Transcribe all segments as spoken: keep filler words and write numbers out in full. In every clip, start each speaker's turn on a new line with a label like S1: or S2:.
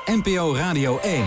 S1: N P O Radio één.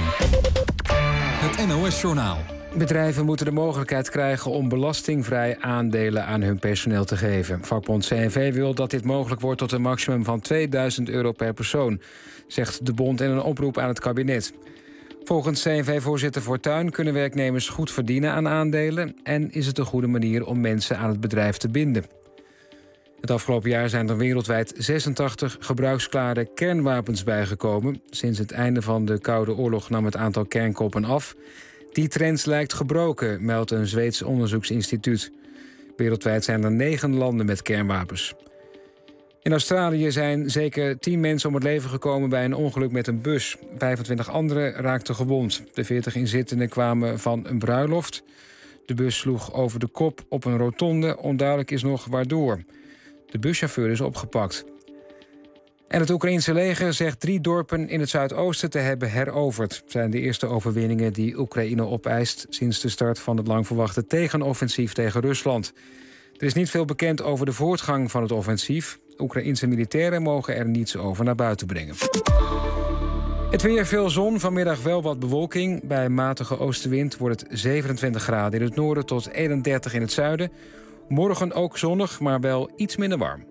S1: Het N O S-journaal.
S2: Bedrijven moeten de mogelijkheid krijgen om belastingvrij aandelen aan hun personeel te geven. Vakbond C N V wil dat dit mogelijk wordt tot een maximum van tweeduizend euro per persoon, zegt de bond in een oproep aan het kabinet. Volgens C N V-voorzitter Fortuyn kunnen werknemers goed verdienen aan aandelen en is het een goede manier om mensen aan het bedrijf te binden. Het afgelopen jaar zijn er wereldwijd zesentachtig gebruiksklare kernwapens bijgekomen. Sinds het einde van de Koude Oorlog nam het aantal kernkoppen af. Die trend lijkt gebroken, meldt een Zweeds onderzoeksinstituut. Wereldwijd zijn er negen landen met kernwapens. In Australië zijn zeker tien mensen om het leven gekomen bij een ongeluk met een bus. vijfentwintig anderen raakten gewond. De veertig inzittenden kwamen van een bruiloft. De bus sloeg over de kop op een rotonde. Onduidelijk is nog waardoor. De buschauffeur is opgepakt. En het Oekraïense leger zegt drie dorpen in het zuidoosten te hebben heroverd. Het zijn de eerste overwinningen die Oekraïne opeist sinds de start van het lang verwachte tegenoffensief tegen Rusland. Er is niet veel bekend over de voortgang van het offensief. Oekraïense militairen mogen er niets over naar buiten brengen. Het weer, veel zon, vanmiddag wel wat bewolking. Bij een matige oostenwind wordt het zevenentwintig graden in het noorden tot eenendertig in het zuiden. Morgen ook zonnig, maar wel iets minder warm.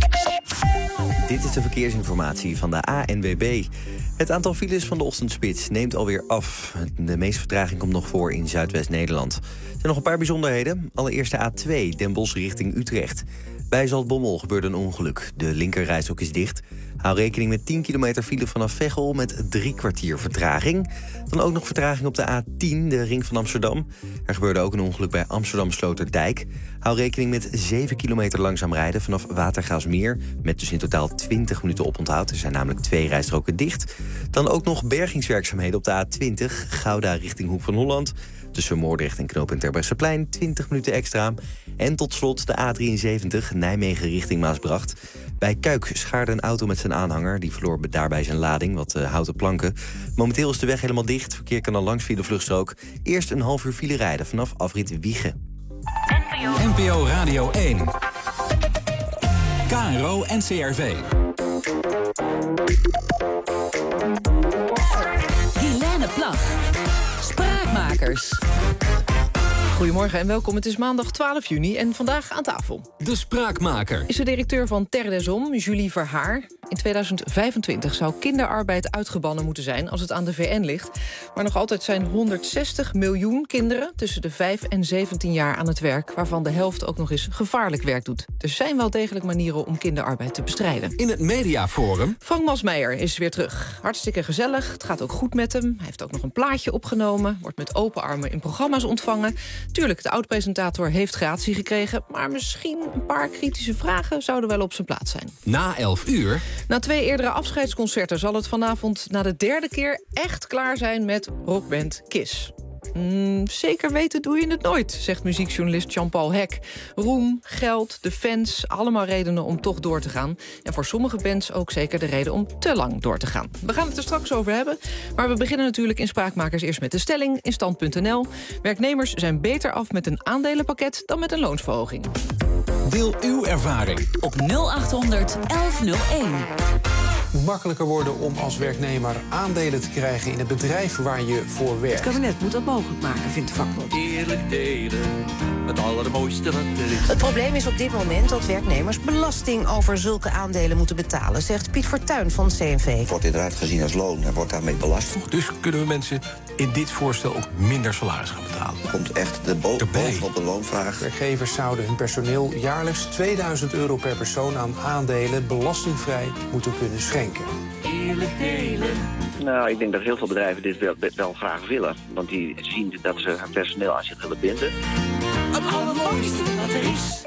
S3: Dit is de verkeersinformatie van de A N W B. Het aantal files van de ochtendspits neemt alweer af. De meeste vertraging komt nog voor in Zuidwest-Nederland. Er zijn nog een paar bijzonderheden. Allereerst de A twee, Den Bosch richting Utrecht. Bij Zaltbommel gebeurde een ongeluk. De linkerrijstrook is dicht. Hou rekening met tien kilometer file vanaf Veghel met drie kwartier vertraging. Dan ook nog vertraging op de A tien, de ring van Amsterdam. Er gebeurde ook een ongeluk bij Amsterdam-Sloterdijk. Hou rekening met zeven kilometer langzaam rijden vanaf Watergaasmeer. Met dus in totaal twintig minuten oponthoud. Er zijn namelijk twee rijstroken dicht. Dan ook nog bergingswerkzaamheden op de A twintig, Gouda richting Hoek van Holland. Tussen Moordrecht en knooppunt Terbrechtseplein twintig minuten extra. En tot slot de A drieënzeventig, Nijmegen richting Maasbracht. Bij Kuik schaarde een auto met zijn aanhanger. Die verloor daarbij zijn lading, wat uh, houten planken. Momenteel is de weg helemaal dicht. Verkeer kan dan langs via de vluchtstrook. Eerst een half uur file rijden vanaf afrit Wijchen.
S1: N P O Radio één. K R O N C R V.
S4: Guilaine Plag. Spraakmakers. Goedemorgen en welkom. Het is maandag twaalf juni en vandaag aan tafel
S1: De Spraakmaker
S4: is de directeur van Terre des Hommes, Julie Verhaar. In tweeduizend vijfentwintig zou kinderarbeid uitgebannen moeten zijn als het aan de V N ligt. Maar nog altijd zijn honderdzestig miljoen kinderen tussen de vijf en zeventien jaar aan het werk, waarvan de helft ook nog eens gevaarlijk werk doet. Er zijn wel degelijk manieren om kinderarbeid te bestrijden.
S1: In het Mediaforum.
S4: Frank Masmeijer is weer terug. Hartstikke gezellig. Het gaat ook goed met hem. Hij heeft ook nog een plaatje opgenomen. Wordt met open armen in programma's ontvangen. Tuurlijk, de oud-presentator heeft gratie gekregen, maar misschien een paar kritische vragen zouden wel op zijn plaats zijn.
S1: Na elf uur.
S4: Na twee eerdere afscheidsconcerten zal het vanavond na de derde keer echt klaar zijn met rockband Kiss. Mm, zeker weten doe je het nooit, zegt muziekjournalist Jean-Paul Hek. Roem, geld, de fans, allemaal redenen om toch door te gaan. En voor sommige bands ook zeker de reden om te lang door te gaan. We gaan het er straks over hebben. Maar we beginnen natuurlijk in Spraakmakers eerst met de stelling in stand punt n l. Werknemers zijn beter af met een aandelenpakket dan met een loonsverhoging.
S1: Deel uw ervaring
S5: op nul achthonderd elf nul één.
S6: Het moet makkelijker worden om als werknemer aandelen te krijgen in het bedrijf waar je voor werkt.
S7: Het kabinet moet dat mogelijk maken, vindt de vakbond.
S8: Eerlijk delen, het allermooiste wat er is.
S9: Het probleem is op dit moment dat werknemers belasting over zulke aandelen moeten betalen, zegt Piet Fortuyn van C N V.
S10: Het wordt inderdaad gezien als loon en wordt daarmee belast.
S11: Dus kunnen we mensen in dit voorstel ook minder salaris gaan betalen.
S10: Er komt echt de bo- bovenop de loonvraag.
S6: Werkgevers zouden hun personeel jaarlijks tweeduizend euro per persoon aan aandelen belastingvrij moeten kunnen schenken.
S8: Eerlijk delen.
S12: Nou, ik denk dat heel veel bedrijven dit wel, wel graag willen. Want die zien dat ze hun personeel aan zich willen binden.
S7: Het allermooiste wat er is.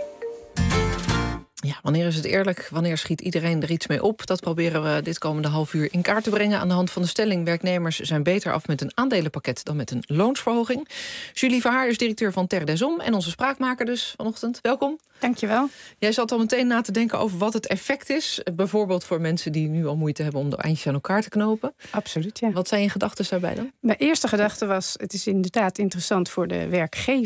S4: Ja, wanneer is het eerlijk? Wanneer schiet iedereen er iets mee op? Dat proberen we dit komende half uur in kaart te brengen aan de hand van de stelling: werknemers zijn beter af met een aandelenpakket dan met een loonsverhoging. Julie Verhaar is directeur van Terre des Hommes en onze spraakmaker dus vanochtend. Welkom.
S13: Dankjewel.
S4: Jij zat al meteen na te denken over wat het effect is. Bijvoorbeeld voor mensen die nu al moeite hebben om de eindjes aan elkaar te knopen.
S13: Absoluut, ja.
S4: Wat zijn je gedachten daarbij dan?
S13: Mijn eerste gedachte was: het is inderdaad interessant voor de werkgever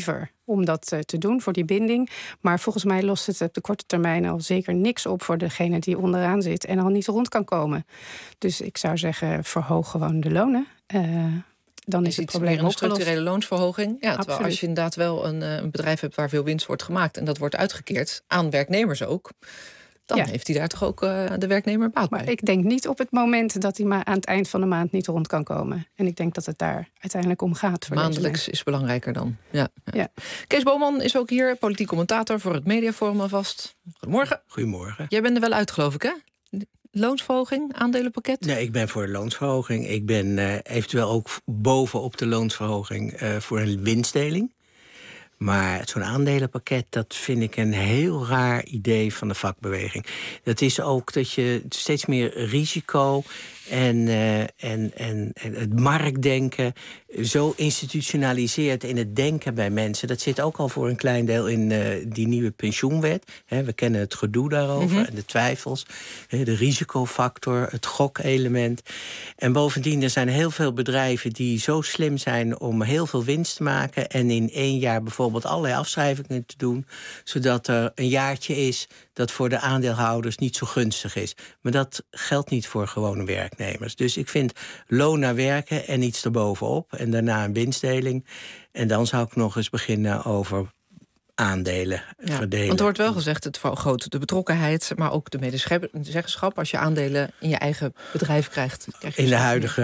S13: om dat uh, te doen, voor die binding. Maar volgens mij lost het op de korte termijn al zeker niks op voor degene die onderaan zit en al niet rond kan komen. Dus ik zou zeggen, verhoog gewoon de lonen. Uh, dan is, is het probleem
S4: meer een
S13: opgelost.
S4: Structurele loonsverhoging. Ja, terwijl als je inderdaad wel een, een bedrijf hebt waar veel winst wordt gemaakt en dat wordt uitgekeerd aan werknemers ook, dan ja. heeft hij daar toch ook uh, de werknemer baat bij.
S13: Maar ik denk niet op het moment dat hij maar aan het eind van de maand niet rond kan komen. En ik denk dat het daar uiteindelijk om gaat. Voor
S4: Maandelijks is belangrijker dan. Ja, ja.
S13: Ja.
S4: Kees Boman is ook hier, politiek commentator voor het Mediaforum alvast. Goedemorgen.
S14: Goedemorgen.
S4: Jij bent er wel uit, geloof ik, hè? Loonsverhoging, aandelenpakket?
S14: Nee, ik ben voor de loonsverhoging. Ik ben uh, eventueel ook bovenop de loonsverhoging uh, voor een winstdeling. Maar zo'n aandelenpakket, dat vind ik een heel raar idee van de vakbeweging. Dat is ook dat je steeds meer risico en, uh, en, en, en het marktdenken zo institutionaliseert in het denken bij mensen. Dat zit ook al voor een klein deel in uh, die nieuwe pensioenwet. He, we kennen het gedoe daarover mm-hmm. en de twijfels. He, de risicofactor, het gokelement. En bovendien, er zijn heel veel bedrijven die zo slim zijn om heel veel winst te maken en in één jaar bijvoorbeeld allerlei afschrijvingen te doen, zodat er een jaartje is dat voor de aandeelhouders niet zo gunstig is. Maar dat geldt niet voor gewone werknemers. Dus ik vind loon naar werken en iets erbovenop en daarna een winstdeling. En dan zou ik nog eens beginnen over aandelen
S4: ja,
S14: verdelen.
S4: Want er wordt wel gezegd, het vergroot de betrokkenheid, maar ook de medezeggenschap. Als je aandelen in je eigen bedrijf krijgt. Krijg je in
S14: de huidige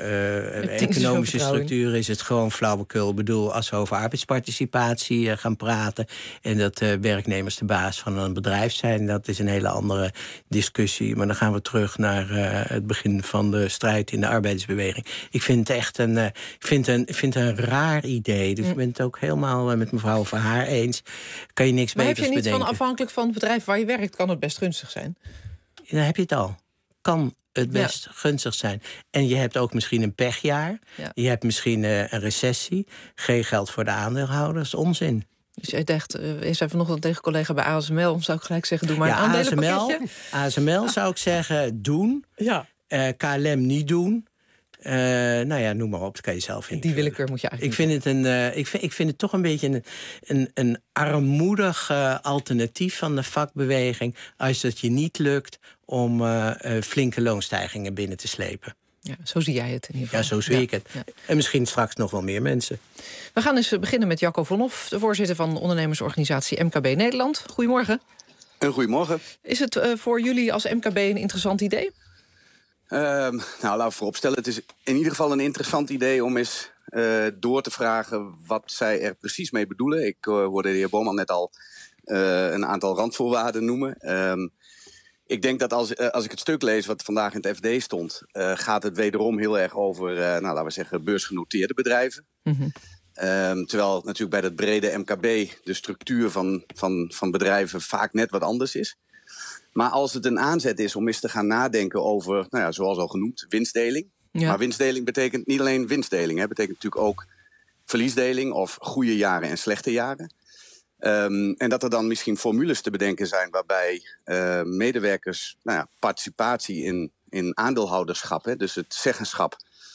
S14: uh, economische structuur is het gewoon flauwekul. Ik bedoel, als we over arbeidsparticipatie uh, gaan praten en dat uh, werknemers de baas van een bedrijf zijn, dat is een hele andere discussie. Maar dan gaan we terug naar uh, het begin van de strijd in de arbeidsbeweging. Ik vind het echt een, uh, ik vind een, ik vind een raar idee. Dus mm. ik ben het ook helemaal uh, met mevrouw Verhaar eens. Kan je niks
S4: maar
S14: beters
S4: heb je niet
S14: bedenken.
S4: Van afhankelijk van het bedrijf waar je werkt, kan het best gunstig zijn?
S14: Dan heb je het al. Kan het best ja. gunstig zijn. En je hebt ook misschien een pechjaar. Ja. Je hebt misschien uh, een recessie. Geen geld voor de aandeelhouders. Onzin.
S4: Dus jij dacht, uh, je zei vanochtend tegen collega bij A S M L, zou ik gelijk zeggen, doe maar ja, een aandelenpakketje.
S14: A S M L zou ik zeggen, doen.
S4: Ja.
S14: Uh, K L M niet doen. Uh, nou ja, noem maar op, dat kan je zelf invullen.
S4: Die willekeur moet je eigenlijk
S14: ik vind het een, uh, ik, vind, ik vind het toch een beetje een, een, een armoedig uh, alternatief van de vakbeweging als het je niet lukt om uh, uh, flinke loonstijgingen binnen te slepen.
S4: Ja, zo zie jij het in ieder geval.
S14: Ja, zo zie ja. ik het. Ja. En misschien straks nog wel meer mensen.
S4: We gaan eens beginnen met Jacco Vonhoff, de voorzitter van de ondernemersorganisatie M K B Nederland. Goedemorgen.
S15: En goedemorgen.
S4: Is het uh, voor jullie als M K B een interessant idee?
S15: Uh, nou, laten we vooropstellen, het is in ieder geval een interessant idee om eens uh, door te vragen wat zij er precies mee bedoelen. Ik uh, hoorde de heer Boman net al uh, een aantal randvoorwaarden noemen. Um, ik denk dat als, uh, als ik het stuk lees wat vandaag in het F D stond, uh, gaat het wederom heel erg over, uh, nou, laten we zeggen, beursgenoteerde bedrijven. Mm-hmm. Um, terwijl natuurlijk bij dat brede M K B de structuur van, van, van bedrijven vaak net wat anders is. Maar als het een aanzet is om eens te gaan nadenken over, nou ja, zoals al genoemd, winstdeling. Ja. Maar winstdeling betekent niet alleen winstdeling. Het betekent natuurlijk ook verliesdeling of goede jaren en slechte jaren. Um, en dat er dan misschien formules te bedenken zijn waarbij uh, medewerkers nou ja, participatie in, in aandeelhouderschap, hè, dus het zeggenschap.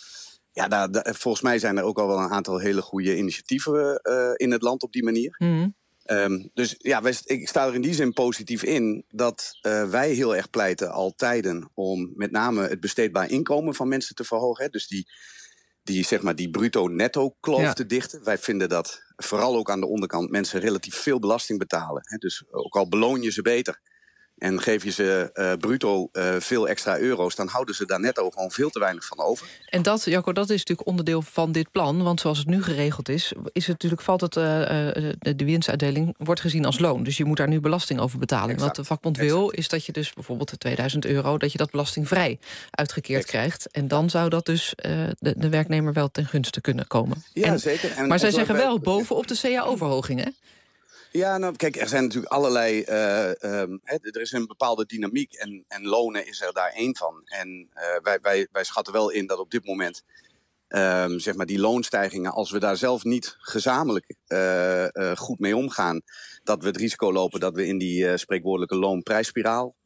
S15: Ja, daar, daar, volgens mij zijn er ook al wel een aantal hele goede initiatieven uh, in het land op die manier. Mm. Um, dus ja, wij, ik sta er in die zin positief in dat uh, wij heel erg pleiten al tijden om met name het besteedbaar inkomen van mensen te verhogen. Hè. Dus die, die, zeg maar, die bruto-netto kloof ja. te dichten. Wij vinden dat vooral ook aan de onderkant mensen relatief veel belasting betalen. Hè. Dus ook al beloon je ze beter en geef je ze uh, bruto uh, veel extra euro's, dan houden ze daar netto gewoon veel te weinig van over.
S4: En dat, Jacco, dat is natuurlijk onderdeel van dit plan. Want zoals het nu geregeld is, is het natuurlijk, valt het, uh, de, de winstuitdeling wordt gezien als loon. Dus je moet daar nu belasting over betalen. Exact. Wat de vakbond exact. wil, is dat je dus bijvoorbeeld de tweeduizend euro, dat je dat belastingvrij uitgekeerd exact. krijgt. En dan zou dat dus uh, de, de werknemer wel ten gunste kunnen komen.
S15: Ja,
S4: en,
S15: zeker. En,
S4: maar zij
S15: en
S4: zeggen
S15: wij,
S4: wel bovenop de C A O-verhoging, hè?
S15: Ja, nou, kijk, er zijn natuurlijk allerlei. Uh, um, he, er is een bepaalde dynamiek en, en lonen is er daar één van. En uh, wij, wij, wij schatten wel in dat op dit moment, um, zeg maar, die loonstijgingen, als we daar zelf niet gezamenlijk uh, uh, goed mee omgaan, dat we het risico lopen dat we in die uh, spreekwoordelijke loonprijsspiraal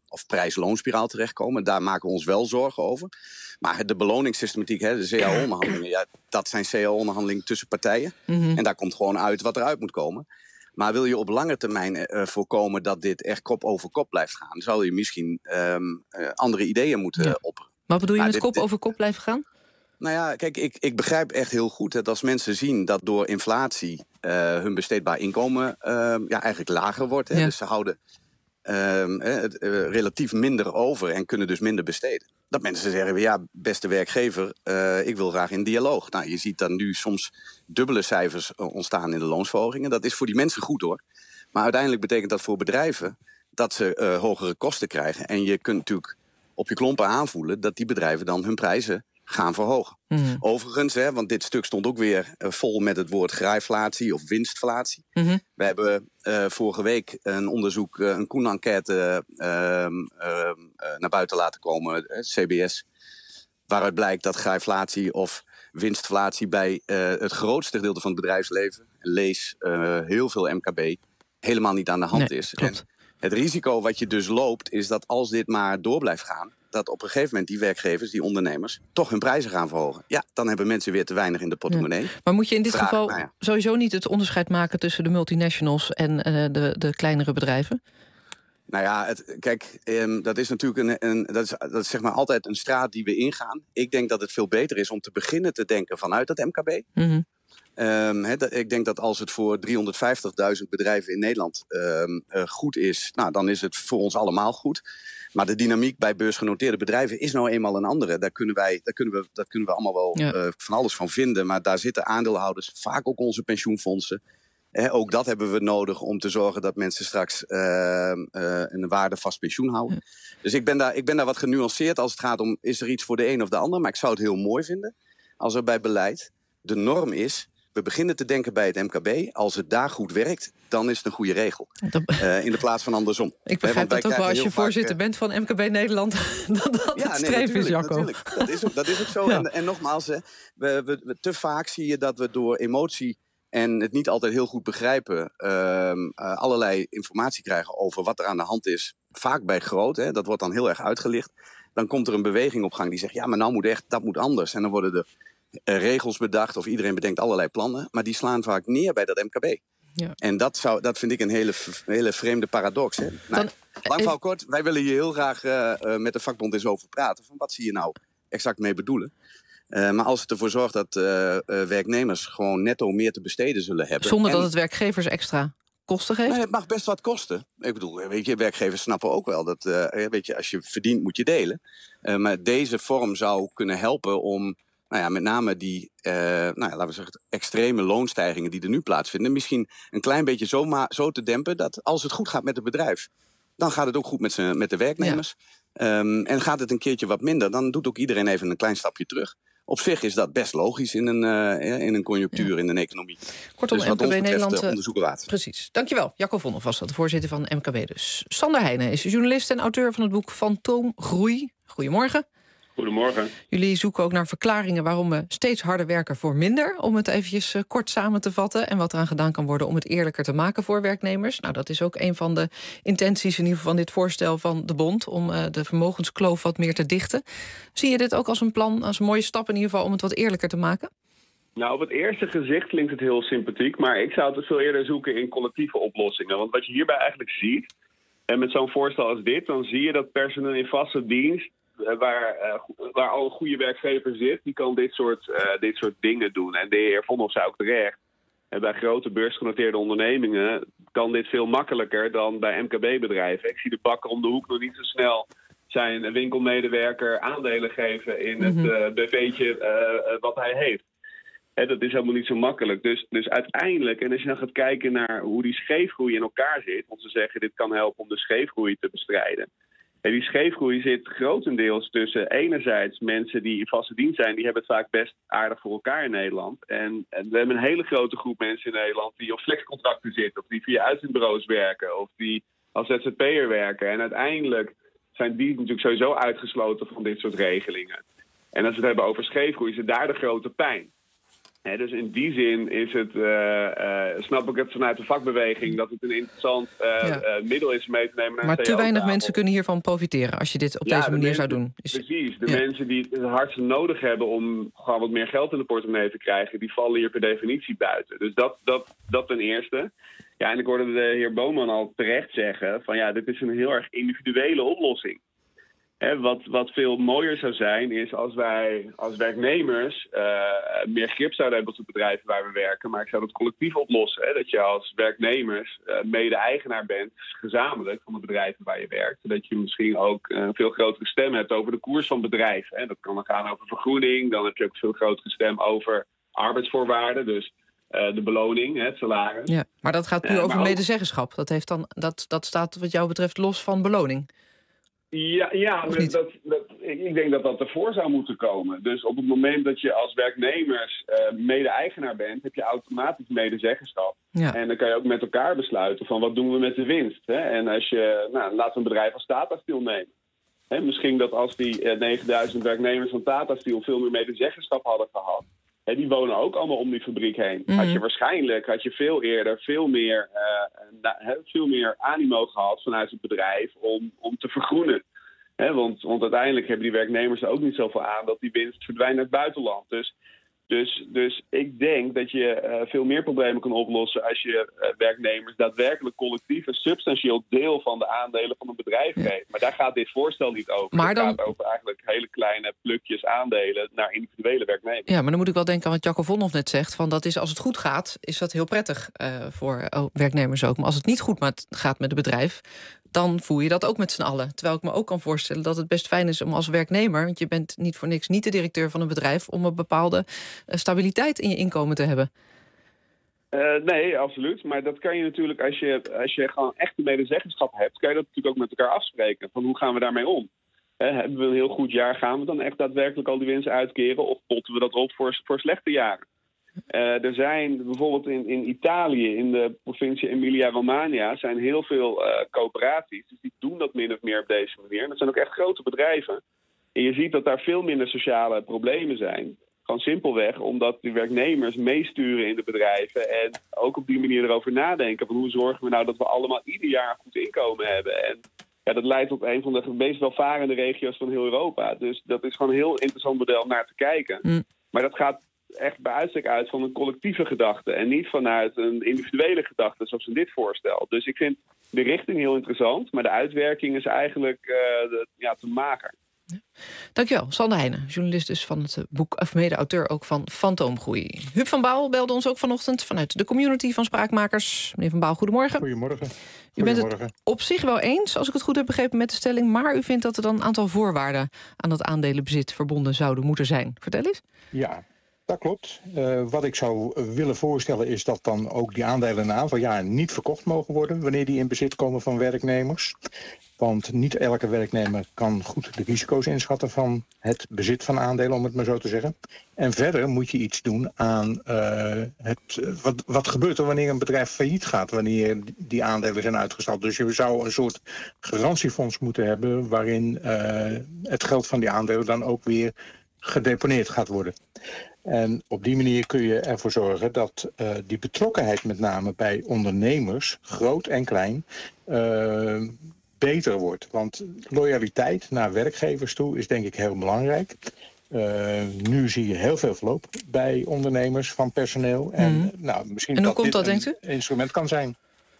S15: of prijs-loonspiraal terechtkomen. Daar maken we ons wel zorgen over. Maar de beloningssystematiek, hè, de C A O-onderhandelingen... Ja, dat zijn C A O-onderhandelingen tussen partijen. Mm-hmm. En daar komt gewoon uit wat eruit moet komen. Maar wil je op lange termijn uh, voorkomen dat dit echt kop over kop blijft gaan... zou je misschien um, uh, andere ideeën moeten ja. opperen.
S4: Wat bedoel je
S15: maar
S4: met
S15: dit,
S4: kop over kop blijven gaan?
S15: Nou ja, kijk, ik, ik begrijp echt heel goed dat als mensen zien dat door inflatie uh, hun besteedbaar inkomen uh, ja, eigenlijk lager wordt. Hè? Ja. Dus ze houden uh, het, uh, relatief minder over en kunnen dus minder besteden. Dat mensen zeggen, ja, beste werkgever, uh, ik wil graag in dialoog. Nou, je ziet dan nu soms dubbele cijfers ontstaan in de loonsverhogingen. Dat is voor die mensen goed hoor. Maar uiteindelijk betekent dat voor bedrijven dat ze uh, hogere kosten krijgen. En je kunt natuurlijk op je klompen aanvoelen dat die bedrijven dan hun prijzen gaan verhogen. Mm-hmm. Overigens, hè, want dit stuk stond ook weer uh, vol met het woord graaiflatie of winstflatie. Mm-hmm. We hebben uh, vorige week een onderzoek, uh, een Koen-enquête uh, uh, uh, naar buiten laten komen, uh, C B S, waaruit blijkt dat graaiflatie of winstflatie bij uh, het grootste gedeelte van het bedrijfsleven, lees uh, heel veel M K B, helemaal niet aan de hand nee, is. En het risico wat je dus loopt is dat als dit maar door blijft gaan, dat op een gegeven moment die werkgevers, die ondernemers, toch hun prijzen gaan verhogen. Ja, dan hebben mensen weer te weinig in de portemonnee. Ja.
S4: Maar moet je in dit
S15: Vraag,
S4: geval
S15: nou ja.
S4: sowieso niet het onderscheid maken tussen de multinationals en uh, de, de kleinere bedrijven?
S15: Nou ja, het, kijk, um, dat is natuurlijk een, een, dat is, dat is zeg maar altijd een straat die we ingaan. Ik denk dat het veel beter is om te beginnen te denken vanuit het M K B. Mm-hmm. Um, he, dat, ik denk dat als het voor driehonderdvijftigduizend bedrijven in Nederland um, uh, goed is, nou, dan is het voor ons allemaal goed. Maar de dynamiek bij beursgenoteerde bedrijven is nou eenmaal een andere. Daar kunnen, wij, daar kunnen, we, daar kunnen we allemaal wel ja. uh, van alles van vinden. Maar daar zitten aandeelhouders, vaak ook onze pensioenfondsen. He, ook dat hebben we nodig om te zorgen dat mensen straks uh, uh, een waardevast pensioen houden. Ja. Dus ik ben, daar, ik ben daar wat genuanceerd als het gaat om, is er iets voor de een of de ander? Maar ik zou het heel mooi vinden als er bij beleid de norm is, we beginnen te denken bij het M K B. Als het daar goed werkt, dan is het een goede regel. Uh, in de plaats van andersom.
S4: Ik begrijp
S15: He,
S4: dat ook wel als je voorzitter
S15: vaak,
S4: bent van M K B Nederland, dat dat ja, het streven nee, is, Jacco.
S15: Dat is ook, dat is ook zo. Ja. En, en nogmaals, hè, we, we, we, te vaak zie je dat we door emotie en het niet altijd heel goed begrijpen, uh, uh, allerlei informatie krijgen over wat er aan de hand is. Vaak bij groot, hè, dat wordt dan heel erg uitgelicht. Dan komt er een beweging op gang die zegt, ja, maar nou moet echt, dat moet anders. En dan worden er uh, regels bedacht of iedereen bedenkt allerlei plannen. Maar die slaan vaak neer bij dat M K B. Ja. En dat, zou, dat vind ik een hele, hele vreemde paradox. Hè? Nou, dan, lang verhaal kort, wij willen hier heel graag uh, uh, met de vakbond eens over praten. Van wat zie je nou exact mee bedoelen? Uh, maar als het ervoor zorgt dat uh, uh, werknemers gewoon netto meer te besteden zullen hebben.
S4: Zonder en, dat het werkgevers extra kosten geeft?
S15: Nou, het mag best wat kosten. Ik bedoel, weet je, werkgevers snappen ook wel dat uh, weet je, als je verdient moet je delen. Uh, maar deze vorm zou kunnen helpen om, nou ja, met name die, uh, nou ja, laten we zeggen, extreme loonstijgingen die er nu plaatsvinden, misschien een klein beetje zo, ma- zo te dempen dat als het goed gaat met het bedrijf, dan gaat het ook goed met, z'n, met de werknemers. Ja. Um, en gaat het een keertje wat minder, dan doet ook iedereen even een klein stapje terug. Op zich is dat best logisch in een, uh, in een conjunctuur, ja. in een economie.
S4: Kortom,
S15: dus wat
S4: M K B
S15: ons betreft,
S4: Nederland
S15: uh, onderzoeken waard.
S4: Precies. Dankjewel. Jacco Vonhoff was dat, de voorzitter van M K B dus. Sander Heijnen is journalist en auteur van het boek Fantoomgroei. Goedemorgen.
S16: Goedemorgen.
S4: Jullie zoeken ook naar verklaringen waarom we steeds harder werken voor minder. Om het eventjes uh, kort samen te vatten. En wat eraan gedaan kan worden om het eerlijker te maken voor werknemers. Nou, dat is ook een van de intenties in ieder geval van dit voorstel van de bond. Om uh, de vermogenskloof wat meer te dichten. Zie je dit ook als een plan, als een mooie stap in ieder geval om het wat eerlijker te maken?
S16: Nou, op het eerste gezicht klinkt het heel sympathiek. Maar ik zou het veel eerder zoeken in collectieve oplossingen. Want wat je hierbij eigenlijk ziet, en met zo'n voorstel als dit, dan zie je dat personeel in vaste dienst, Waar, uh, waar al een goede werkgever zit, die kan dit soort, uh, dit soort dingen doen. En de heer Vonhoff zei ook terecht, en bij grote beursgenoteerde ondernemingen kan dit veel makkelijker dan bij M K B-bedrijven. Ik zie de bakker om de hoek nog niet zo snel zijn winkelmedewerker aandelen geven in het uh, B V'tje uh, wat hij heeft. Hè, dat is helemaal niet zo makkelijk. Dus, dus uiteindelijk, en als je dan gaat kijken naar hoe die scheefgroei in elkaar zit, want ze zeggen dit kan helpen om de scheefgroei te bestrijden. En die scheefgroei zit grotendeels tussen enerzijds mensen die in vaste dienst zijn, die hebben het vaak best aardig voor elkaar in Nederland. En, en we hebben een hele grote groep mensen in Nederland die op flexcontracten zitten, of die via uitzendbureaus werken, of die als Z Z P'er werken. En uiteindelijk zijn die natuurlijk sowieso uitgesloten van dit soort regelingen. En als we het hebben over scheefgroei, is het daar de grote pijn. He, dus in die zin is het, uh, uh, snap ik het vanuit de vakbeweging... dat het een interessant uh, ja. uh, middel is mee te nemen naar
S4: maar
S16: een
S4: te weinig mensen kunnen hiervan profiteren... als je dit op ja, deze manier
S16: mensen,
S4: zou doen.
S16: Is... Precies. De ja. mensen die het hardst nodig hebben... om gewoon wat meer geld in de portemonnee te krijgen... die vallen hier per definitie buiten. Dus dat, dat, dat ten eerste. Ja, en ik hoorde de heer Boman al terecht zeggen... van ja, dit is een heel erg individuele oplossing. He, wat, wat veel mooier zou zijn, is als wij als werknemers uh, meer grip zouden hebben op de bedrijven waar we werken. Maar ik zou dat collectief oplossen. He, dat je als werknemers uh, mede-eigenaar bent, gezamenlijk, van de bedrijven waar je werkt. Dat je misschien ook een veel grotere stem hebt over de koers van bedrijven. He, dat kan dan gaan over vergroening. Dan heb je ook een veel grotere stem over arbeidsvoorwaarden. Dus uh, de beloning, het salaris.
S4: Ja, maar dat gaat nu uh, over ook... medezeggenschap. Dat, heeft dan, dat, dat staat wat jou betreft los van beloning.
S16: Ja, ja dat, dat, dat, ik denk dat dat ervoor zou moeten komen. Dus op het moment dat je als werknemers uh, mede-eigenaar bent... heb je automatisch medezeggenschap. Ja. En dan kan je ook met elkaar besluiten van wat doen we met de winst. Hè? En als je, nou, laat een bedrijf als Tata Steel nemen. Hè, misschien dat als die uh, negenduizend werknemers van Tata Steel... veel meer medezeggenschap hadden gehad... Hè, die wonen ook allemaal om die fabriek heen. Mm-hmm. Had je waarschijnlijk, had je veel eerder, veel meer, uh, na, veel meer animo gehad vanuit het bedrijf om, om te vergroenen. He, want, want uiteindelijk hebben die werknemers er ook niet zoveel aan dat die winst verdwijnt naar het buitenland. Dus, dus, dus ik denk dat je uh, veel meer problemen kan oplossen als je uh, werknemers daadwerkelijk collectief een substantieel deel van de aandelen van een bedrijf geeft. Ja. Maar daar gaat dit voorstel niet over.
S4: Maar
S16: het
S4: dan...
S16: gaat over eigenlijk hele kleine plukjes aandelen naar individuele werknemers.
S4: Ja, maar dan moet ik wel denken aan wat Jacco Vonhoff net zegt. Van dat is, als het goed gaat, is dat heel prettig uh, voor oh, werknemers ook. Maar als het niet goed met, gaat met het bedrijf... dan voel je dat ook met z'n allen. Terwijl ik me ook kan voorstellen dat het best fijn is om als werknemer... want je bent niet voor niks niet de directeur van een bedrijf... om een bepaalde uh, stabiliteit in je inkomen te hebben.
S16: Uh, nee, absoluut. Maar dat kan je natuurlijk, als je, als je gewoon echt een medezeggenschap hebt... kan je dat natuurlijk ook met elkaar afspreken. Van hoe gaan we daarmee om? He, hebben we een heel goed jaar, gaan we dan echt daadwerkelijk al die winst uitkeren... of potten we dat op voor, voor slechte jaren? Uh, er zijn bijvoorbeeld in, in Italië, in de provincie Emilia-Romagna... zijn heel veel uh, coöperaties, dus die doen dat min of meer op deze manier. En dat zijn ook echt grote bedrijven. En je ziet dat daar veel minder sociale problemen zijn. Gewoon simpelweg omdat die werknemers meesturen in de bedrijven... en ook op die manier erover nadenken van hoe zorgen we nou dat we allemaal ieder jaar een goed inkomen hebben... En ja, dat leidt tot een van de meest welvarende regio's van heel Europa. Dus dat is gewoon een heel interessant model om naar te kijken. Mm. Maar dat gaat echt bij uitstek uit van een collectieve gedachte... en niet vanuit een individuele gedachte, zoals in dit voorstel. Dus ik vind de richting heel interessant... maar de uitwerking is eigenlijk uh, de, ja, te mager.
S4: Ja. Dankjewel, Sander Heijnen, journalist dus van het boek... of mede-auteur ook van Fantoomgroei. Huub van Baal belde ons ook vanochtend vanuit de community van Spraakmakers. Meneer van Baal, goedemorgen.
S17: Goedemorgen.
S4: U bent het op zich wel eens, als ik het goed heb begrepen, met de stelling... maar u vindt dat er dan een aantal voorwaarden aan dat aandelenbezit verbonden zouden moeten zijn. Vertel eens.
S17: Ja. Dat klopt. Uh, wat ik zou willen voorstellen is dat dan ook die aandelen na een aantal jaar niet verkocht mogen worden... wanneer die in bezit komen van werknemers. Want niet elke werknemer kan goed de risico's inschatten van het bezit van aandelen, om het maar zo te zeggen. En verder moet je iets doen aan uh, het, wat, wat gebeurt er wanneer een bedrijf failliet gaat, wanneer die aandelen zijn uitgestald. Dus je zou een soort garantiefonds moeten hebben waarin uh, het geld van die aandelen dan ook weer gedeponeerd gaat worden. En op die manier kun je ervoor zorgen dat uh, die betrokkenheid met name bij ondernemers, groot en klein, uh, beter wordt. Want loyaliteit naar werkgevers toe is denk ik heel belangrijk. Uh, nu zie je heel veel verloop bij ondernemers van personeel. En, mm. nou, misschien
S4: en hoe
S17: dat
S4: komt
S17: dit
S4: dat, denkt u?
S17: Een instrument kan zijn.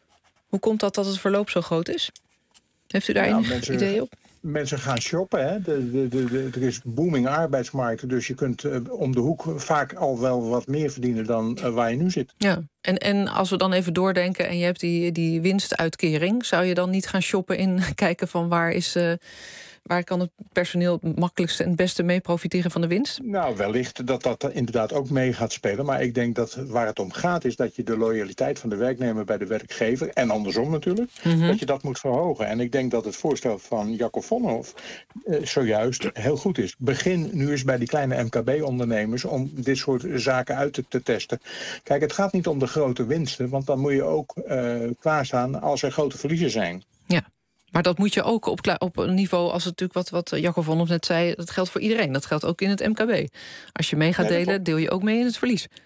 S4: Hoe komt dat dat het verloop zo groot is? Heeft u daar
S17: nou,
S4: enig
S17: mensen,
S4: idee op?
S17: Mensen gaan shoppen. Hè? De, de, de, de, er is booming arbeidsmarkt. Dus je kunt uh, om de hoek vaak al wel wat meer verdienen dan uh, waar je nu zit.
S4: Ja, en, en als we dan even doordenken en je hebt die, die winstuitkering... zou je dan niet gaan shoppen in kijken van waar is... Uh, waar kan het personeel het makkelijkste en het beste mee profiteren van de winst?
S17: Nou, wellicht dat dat inderdaad ook mee gaat spelen. Maar ik denk dat waar het om gaat is dat je de loyaliteit van de werknemer bij de werkgever... en andersom natuurlijk, mm-hmm. dat je dat moet verhogen. En ik denk dat het voorstel van Jacco Vonhoff eh, zojuist heel goed is. Begin nu eens bij die kleine M K B-ondernemers om dit soort zaken uit te, te testen. Kijk, het gaat niet om de grote winsten, want dan moet je ook uh, klaarstaan als er grote verliezen zijn.
S4: Ja. Maar dat moet je ook op, op een niveau als het natuurlijk wat, wat Jacco Vonhoff net zei... dat geldt voor iedereen. Dat geldt ook in het M K B. Als je mee gaat delen, deel je ook mee in het verlies.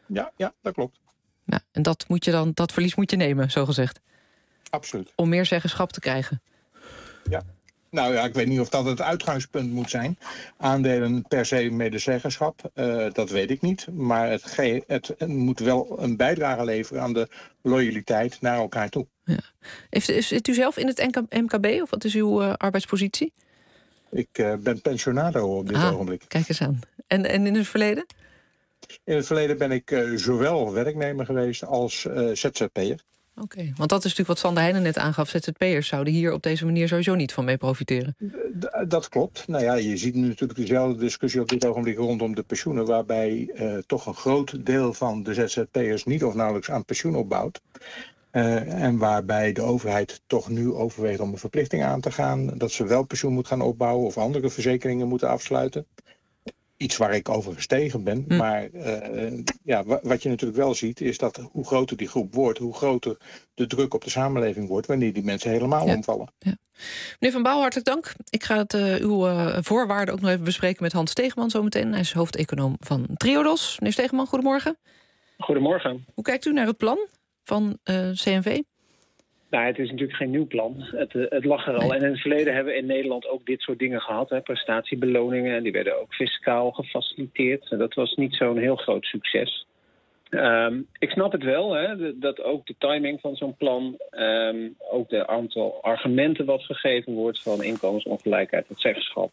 S17: Ja, ja, dat klopt.
S4: Ja, en dat, moet je dan, dat verlies moet je nemen, zo gezegd.
S17: Absoluut.
S4: Om meer zeggenschap te krijgen.
S17: Ja. Nou ja, ik weet niet of dat het uitgangspunt moet zijn. Aandelen per se medezeggenschap, uh, dat weet ik niet. Maar het, ge- het, het moet wel een bijdrage leveren aan de loyaliteit naar elkaar toe.
S4: Ja. Heeft, zit u zelf in het M K B of wat is uw uh, arbeidspositie?
S17: Ik uh, ben pensionado op dit
S4: ah,
S17: ogenblik.
S4: Kijk eens aan. En, en in het verleden?
S17: In het verleden ben ik uh, zowel werknemer geweest als uh, Z Z P'er.
S4: Oké, okay, want dat is natuurlijk wat Sander Heijnen net aangaf. Z Z P'ers zouden hier op deze manier sowieso niet van mee profiteren.
S17: D- dat klopt. Nou ja, je ziet nu natuurlijk dezelfde discussie op dit ogenblik rondom de pensioenen, waarbij uh, toch een groot deel van de Z Z P'ers niet of nauwelijks aan pensioen opbouwt. Uh, en waarbij de overheid toch nu overweegt om een verplichting aan te gaan, dat ze wel pensioen moet gaan opbouwen of andere verzekeringen moeten afsluiten. Iets waar ik over gestegen ben. Hm. Maar uh, ja, wat je natuurlijk wel ziet, is dat hoe groter die groep wordt, hoe groter de druk op de samenleving wordt, wanneer die mensen helemaal ja. omvallen.
S4: Ja. Meneer Van Baal, hartelijk dank. Ik ga het, uh, uw uh, voorwaarden ook nog even bespreken met Hans Stegeman zometeen. Hij is hoofdeconoom van Triodos. Meneer Stegeman, goedemorgen.
S18: Goedemorgen.
S4: Hoe kijkt u naar het plan van uh, C N V?
S18: Nou, het is natuurlijk geen nieuw plan. Het, het lag er al. Nee. En in het verleden hebben we in Nederland ook dit soort dingen gehad. Hè. Prestatiebeloningen, die werden ook fiscaal gefaciliteerd. En dat was niet zo'n heel groot succes. Um, ik snap het wel, hè, dat ook de timing van zo'n plan, um, ook de aantal argumenten wat gegeven wordt van inkomensongelijkheid, het zeggenschap.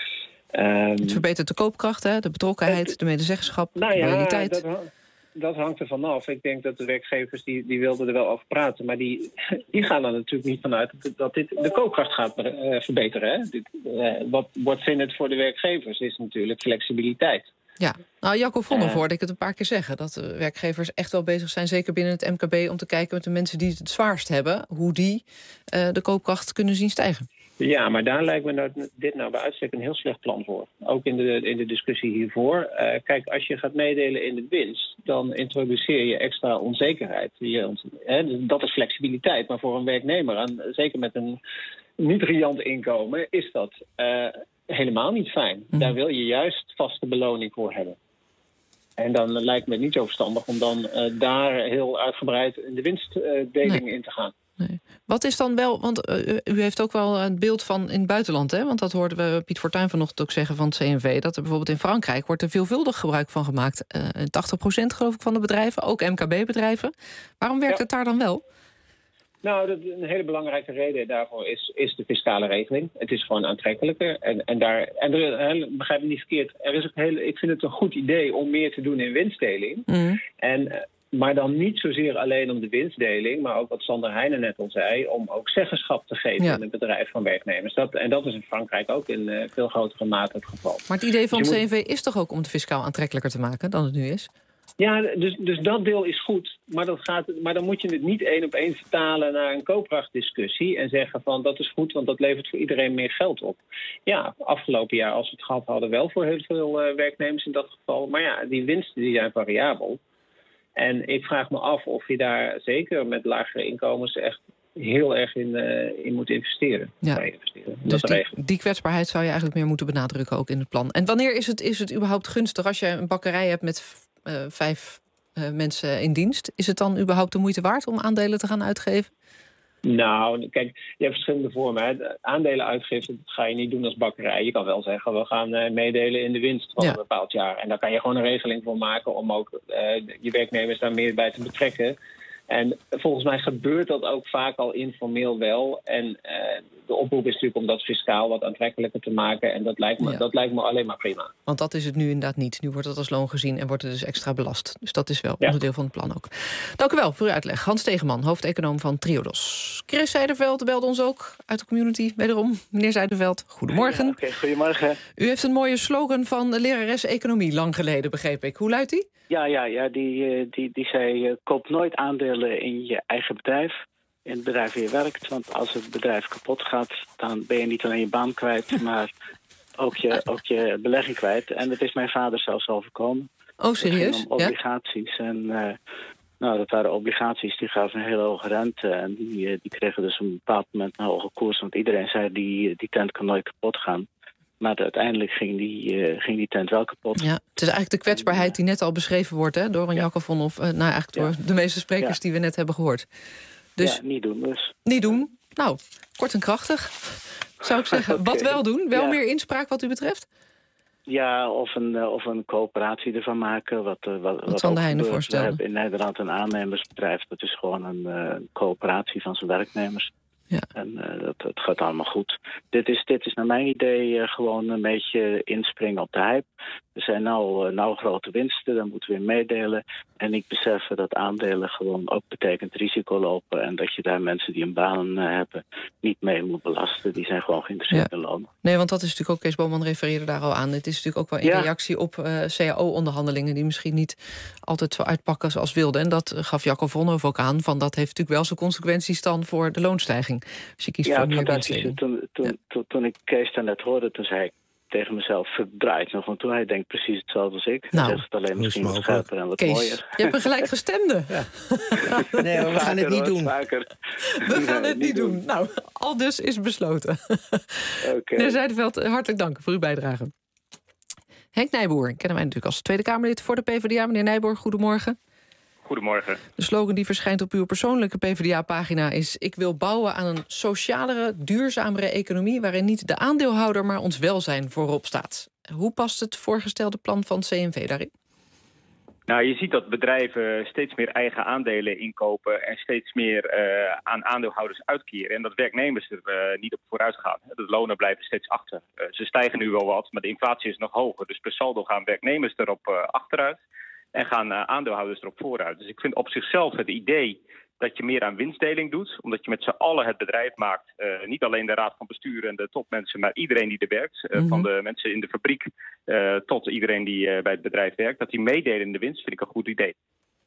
S18: Um,
S4: het verbetert de koopkracht, hè, de betrokkenheid, het, de medezeggenschap,
S18: nou
S4: de
S18: ja,
S4: loyaliteit.
S18: Dat, dat hangt er vanaf. Ik denk dat de werkgevers die, die wilden er wel over praten, maar die, die gaan er natuurlijk niet vanuit dat dit de koopkracht gaat uh, verbeteren. Hè. Dit, uh, wat what's in het voor de werkgevers is natuurlijk flexibiliteit.
S4: Ja, nou Jacco Vonhoff hoorde ik het een paar keer zeggen, dat de werkgevers echt wel bezig zijn, zeker binnen het M K B, om te kijken met de mensen die het het zwaarst hebben, hoe die uh, de koopkracht kunnen zien stijgen.
S18: Ja, maar daar lijkt me nou, dit nou bij uitstek een heel slecht plan voor. Ook in de, in de discussie hiervoor. Uh, kijk, als je gaat meedelen in de winst, dan introduceer je extra onzekerheid. Je, hè, dat is flexibiliteit, maar voor een werknemer, en zeker met een niet riant inkomen, is dat uh, helemaal niet fijn. Mm. Daar wil je juist vaste beloning voor hebben. En dan lijkt me het niet zo verstandig om dan uh, daar heel uitgebreid in de winstdeling uh, in te gaan.
S4: Nee. Wat is dan wel, want uh, u heeft ook wel een beeld van in het buitenland, hè? Want dat hoorden we Piet Fortuyn vanochtend ook zeggen van het C N V, dat er bijvoorbeeld in Frankrijk wordt er veelvuldig gebruik van gemaakt. Uh, tachtig procent geloof ik van de bedrijven, ook M K B-bedrijven. Waarom werkt ja. het daar dan wel?
S18: Nou, dat, een hele belangrijke reden daarvoor is, is de fiscale regeling. Het is gewoon aantrekkelijker. En, en, daar, en er, begrijp me niet verkeerd, er is ook heel, ik vind het een goed idee om meer te doen in winstdeling. Mm. En, maar dan niet zozeer alleen om de winstdeling, maar ook wat Sander Heijnen net al zei, om ook zeggenschap te geven ja. in het bedrijf van werknemers. Dat, en dat is in Frankrijk ook in uh, veel grotere mate het geval.
S4: Maar het idee van
S18: dus
S4: het C N V moet... is toch ook om het fiscaal aantrekkelijker te maken dan het nu is?
S18: Ja, dus, dus dat deel is goed. Maar, dat gaat, maar dan moet je het niet één op één vertalen naar een koopkrachtdiscussie en zeggen van dat is goed, want dat levert voor iedereen meer geld op. Ja, afgelopen jaar, als we het gehad hadden, wel voor heel veel uh, werknemers in dat geval. Maar ja, die winsten die zijn variabel. En ik vraag me af of je daar zeker met lagere inkomens echt heel erg in, uh, in moet investeren.
S4: Ja.
S18: investeren
S4: dus die, die kwetsbaarheid zou je eigenlijk meer moeten benadrukken ook in het plan. En wanneer is het, is het überhaupt gunstig als je een bakkerij hebt met uh, vijf uh, mensen in dienst? Is het dan überhaupt de moeite waard om aandelen te gaan uitgeven?
S18: Nou, kijk, je hebt verschillende vormen. Hè. Aandelen uitgeven, dat ga je niet doen als bakkerij. Je kan wel zeggen, we gaan uh, meedelen in de winst van ja. een bepaald jaar. En daar kan je gewoon een regeling voor maken om ook uh, je werknemers daar meer bij te betrekken. En volgens mij gebeurt dat ook vaak al informeel wel. En uh, de oproep is natuurlijk om dat fiscaal wat aantrekkelijker te maken. En dat lijkt me, ja. dat lijkt me alleen maar prima.
S4: Want dat is het nu inderdaad niet. Nu wordt het als loon gezien en wordt het dus extra belast. Dus dat is wel ja. onderdeel van het plan ook. Dank u wel voor uw uitleg. Hans Stegeman, hoofdeconoom van Triodos. Chris Zijderveld belde ons ook uit de community. Wederom, meneer Zijderveld, goedemorgen.
S19: Ja, okay, goedemorgen.
S4: U heeft een mooie slogan van de lerares economie lang geleden, begreep ik. Hoe luidt die?
S19: Ja, ja, ja die, die, die zei, uh, koop nooit aandelen in je eigen bedrijf. In het bedrijf waar je werkt. Want als het bedrijf kapot gaat, dan ben je niet alleen je baan kwijt, maar ook je, ook je belegging kwijt. En dat is mijn vader zelfs al voorkomen.
S4: Oh, serieus?
S19: Om obligaties. Ja? En uh, nou, dat waren obligaties, die gaven een hele hoge rente. En die, die kregen dus op een bepaald moment een hoge koers. Want iedereen zei, die, die tent kan nooit kapot gaan. Maar uiteindelijk ging die, uh, ging die tent wel kapot.
S4: Ja, het is eigenlijk de kwetsbaarheid die net al beschreven wordt, hè, door een ja. Jakovon of uh, nou, eigenlijk door ja. de meeste sprekers ja. die we net hebben gehoord. Dus,
S19: ja, niet doen dus.
S4: Niet doen. Nou, kort en krachtig, zou ik zeggen. Okay. Wat wel doen? Wel ja. meer inspraak wat u betreft?
S19: Ja, of een, uh, of een coöperatie ervan maken. Wat, uh, wat,
S4: wat Van der Heijden voorstellen.
S19: We hebben in Nederland een aannemersbedrijf. Dat is gewoon een uh, coöperatie van zijn werknemers.
S4: Ja.
S19: En uh, dat, dat gaat allemaal goed. Dit is, dit is naar mijn idee uh, gewoon een beetje inspringen op de hype. Er zijn nou, uh, nou grote winsten, daar moeten we in meedelen. En ik besef dat aandelen gewoon ook betekent risico lopen. En dat je daar mensen die een baan uh, hebben niet mee moet belasten. Die zijn gewoon geïnteresseerd ja. in loon.
S4: Nee, want dat is natuurlijk ook, Kees Boman refereerde daar al aan. Het is natuurlijk ook wel in ja. reactie op uh, C A O-onderhandelingen... die misschien niet altijd zo uitpakken zoals wilden. En dat gaf Jacco Vonhoff ook aan. Van dat heeft natuurlijk wel zijn consequenties dan voor de loonstijging. Als je kiest
S19: ja,
S4: voor meer winstdeling.
S19: Toen, toen, ja. toen, toen ik Kees daarnet hoorde, toen zei ik tegen mezelf, verdraait nog. Want toen hij denkt precies hetzelfde als ik.
S4: Nou,
S19: hij zegt het alleen misschien wat scherper en wat
S4: Kees,
S19: mooier.
S4: Je hebt een gelijk gestemde. Ja.
S14: Nee, we gaan het niet doen.
S4: We gaan het niet doen. Nou, al dus is besloten.
S19: Okay.
S4: Meneer Zijderveld, hartelijk dank voor uw bijdrage. Henk Nijboer, kennen wij natuurlijk als Tweede Kamerlid voor de PvdA. Meneer Nijboer, goedemorgen.
S20: Goedemorgen.
S4: De slogan die verschijnt op uw persoonlijke PvdA-pagina is: ik wil bouwen aan een socialere, duurzamere economie waarin niet de aandeelhouder, maar ons welzijn voorop staat. Hoe past het voorgestelde plan van C N V daarin?
S20: Nou, je ziet dat bedrijven steeds meer eigen aandelen inkopen en steeds meer uh, aan aandeelhouders uitkeren. En dat werknemers er uh, niet op vooruit gaan. De lonen blijven steeds achter. Uh, ze stijgen nu wel wat, maar de inflatie is nog hoger. Dus per saldo gaan werknemers erop uh, achteruit. En gaan uh, aandeelhouders erop vooruit. Dus ik vind op zichzelf het idee dat je meer aan winstdeling doet. Omdat je met z'n allen het bedrijf maakt. Uh, niet alleen de raad van bestuur en de topmensen, maar iedereen die er werkt. Uh, mm-hmm. Van de mensen in de fabriek uh, tot iedereen die uh, bij het bedrijf werkt. Dat die meedelen in de winst vind ik een goed idee.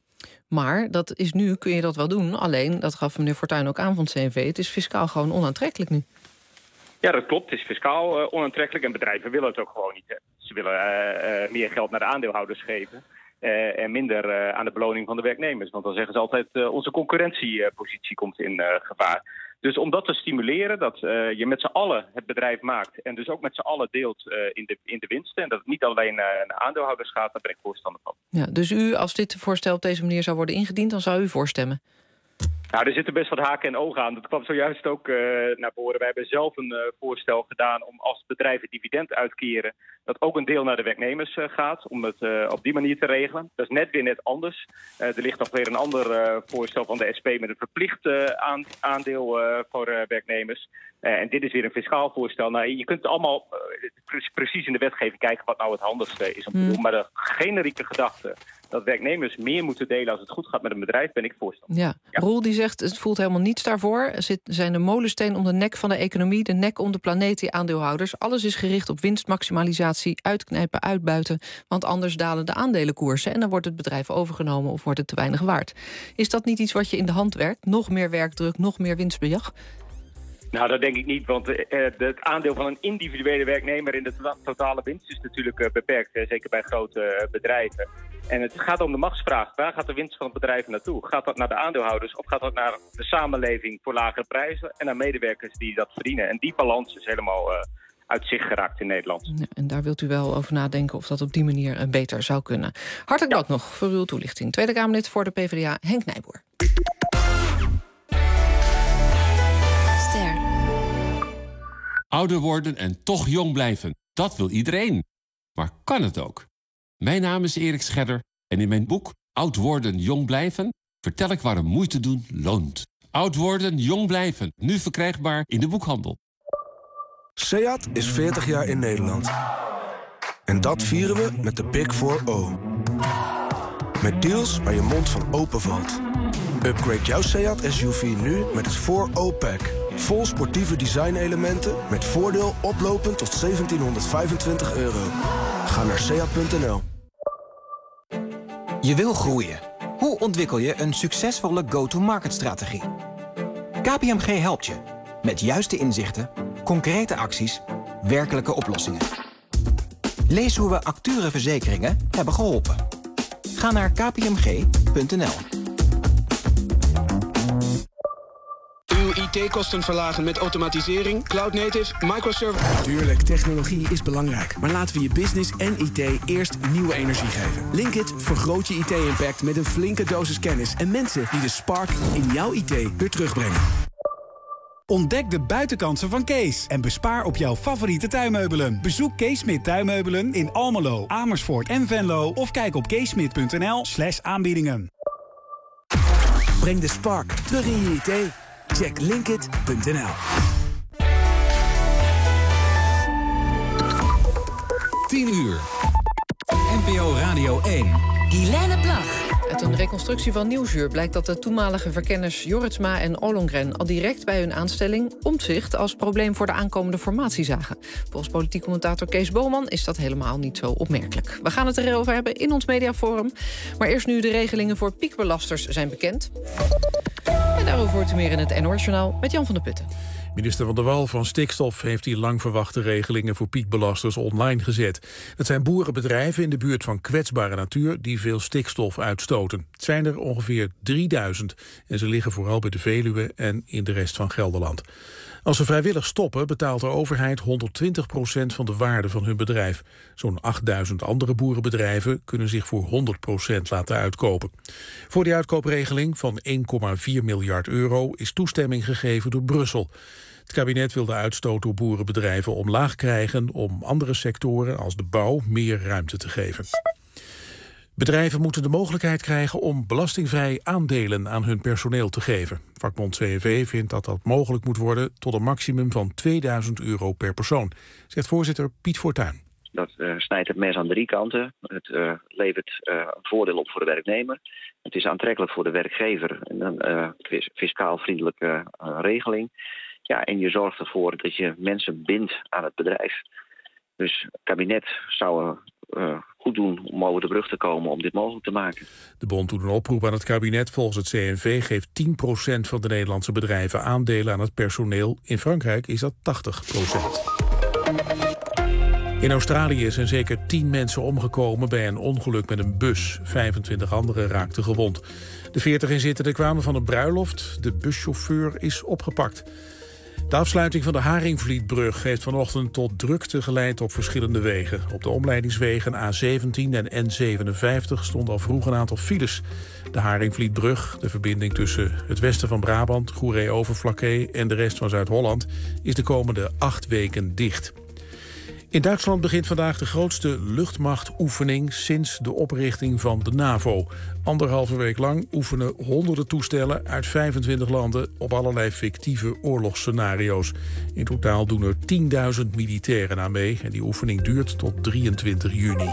S4: Maar dat is nu, kun je dat wel doen. Alleen, dat gaf meneer Fortuyn ook aan van het C N V... het is fiscaal gewoon onaantrekkelijk nu.
S20: Ja, dat klopt. Het is fiscaal uh, onaantrekkelijk. En bedrijven willen het ook gewoon niet. Hè. Ze willen uh, uh, meer geld naar de aandeelhouders geven. Uh, en minder uh, aan de beloning van de werknemers. Want dan zeggen ze altijd, uh, onze concurrentiepositie komt in uh, gevaar. Dus om dat te stimuleren, dat uh, je met z'n allen het bedrijf maakt... en dus ook met z'n allen deelt uh, in, de, in de winsten... en dat het niet alleen uh, naar aandeelhouders gaat, daar ben ik voorstander van.
S4: Ja, dus u, als dit voorstel op deze manier zou worden ingediend... dan zou u voorstemmen?
S20: Nou, er zitten best wat haken en ogen aan. Dat kwam zojuist ook uh, naar voren. Wij hebben zelf een uh, voorstel gedaan om als bedrijven dividend uitkeren... dat ook een deel naar de werknemers uh, gaat, om het uh, op die manier te regelen. Dat is net weer net anders. Uh, er ligt nog weer een ander uh, voorstel van de S P... met een verplicht uh, aan, aandeel uh, voor uh, werknemers. Uh, en dit is weer een fiscaal voorstel. Nou, je kunt allemaal uh, precies in de wetgeving kijken wat nou het handigste is om te doen. Maar de generieke gedachte dat werknemers meer moeten delen als het goed gaat met een bedrijf, ben ik voorstander.
S4: Ja. Ja. Roel die zegt, het voelt helemaal niets daarvoor. Er zit, zijn de molensteen om de nek van de economie, de nek om de planeet, die aandeelhouders. Alles is gericht op winstmaximalisatie, uitknijpen, uitbuiten. Want anders dalen de aandelenkoersen en dan wordt het bedrijf overgenomen of wordt het te weinig waard. Is dat niet iets wat je in de hand werkt? Nog meer werkdruk, nog meer winstbejag?
S20: Nou, dat denk ik niet, want uh, het aandeel van een individuele werknemer in de to- totale winst is natuurlijk uh, beperkt, uh, zeker bij grote uh, bedrijven. En het gaat om de machtsvraag. Waar gaat de winst van het bedrijf naartoe? Gaat dat naar de aandeelhouders of gaat dat naar de samenleving voor lagere prijzen en naar medewerkers die dat verdienen? En die balans is helemaal uh, uit zicht geraakt in Nederland.
S4: Ja, en daar wilt u wel over nadenken of dat op die manier uh, beter zou kunnen. Hartelijk dank ja. nog voor uw toelichting. Tweede Kamerlid voor de PvdA, Henk Nijboer.
S21: Ouder worden en toch jong blijven, dat wil iedereen. Maar kan het ook? Mijn naam is Erik Scherder en in mijn boek Oud worden, jong blijven... vertel ik waarom moeite doen loont. Oud worden, jong blijven, nu verkrijgbaar in de boekhandel.
S22: SEAT is veertig jaar in Nederland. En dat vieren we met de Big four O. Met deals waar je mond van open valt. Upgrade jouw SEAT S U V nu met het four O-pack... Vol sportieve design-elementen met voordeel oplopend tot zeventienhonderdvijfentwintig euro. Ga naar seat punt n l.
S23: Je wil groeien. Hoe ontwikkel je een succesvolle go-to-market-strategie? K P M G helpt je. Met juiste inzichten, concrete acties, werkelijke oplossingen. Lees hoe we Acture Verzekeringen hebben geholpen. Ga naar k p m g punt n l.
S1: I T-kosten verlagen met automatisering, cloud native, microservice.
S2: Tuurlijk, technologie is belangrijk. Maar laten we je business en I T eerst nieuwe energie geven. Linkit vergroot je I T-impact met een flinke dosis kennis en mensen die de spark in jouw I T weer terugbrengen.
S3: Ontdek de buitenkansen van Kees en bespaar op jouw favoriete tuinmeubelen. Bezoek Kees Smit Tuinmeubelen in Almelo, Amersfoort en Venlo of kijk op keesmit.nl slash aanbiedingen.
S2: Breng de spark terug in je I T. Check linkit punt n l.
S24: tien uur. N P O Radio één.
S5: Guilaine Plag.
S4: Uit een reconstructie van Nieuwsuur blijkt dat de toenmalige verkenners Jorritsma en Ollongren al direct bij hun aanstelling Omtzigt als probleem voor de aankomende formatie zagen. Volgens politiek commentator Kees Boman is dat helemaal niet zo opmerkelijk. We gaan het erover hebben in ons mediaforum. Maar eerst nu de regelingen voor piekbelasters zijn bekend. En daarover hoort u meer in het N O S-journaal met Jan van der Putten.
S25: Minister Van der Wal van Stikstof heeft die lang verwachte regelingen voor piekbelasters online gezet. Het zijn boerenbedrijven in de buurt van kwetsbare natuur die veel stikstof uitstoten. Het zijn er ongeveer drieduizend en ze liggen vooral bij de Veluwe en in de rest van Gelderland. Als ze vrijwillig stoppen betaalt de overheid honderdtwintig procent van de waarde van hun bedrijf. Zo'n achtduizend andere boerenbedrijven kunnen zich voor honderd procent laten uitkopen. Voor die uitkoopregeling van één komma vier miljard euro is toestemming gegeven door Brussel. Het kabinet wil de uitstoot door boerenbedrijven omlaag krijgen om andere sectoren als de bouw meer ruimte te geven. Bedrijven moeten de mogelijkheid krijgen om belastingvrij aandelen aan hun personeel te geven. Vakbond C N V vindt dat dat mogelijk moet worden tot een maximum van tweeduizend euro per persoon, zegt voorzitter Piet Fortuyn.
S12: Dat uh, snijdt het mes aan drie kanten. Het uh, levert uh, een voordeel op voor de werknemer. Het is aantrekkelijk voor de werkgever. En een uh, fiscaal vriendelijke uh, regeling. Ja, en je zorgt ervoor dat je mensen bindt aan het bedrijf. Dus het kabinet zou uh, goed doen om over de brug te komen om dit mogelijk te maken.
S25: De bond doet een oproep aan het kabinet. Volgens het C N V geeft tien procent van de Nederlandse bedrijven aandelen aan het personeel. In Frankrijk is dat tachtig procent. In Australië zijn zeker tien mensen omgekomen bij een ongeluk met een bus. vijfentwintig anderen raakten gewond. De veertig inzittenden kwamen van een bruiloft. De buschauffeur is opgepakt. De afsluiting van de Haringvlietbrug heeft vanochtend tot drukte geleid op verschillende wegen. Op de omleidingswegen A zeventien en N zevenenvijftig stond al vroeg een aantal files. De Haringvlietbrug, de verbinding tussen het westen van Brabant, Goeree-Overflakkee en de rest van Zuid-Holland, is de komende acht weken dicht. In Duitsland begint vandaag de grootste luchtmachtoefening sinds de oprichting van de NAVO. Anderhalve week lang oefenen honderden toestellen uit vijfentwintig landen op allerlei fictieve oorlogsscenario's. In totaal doen er tienduizend militairen aan mee en die oefening duurt tot drieëntwintig juni.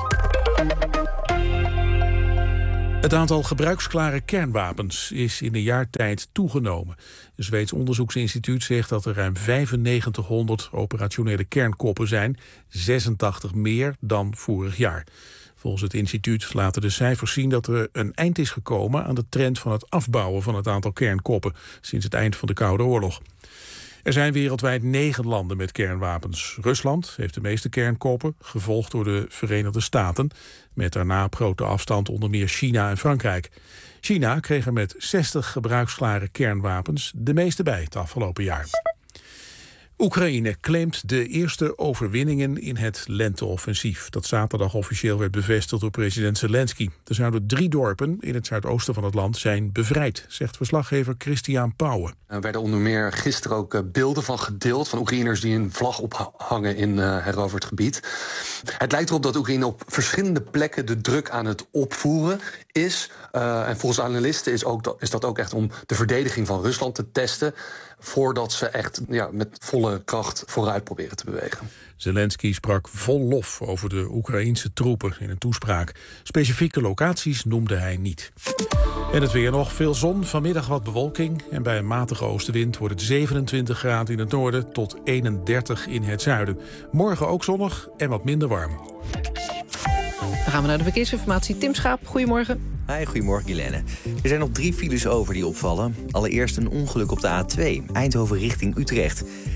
S25: Het aantal gebruiksklare kernwapens is in een jaar tijd toegenomen. Een Zweeds onderzoeksinstituut zegt dat er ruim vijfennegentighonderd operationele kernkoppen zijn, zesentachtig meer dan vorig jaar. Volgens het instituut laten de cijfers zien dat er een eind is gekomen aan de trend van het afbouwen van het aantal kernkoppen sinds het eind van de Koude Oorlog. Er zijn wereldwijd negen landen met kernwapens. Rusland heeft de meeste kernkoppen, gevolgd door de Verenigde Staten, met daarna op grote afstand onder meer China en Frankrijk. China kreeg er met zestig gebruiksklare kernwapens de meeste bij het afgelopen jaar. Oekraïne claimt de eerste overwinningen in het lenteoffensief, dat zaterdag officieel werd bevestigd door president Zelensky. Er zouden drie dorpen in het zuidoosten van het land zijn bevrijd, zegt verslaggever Christian Pauwen.
S26: Er werden onder meer gisteren ook uh, beelden van gedeeld van Oekraïners die een vlag ophangen in uh, heroverd gebied. Het lijkt erop dat Oekraïne op verschillende plekken de druk aan het opvoeren is. Uh, en volgens analisten is, ook dat, is dat ook echt om de verdediging van Rusland te testen, voordat ze echt ja, met volle kracht vooruit proberen te bewegen.
S25: Zelensky sprak vol lof over de Oekraïense troepen in een toespraak. Specifieke locaties noemde hij niet. En het weer nog, veel zon, vanmiddag wat bewolking. En bij een matige oostenwind wordt het zevenentwintig graden in het noorden tot eenendertig in het zuiden. Morgen ook zonnig en wat minder warm.
S4: Dan gaan we naar de verkeersinformatie. Tim Schaap, goedemorgen.
S27: Hi, goedemorgen Guilaine. Er zijn nog drie files over die opvallen. Allereerst een ongeluk op de A twee, Eindhoven richting Utrecht.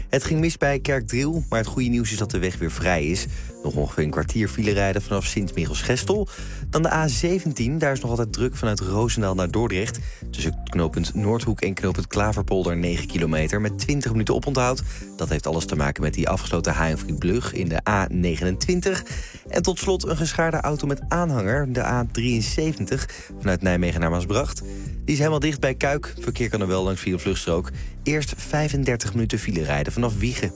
S27: Het ging mis bij Kerkdriel, maar het goede nieuws is dat de weg weer vrij is. Nog ongeveer een kwartier file rijden vanaf Sint-Michiels-Gestel. Dan de A zeventien, daar is nog altijd druk vanuit Roosendaal naar Dordrecht. Tussen knooppunt Noordhoek en knooppunt Klaverpolder negen kilometer... met twintig minuten oponthoud. Dat heeft alles te maken met die afgesloten Hagenvlietbrug in de A negenentwintig. En tot slot een geschaarde auto met aanhanger, de A drieënzeventig... vanuit Nijmegen naar Maasbracht. Die is helemaal dicht bij Kuik. Verkeer kan er wel langs via de vluchtstrook. Eerst vijfendertig minuten file rijden vanaf Wijchen.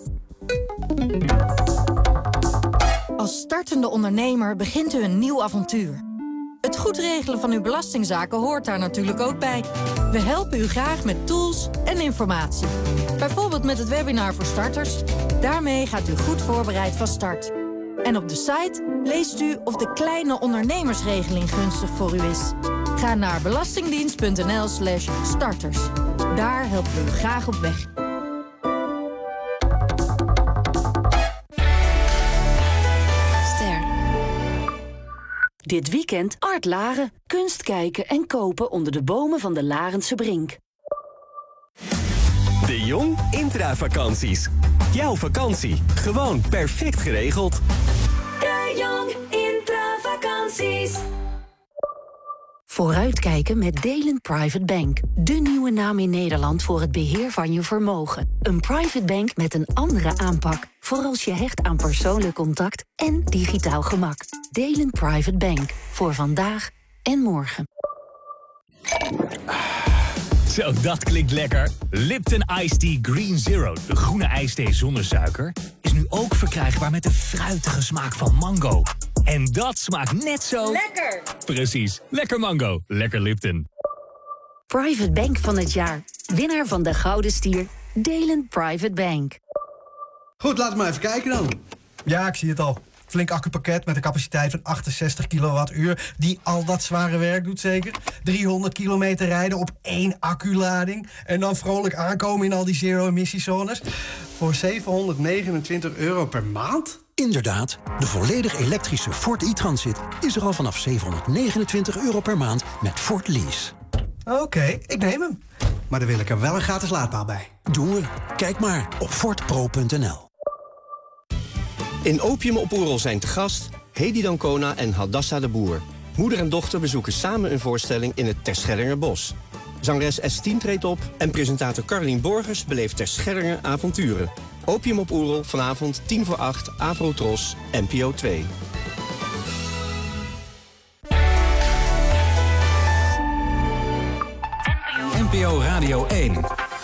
S6: Als startende ondernemer begint u een nieuw avontuur. Het goed regelen van uw belastingzaken hoort daar natuurlijk ook bij. We helpen u graag met tools en informatie. Bijvoorbeeld met het webinar voor starters. Daarmee gaat u goed voorbereid van start. En op de site leest u of de kleine ondernemersregeling gunstig voor u is. Ga naar belastingdienst.nl slash starters. Daar helpen we u graag op weg.
S7: Dit weekend Art Laren. Kunst kijken en kopen onder de bomen van de Larense Brink.
S8: De Jong Intravakanties. Jouw vakantie. Gewoon perfect geregeld.
S7: De Jong Intravakanties. Vooruitkijken met Delen Private Bank. De nieuwe naam in Nederland voor het beheer van je vermogen. Een private bank met een andere aanpak. Voor als je hecht aan persoonlijk contact en digitaal gemak. Delen Private Bank. Voor vandaag en morgen.
S9: Zo, dat klinkt lekker. Lipton Iced Tea Green Zero, de groene ijsthee zonder suiker, is nu ook verkrijgbaar met de fruitige smaak van mango. En dat smaakt net zo...
S7: Lekker!
S9: Precies, lekker mango, lekker Lipton.
S7: Private Bank van het jaar. Winnaar van de Gouden Stier. Delen Private Bank.
S10: Goed, laten we maar even kijken dan. Ja, ik zie het al. Flink accupakket met een capaciteit van achtenzestig kilowattuur... die al dat zware werk doet zeker. driehonderd kilometer rijden op één acculading... en dan vrolijk aankomen in al die zero-emissiezones... voor zevenhonderdnegenentwintig euro per maand?
S11: Inderdaad, de volledig elektrische Ford e-Transit is er al vanaf zevenhonderdnegenentwintig euro per maand met Ford Lease.
S10: Oké, okay, ik neem hem. Maar dan wil ik er wel een gratis laadpaal bij.
S11: Doen we. Kijk maar op ford pro punt n l.
S8: In Opium op Oerol zijn te gast Hedy Dancona en Hadassa de Boer. Moeder en dochter bezoeken samen een voorstelling in het Terschellinger Bos. Zangeres S tien treedt op en presentator Carlien Borgers beleeft Terschellinger avonturen. Opium op Oerol, vanavond tien voor acht, Avrotros, N P O twee.
S24: N P O Radio één.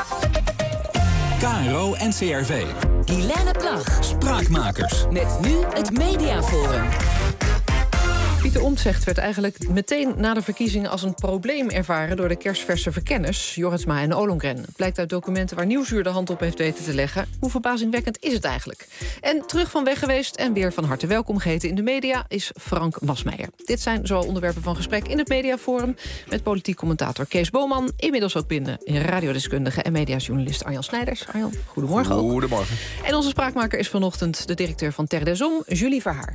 S24: K R O en C R V.
S7: Guilaine Plag.
S24: Spraakmakers.
S7: Met nu het Mediaforum.
S4: Pieter Omtzigt werd eigenlijk meteen na de verkiezingen als een probleem ervaren door de kersverse verkenners Jorritsma en Ollongren. Het blijkt uit documenten waar Nieuwsuur de hand op heeft weten te leggen. Hoe verbazingwekkend is het eigenlijk? En terug van weg geweest en weer van harte welkom geheten in de media is Frank Masmeijer. Dit zijn zoal onderwerpen van gesprek in het Mediaforum met politiek commentator Kees Boman, inmiddels ook binnen radiodeskundige en mediajournalist Arjan Snijders. Arjan, goedemorgen.
S13: Goedemorgen.
S4: En onze spraakmaker is vanochtend de directeur van Terre des Hommes, Julie Verhaar.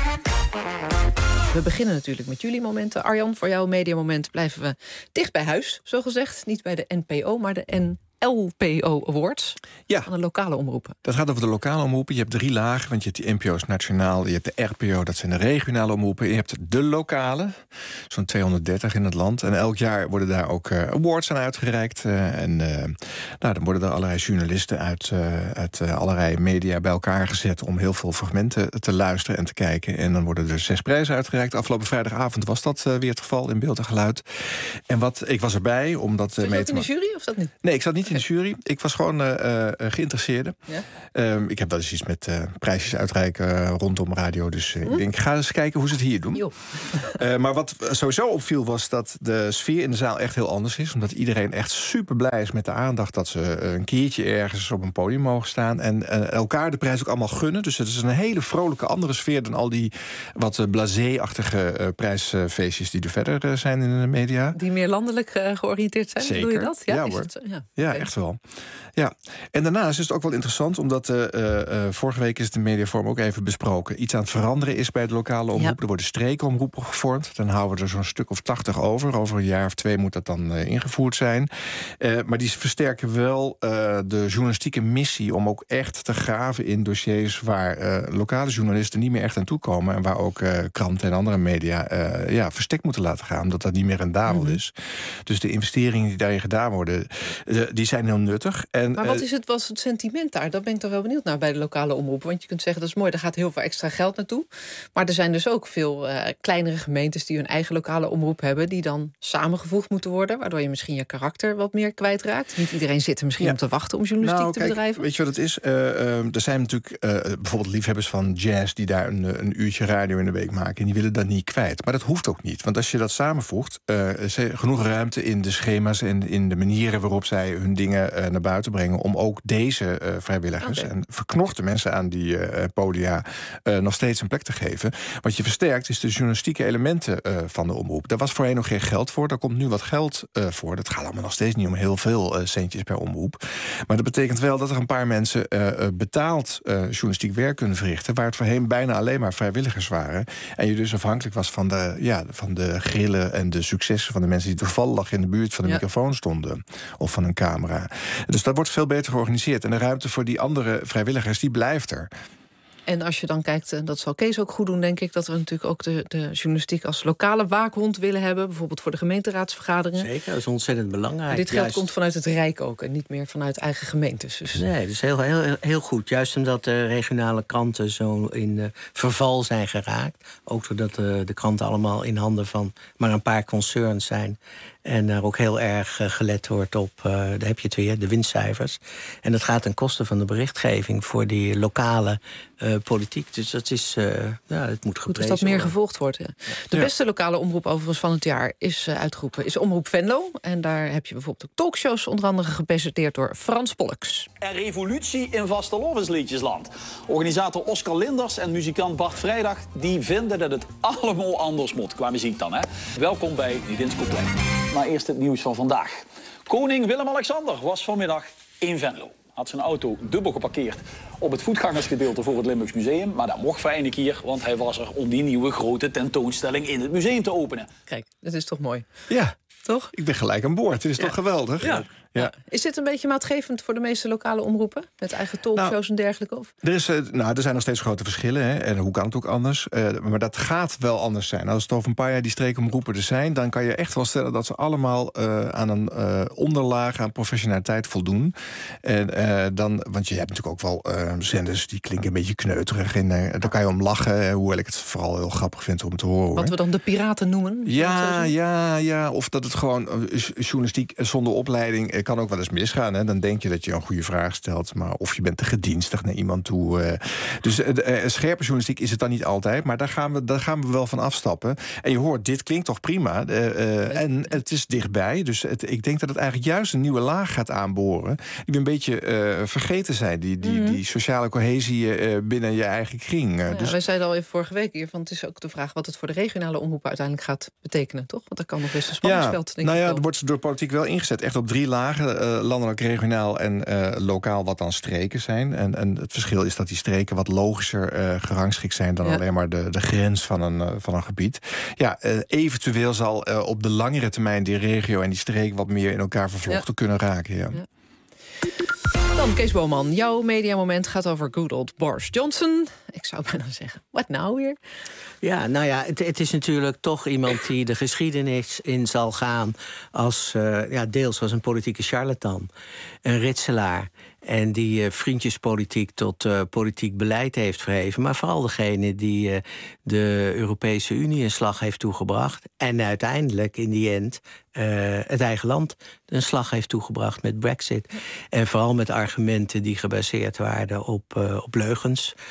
S4: We beginnen natuurlijk met jullie momenten. Arjan, voor jouw mediamoment blijven we dicht bij huis, zogezegd. Niet bij de N P O, maar de N L P O Awards.
S13: Ja.
S4: Van de lokale omroepen.
S13: Dat gaat over de lokale omroepen. Je hebt drie lagen, want je hebt die N P O's nationaal. Je hebt de R P O, dat zijn de regionale omroepen. Je hebt de lokale, zo'n tweehonderddertig in het land. En elk jaar worden daar ook uh, awards aan uitgereikt. Uh, en uh, nou, dan worden er allerlei journalisten uit, uh, uit uh, allerlei media bij elkaar gezet om heel veel fragmenten te luisteren en te kijken. En dan worden er zes prijzen uitgereikt. Afgelopen vrijdagavond was dat uh, weer het geval in beeld en geluid. En wat, ik was erbij om dat uh, mee te maken.
S4: Zat je in de jury of dat niet?
S13: Nee, ik zat niet in de jury. Ik was gewoon uh, uh, geïnteresseerde. Ja? Um, ik heb wel eens iets met uh, prijsjes uitreiken uh, rondom radio. Dus uh, hm? ik denk, ga eens kijken hoe ze het hier doen. Uh, maar wat sowieso opviel was dat de sfeer in de zaal echt heel anders is. Omdat iedereen echt super blij is met de aandacht dat ze uh, een keertje ergens op een podium mogen staan. En uh, elkaar de prijs ook allemaal gunnen. Dus het is een hele vrolijke andere sfeer dan al die wat uh, blasé-achtige uh, prijsfeestjes die er verder uh, zijn in de media.
S4: Die meer landelijk uh, georiënteerd zijn,
S13: Zeker.
S4: bedoel je dat? Ja,
S13: ja
S4: is
S13: hoor.
S4: het, ja.
S13: Ja,
S4: okay.
S13: echt wel. Ja, en daarnaast is het ook wel interessant, omdat uh, uh, vorige week is het in Mediaforum ook even besproken. Iets aan het veranderen is bij de lokale omroep. Ja. Er worden streekomroepen gevormd. Dan houden we er zo'n stuk of tachtig over. Over een jaar of twee moet dat dan uh, ingevoerd zijn. Uh, maar die versterken wel uh, de journalistieke missie om ook echt te graven in dossiers waar uh, lokale journalisten niet meer echt aan toekomen. En waar ook uh, kranten en andere media uh, ja, verstek moeten laten gaan, omdat dat niet meer rendabel mm-hmm. is. Dus de investeringen die daarin gedaan worden, uh, die zijn heel nuttig. En,
S4: maar wat
S13: uh,
S4: is het, was het sentiment daar? Daar ben ik toch wel benieuwd naar bij de lokale omroep. Want je kunt zeggen, dat is mooi, daar gaat heel veel extra geld naartoe. Maar er zijn dus ook veel uh, kleinere gemeentes die hun eigen lokale omroep hebben, die dan samengevoegd moeten worden, waardoor je misschien je karakter wat meer kwijtraakt. Niet iedereen zit er misschien ja. om te wachten om journalistiek
S13: nou,
S4: te
S13: kijk,
S4: bedrijven.
S13: Weet je wat het is? Uh, uh, er zijn natuurlijk uh, bijvoorbeeld liefhebbers van jazz die daar een, een uurtje radio in de week maken en die willen dat niet kwijt. Maar dat hoeft ook niet. Want als je dat samenvoegt, uh, is er genoeg ruimte in de schema's en in de manieren waarop zij hun dingen uh, naar buiten brengen om ook deze uh, vrijwilligers okay. en verknochte mensen aan die uh, podia uh, nog steeds een plek te geven. Wat je versterkt is de journalistieke elementen uh, van de omroep. Daar was voorheen nog geen geld voor. Daar komt nu wat geld uh, voor. Dat gaat allemaal nog steeds niet om heel veel uh, centjes per omroep. Maar dat betekent wel dat er een paar mensen uh, betaald uh, journalistiek werk kunnen verrichten, waar het voorheen bijna alleen maar vrijwilligers waren. En je dus afhankelijk was van de, ja, van de grillen en de successen van de mensen die toevallig in de buurt van de ja. microfoon stonden of van een camera. Dus dat wordt veel beter georganiseerd. En de ruimte voor die andere vrijwilligers, die blijft er.
S4: En als je dan kijkt, en dat zal Kees ook goed doen, denk ik, dat we natuurlijk ook de, de journalistiek als lokale waakhond willen hebben, bijvoorbeeld voor de gemeenteraadsvergaderingen.
S14: Zeker, dat is ontzettend belangrijk.
S4: Maar dit geld
S14: Juist...
S4: komt vanuit het Rijk ook en niet meer vanuit eigen gemeentes. Dus...
S14: Nee, dat is heel, heel, heel goed. Juist omdat de regionale kranten zo in uh, verval zijn geraakt. Ook doordat uh, de kranten allemaal in handen van maar een paar concerns zijn. En daar ook heel erg uh, gelet wordt op, uh, daar heb je het weer, de winstcijfers. En dat gaat ten koste van de berichtgeving voor die lokale uh, politiek. Dus dat is, uh, ja, het moet geprezen
S4: Goed, dus dat meer gevolgd wordt. Ja. De ja. beste lokale omroep overigens van het jaar is uh, uitgeroepen, is Omroep Venlo. En daar heb je bijvoorbeeld ook talkshows, onder andere gepresenteerd door Frans Pollux.
S15: En revolutie in vastelovensliedjesland. Organisator Oscar Linders en muzikant Bart Vrijdag, die vinden dat het allemaal anders moet, qua muziek dan. Hè? Welkom bij Niet in het Compleet. Maar eerst het nieuws van vandaag. Koning Willem-Alexander was vanmiddag in Venlo. Had zijn auto dubbel geparkeerd op het voetgangersgedeelte voor het Limburgs Museum. Maar dat mocht voor een keer, want hij was er om die nieuwe grote tentoonstelling in het museum te openen.
S4: Kijk, dat is toch mooi?
S13: Ja.
S4: Toch?
S13: Ik ben gelijk aan boord. Het is
S4: ja.
S13: toch geweldig?
S4: Ja. Ja. Is dit een beetje maatgevend voor de meeste lokale omroepen? Met eigen talkshows nou, en dergelijke? Of?
S13: Er, is, nou, er zijn nog steeds grote verschillen. Hè? En hoe kan het ook anders? Uh, maar dat gaat wel anders zijn. Als het over een paar jaar die streekomroepen er zijn, dan kan je echt wel stellen dat ze allemaal uh, aan een uh, onderlaag aan professionaliteit voldoen. En, uh, dan, want je hebt natuurlijk ook wel uh, zenders die klinken een beetje kneuterig. En uh, daar kan je om lachen. Hoewel ik het vooral heel grappig vind om te horen.
S4: Wat we dan de piraten noemen?
S13: Ja, ja, ja. Of dat het gewoon uh, journalistiek zonder opleiding kan ook wel eens misgaan. Hè? Dan denk je dat je een goede vraag stelt, maar of je bent te gedienstig naar iemand toe. Uh, dus uh, uh, scherpe journalistiek is het dan niet altijd, maar daar gaan we, daar gaan we wel van afstappen. En je hoort, dit klinkt toch prima. Uh, uh, en het is dichtbij, dus het, ik denk dat het eigenlijk juist een nieuwe laag gaat aanboren, die we een beetje uh, vergeten zijn. Die, die, mm-hmm. die sociale cohesie uh, binnen je eigen kring. Uh,
S4: ja,
S13: dus...
S4: Wij zeiden al even vorige week hier, van het is ook de vraag wat het voor de regionale omroep uiteindelijk gaat betekenen, toch? Want dat kan nog best een spanningsveld.
S13: Ja,
S4: denk
S13: nou
S4: ik
S13: ja,
S4: wel.
S13: het wordt door politiek wel ingezet, echt op drie lagen. Uh, landelijk, regionaal en uh, lokaal, wat dan streken zijn. En, en het verschil is dat die streken wat logischer uh, gerangschikt zijn dan ja. alleen maar de, de grens van een, uh, van een gebied. Ja, uh, eventueel zal uh, op de langere termijn die regio en die streek wat meer in elkaar vervlochten ja. kunnen raken. Ja. Ja.
S4: Dan Kees Boman, jouw mediamoment gaat over good old Boris Johnson. Ik zou bijna zeggen, wat nou weer?
S14: Ja, nou ja, het, het is natuurlijk toch iemand die de geschiedenis in zal gaan als uh, ja, deels als een politieke charlatan, een ritselaar. En die uh, vriendjespolitiek tot uh, politiek beleid heeft verheven. Maar vooral degene die uh, de Europese Unie een slag heeft toegebracht. En uiteindelijk, in die end, uh, het eigen land een slag heeft toegebracht met Brexit. En vooral met argumenten die gebaseerd waren op, uh, op leugens. En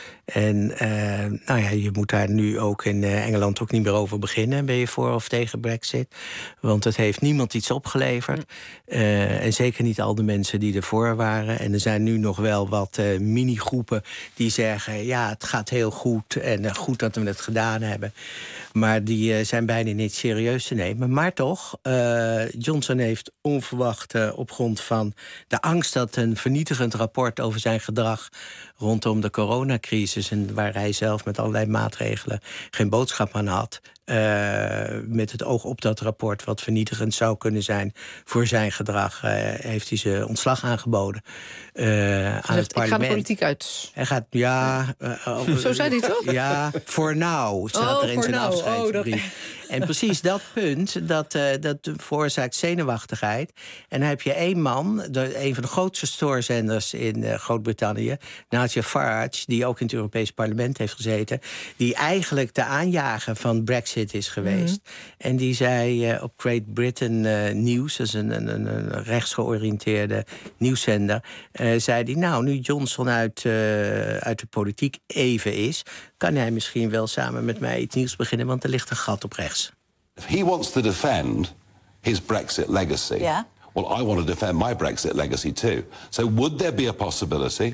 S14: En uh, nou ja, je moet daar nu ook in uh, Engeland ook niet meer over beginnen. Ben je voor of tegen Brexit? Want het heeft niemand iets opgeleverd. Uh, en zeker niet al de mensen die ervoor waren. En er zijn nu nog wel wat uh, mini-groepen die zeggen... ja, het gaat heel goed en uh, goed dat we het gedaan hebben. Maar die uh, zijn bijna niet serieus te nemen. Maar toch, uh, Johnson heeft onverwacht uh, op grond van de angst... dat een vernietigend rapport over zijn gedrag rondom de coronacrisis... en waar hij zelf met allerlei maatregelen geen boodschap aan had... Uh, met het oog op dat rapport, wat vernietigend zou kunnen zijn voor zijn gedrag, uh, heeft hij zijn ontslag aangeboden uh, aan het parlement.
S4: Ik ga de politiek uit.
S14: Hij gaat, ja... Uh, uh,
S4: Zo zei hij toch?
S14: Ja, for now, staat
S4: oh,
S14: er in zijn
S4: now.
S14: afscheidsbrief.
S4: Oh, dat...
S14: En precies dat punt, dat, uh, dat veroorzaakt zenuwachtigheid. En dan heb je één man, de, een van de grootste stoorzenders in uh, Groot-Brittannië... Nigel Farage, die ook in het Europees Parlement heeft gezeten... die eigenlijk de aanjager van Brexit is geweest. Mm-hmm. En die zei uh, op Great Britain uh, News, dat is een, een, een rechtsgeoriënteerde nieuwszender... Uh, zei hij, nou, nu Johnson uit, uh, uit de politiek even is... kan hij misschien wel samen met mij iets nieuws beginnen... want er ligt een gat op rechts.
S16: If he wants to defend his Brexit legacy... Yeah. Well, I want to defend my Brexit legacy too. So would there be a possibility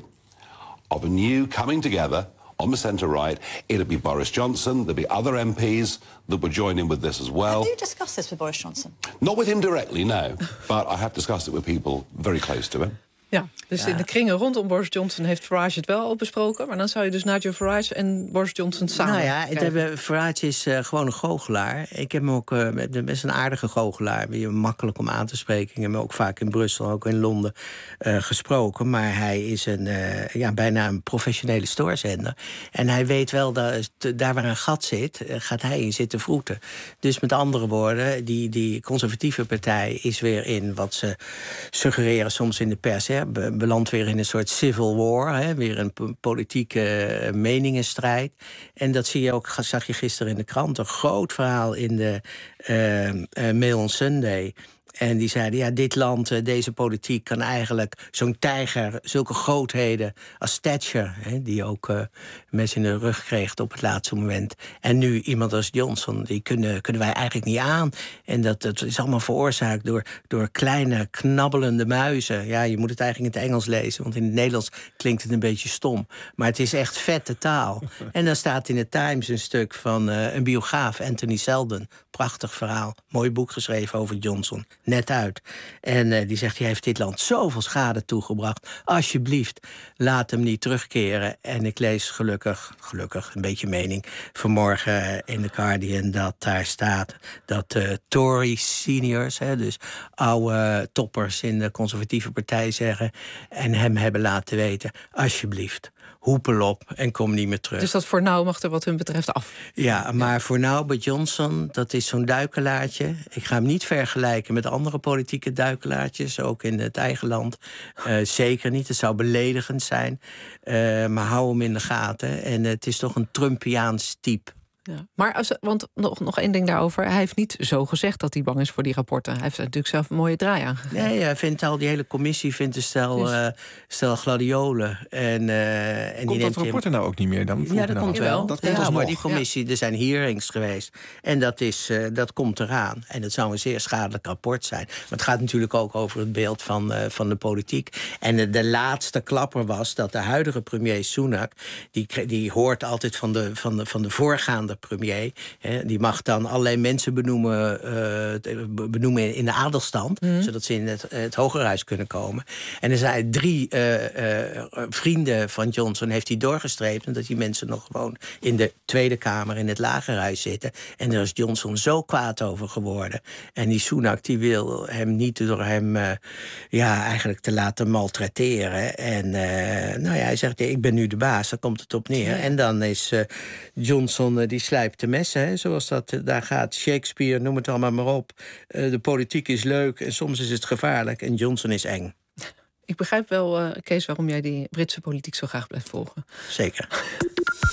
S16: of a new coming together... on the centre-right, it'll be Boris Johnson, there'll be other M Ps that would join in with this as well.
S17: Have you discussed this with Boris Johnson?
S16: Not with him directly, no. But I have discussed it with people very close to him.
S4: Ja, dus
S14: ja.
S4: in de kringen rondom Boris Johnson heeft Farage het wel al besproken... maar dan zou je dus Nigel Farage en Boris Johnson samen...
S14: Nou ja, het hebben, Farage is uh, gewoon een goochelaar. Ik heb hem ook uh, best een aardige goochelaar. Wie makkelijk om aan te spreken. Ik heb hem ook vaak in Brussel, ook in Londen uh, gesproken. Maar hij is een, uh, ja, bijna een professionele stoorzender. En hij weet wel, dat daar waar een gat zit, uh, gaat hij in zitten vroeten. Dus met andere woorden, die, die conservatieve partij is weer in wat ze suggereren soms in de pers... belandt weer in een soort civil war, hè, weer een politieke uh, meningenstrijd. En dat zie je ook, zag je gisteren in de krant, een groot verhaal in de uh, uh, Mail on Sunday. En die zeiden, ja, dit land, deze politiek kan eigenlijk zo'n tijger, zulke grootheden als Thatcher, hè, die ook uh, mensen in de rug kreeg op het laatste moment. En nu iemand als Johnson, die kunnen, kunnen wij eigenlijk niet aan. En dat, dat is allemaal veroorzaakt door, door kleine, knabbelende muizen. Ja, je moet het eigenlijk in het Engels lezen, want in het Nederlands klinkt het een beetje stom. Maar het is echt vette taal. En dan staat in de Times een stuk van uh, een biograaf, Anthony Seldon. Prachtig verhaal, mooi boek geschreven over Johnson. Net uit. En uh, die zegt, hij heeft dit land zoveel schade toegebracht. Alsjeblieft, laat hem niet terugkeren. En ik lees gelukkig, gelukkig, een beetje mening... vanmorgen uh, in The Guardian dat daar staat... dat uh, Tory seniors, hè, dus oude toppers in de conservatieve partij zeggen... en hem hebben laten weten, alsjeblieft... hoepel op en kom niet meer terug.
S4: Dus dat voor nou mag er wat hun betreft af?
S14: Ja, maar voor nou bij Johnson, dat is zo'n duikelaartje. Ik ga hem niet vergelijken met andere politieke duikelaartjes... ook in het eigen land. Uh, zeker niet, het zou beledigend zijn. Uh, maar hou hem in de gaten. En uh, het is toch een Trumpiaans type.
S4: Ja. Maar als, want nog, nog één ding daarover. Hij heeft niet zo gezegd dat hij bang is voor die rapporten. Hij heeft natuurlijk zelf een mooie draai aangegeven.
S14: Nee, hij vindt al, die hele commissie vindt een stel, dus... uh, stel gladiolen. En, uh, en
S13: komt
S14: die
S13: dat rapport er nou ook niet meer dan?
S14: Ja, dat komt wel.
S13: Dat
S14: ja,
S13: komt
S14: maar
S13: nog.
S14: die commissie, ja. Er zijn hearings geweest. En dat, is, uh, dat komt eraan. En dat zou een zeer schadelijk rapport zijn. Maar het gaat natuurlijk ook over het beeld van, uh, van de politiek. En uh, de laatste klapper was dat de huidige premier Sunak... die, die hoort altijd van de, van de, van de voorgaande premier... He, die mag dan allerlei mensen benoemen, uh, benoemen in de adelstand... Mm. zodat ze in het, het hogerhuis kunnen komen. En er zijn drie uh, uh, vrienden van Johnson heeft hij doorgestreept... en dat die mensen nog gewoon in de Tweede Kamer in het lagerhuis zitten. En daar is Johnson zo kwaad over geworden. En die Sunak die wil hem niet door hem uh, ja, eigenlijk te laten maltraiteren. En uh, nou ja, hij zegt, ik ben nu de baas, daar komt het op neer. Ja. En dan is uh, Johnson, uh, die slijpt de messen, hè, zoals dat uh, daar gaat. Shakespeare, noem het allemaal maar op. Uh, de politiek is leuk en soms is het gevaarlijk. En Johnson is eng.
S4: Ik begrijp wel, uh, Kees, waarom jij die Britse politiek zo graag blijft volgen.
S14: Zeker.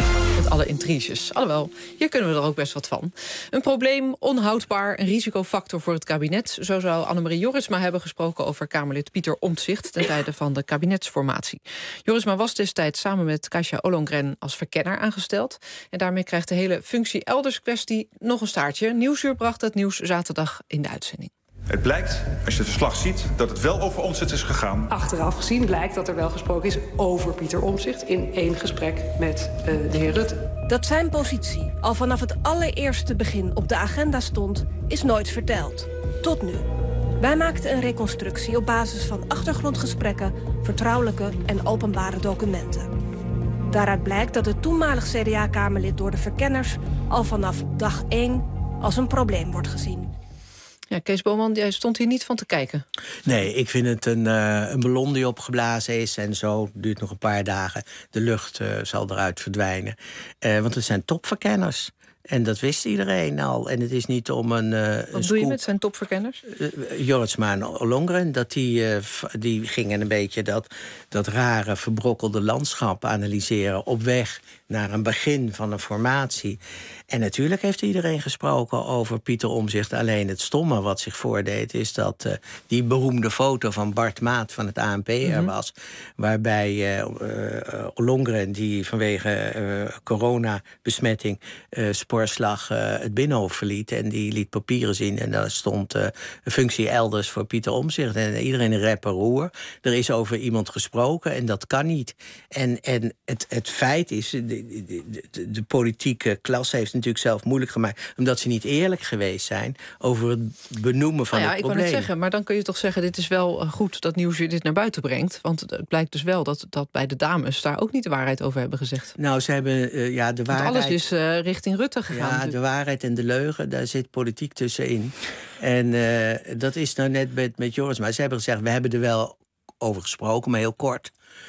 S4: met alle intriges. Alhoewel, hier kunnen we er ook best wat van. Een probleem, onhoudbaar, een risicofactor voor het kabinet. Zo zou Annemarie Jorisma hebben gesproken over Kamerlid Pieter Omtzigt ten tijde van de kabinetsformatie. Jorisma was destijds samen met Kasia Ollongren als verkenner aangesteld. En daarmee krijgt de hele functie elders kwestie nog een staartje. Nieuwsuur bracht het nieuws zaterdag in de uitzending.
S17: Het blijkt, als je het verslag ziet, dat het wel over Omtzigt is gegaan.
S18: Achteraf gezien blijkt dat er wel gesproken is over Pieter Omtzigt in één gesprek met uh, de heer Rutte.
S19: Dat zijn positie al vanaf het allereerste begin op de agenda stond, is nooit verteld. Tot nu. Wij maakten een reconstructie op basis van achtergrondgesprekken, vertrouwelijke en openbare documenten. Daaruit blijkt dat het toenmalig C D A-Kamerlid door de verkenners al vanaf dag één als een probleem wordt gezien.
S4: Ja, Kees Boman, jij stond hier niet van te kijken.
S14: Nee, ik vind het een, uh, een ballon die opgeblazen is en zo duurt nog een paar dagen. De lucht uh, zal eruit verdwijnen. Uh, want het zijn topverkenners. En dat wist iedereen al. En het is niet om een. Uh,
S4: Wat
S14: een
S4: doe
S14: scoop.
S4: je met zijn topverkenners?
S14: Uh, Jorisma en Ollongren, dat die, uh, die gingen een beetje dat, dat rare, verbrokkelde landschap analyseren op weg naar een begin van een formatie. En natuurlijk heeft iedereen gesproken over Pieter Omtzigt. Alleen het stomme wat zich voordeed is dat uh, die beroemde foto van Bart Maat van het A N P er mm-hmm. was. Waarbij uh, uh, Ollongren, die vanwege uh, coronabesmetting uh, spoorslag uh, het Binnenhof verliet. En die liet papieren zien. En daar stond uh, een functie elders voor Pieter Omtzigt. En iedereen een rep en roer. Er is over iemand gesproken en dat kan niet. En, en het, het feit is, de, de, de, de politieke klasse heeft natuurlijk zelf moeilijk gemaakt, omdat ze niet eerlijk geweest zijn over het benoemen van
S4: nou ja,
S14: het
S4: ik
S14: probleem.
S4: Ik kan het zeggen, maar dan kun je toch zeggen, dit is wel goed dat Nieuwsuur dit naar buiten brengt. Want het blijkt dus wel dat, dat bij de dames daar ook niet de waarheid over hebben gezegd.
S14: Nou, ze hebben uh, ja, de waarheid.
S4: Want alles is uh, richting Rutte gegaan.
S14: Ja, de waarheid en de leugen, daar zit politiek tussenin. En uh, dat is nou net met, met Joris. Maar ze hebben gezegd, we hebben er wel over gesproken, maar heel kort.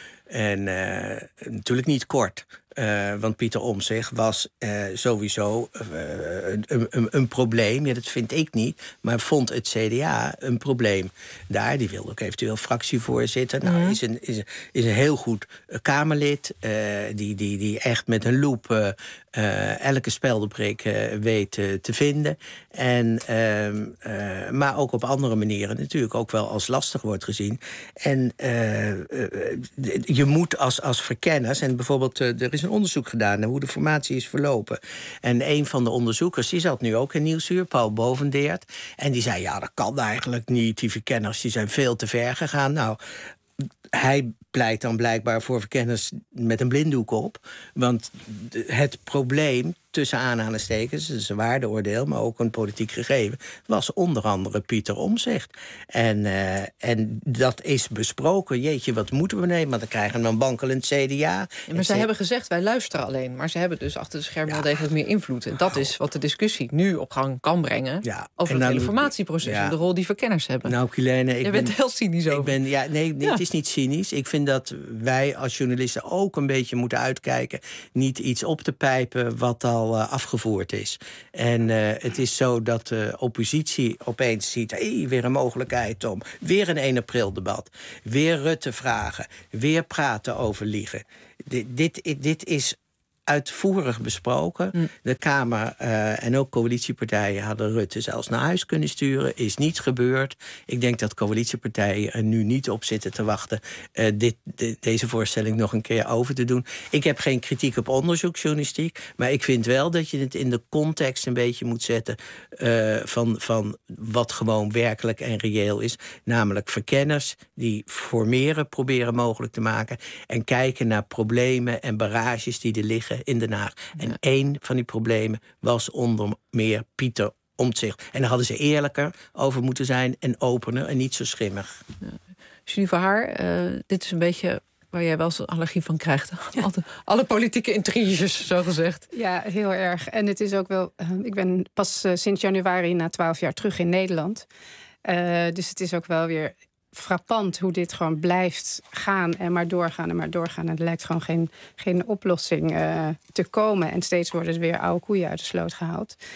S14: En uh, natuurlijk niet kort. Uh, want Pieter Omtzigt was uh, sowieso uh, een, een, een probleem. Ja, dat vind ik niet. Maar vond het C D A een probleem. Daar, die wilde ook eventueel fractievoorzitter. Nou, mm. is, een, is, een, is een heel goed Kamerlid. Uh, die, die, die echt met een loep uh, uh, elke speldenprik uh, weet uh, te vinden. En, uh, uh, maar ook op andere manieren natuurlijk ook wel als lastig wordt gezien. En uh, uh, je moet als, als verkenners, en bijvoorbeeld uh, er is een onderzoek gedaan naar hoe de formatie is verlopen. En een van de onderzoekers, die zat nu ook in Nieuwsuur, Paul Bovendeert. En die zei, ja, dat kan eigenlijk niet. Die verkenners die zijn veel te ver gegaan. Nou, hij pleit dan blijkbaar voor verkenners met een blinddoek op. Want het probleem, tussen aanhalingstekens, dat is een waardeoordeel, maar ook een politiek gegeven, was onder andere Pieter Omtzigt. En, uh, en dat is besproken. Jeetje, wat moeten we nemen? Want dan krijgen we een wankelend C D A.
S4: Ja, maar ze C- hebben gezegd, wij luisteren alleen. Maar ze hebben dus achter de schermen ja. wel degelijk meer invloed. En dat is wat de discussie nu op gang kan brengen. Ja. Over het dan, hele formatieproces ja. en de rol die verkenners hebben.
S14: Nou, Kilene, ik
S4: Je
S14: ben,
S4: bent heel cynisch over.
S14: Ik ben, ja, nee, nee ja. Het is niet cynisch. Ik vind dat wij als journalisten ook een beetje moeten uitkijken. Niet iets op te pijpen wat al Uh, afgevoerd is. En uh, het is zo dat de oppositie opeens ziet, hey, weer een mogelijkheid om weer een één april debat, weer Rutte vragen, weer praten over liegen. D- dit, dit is uitvoerig besproken. Mm. De Kamer uh, en ook coalitiepartijen hadden Rutte zelfs naar huis kunnen sturen. Is niet gebeurd. Ik denk dat coalitiepartijen er nu niet op zitten te wachten Uh, dit, de, deze voorstelling nog een keer over te doen. Ik heb geen kritiek op onderzoeksjournalistiek, maar ik vind wel dat je het in de context een beetje moet zetten uh, van, van wat gewoon werkelijk en reëel is. Namelijk verkenners die formeren proberen mogelijk te maken en kijken naar problemen en barrages die er liggen in Den Haag. En ja. één van die problemen was onder meer Pieter Omtzigt. En daar hadden ze eerlijker over moeten zijn en opener en niet zo schimmig.
S4: Ja. Julie Verhaar, uh, dit is een beetje waar jij wel eens een allergie van krijgt. Ja. Alle, alle politieke intriges, zo gezegd.
S20: Ja, heel erg. En het is ook wel. Uh, ik ben pas uh, sinds januari na twaalf jaar terug in Nederland. Uh, dus het is ook wel weer frappant hoe dit gewoon blijft gaan en maar doorgaan en maar doorgaan. En er lijkt gewoon geen, geen oplossing uh, te komen. En steeds worden er weer oude koeien uit de sloot gehaald.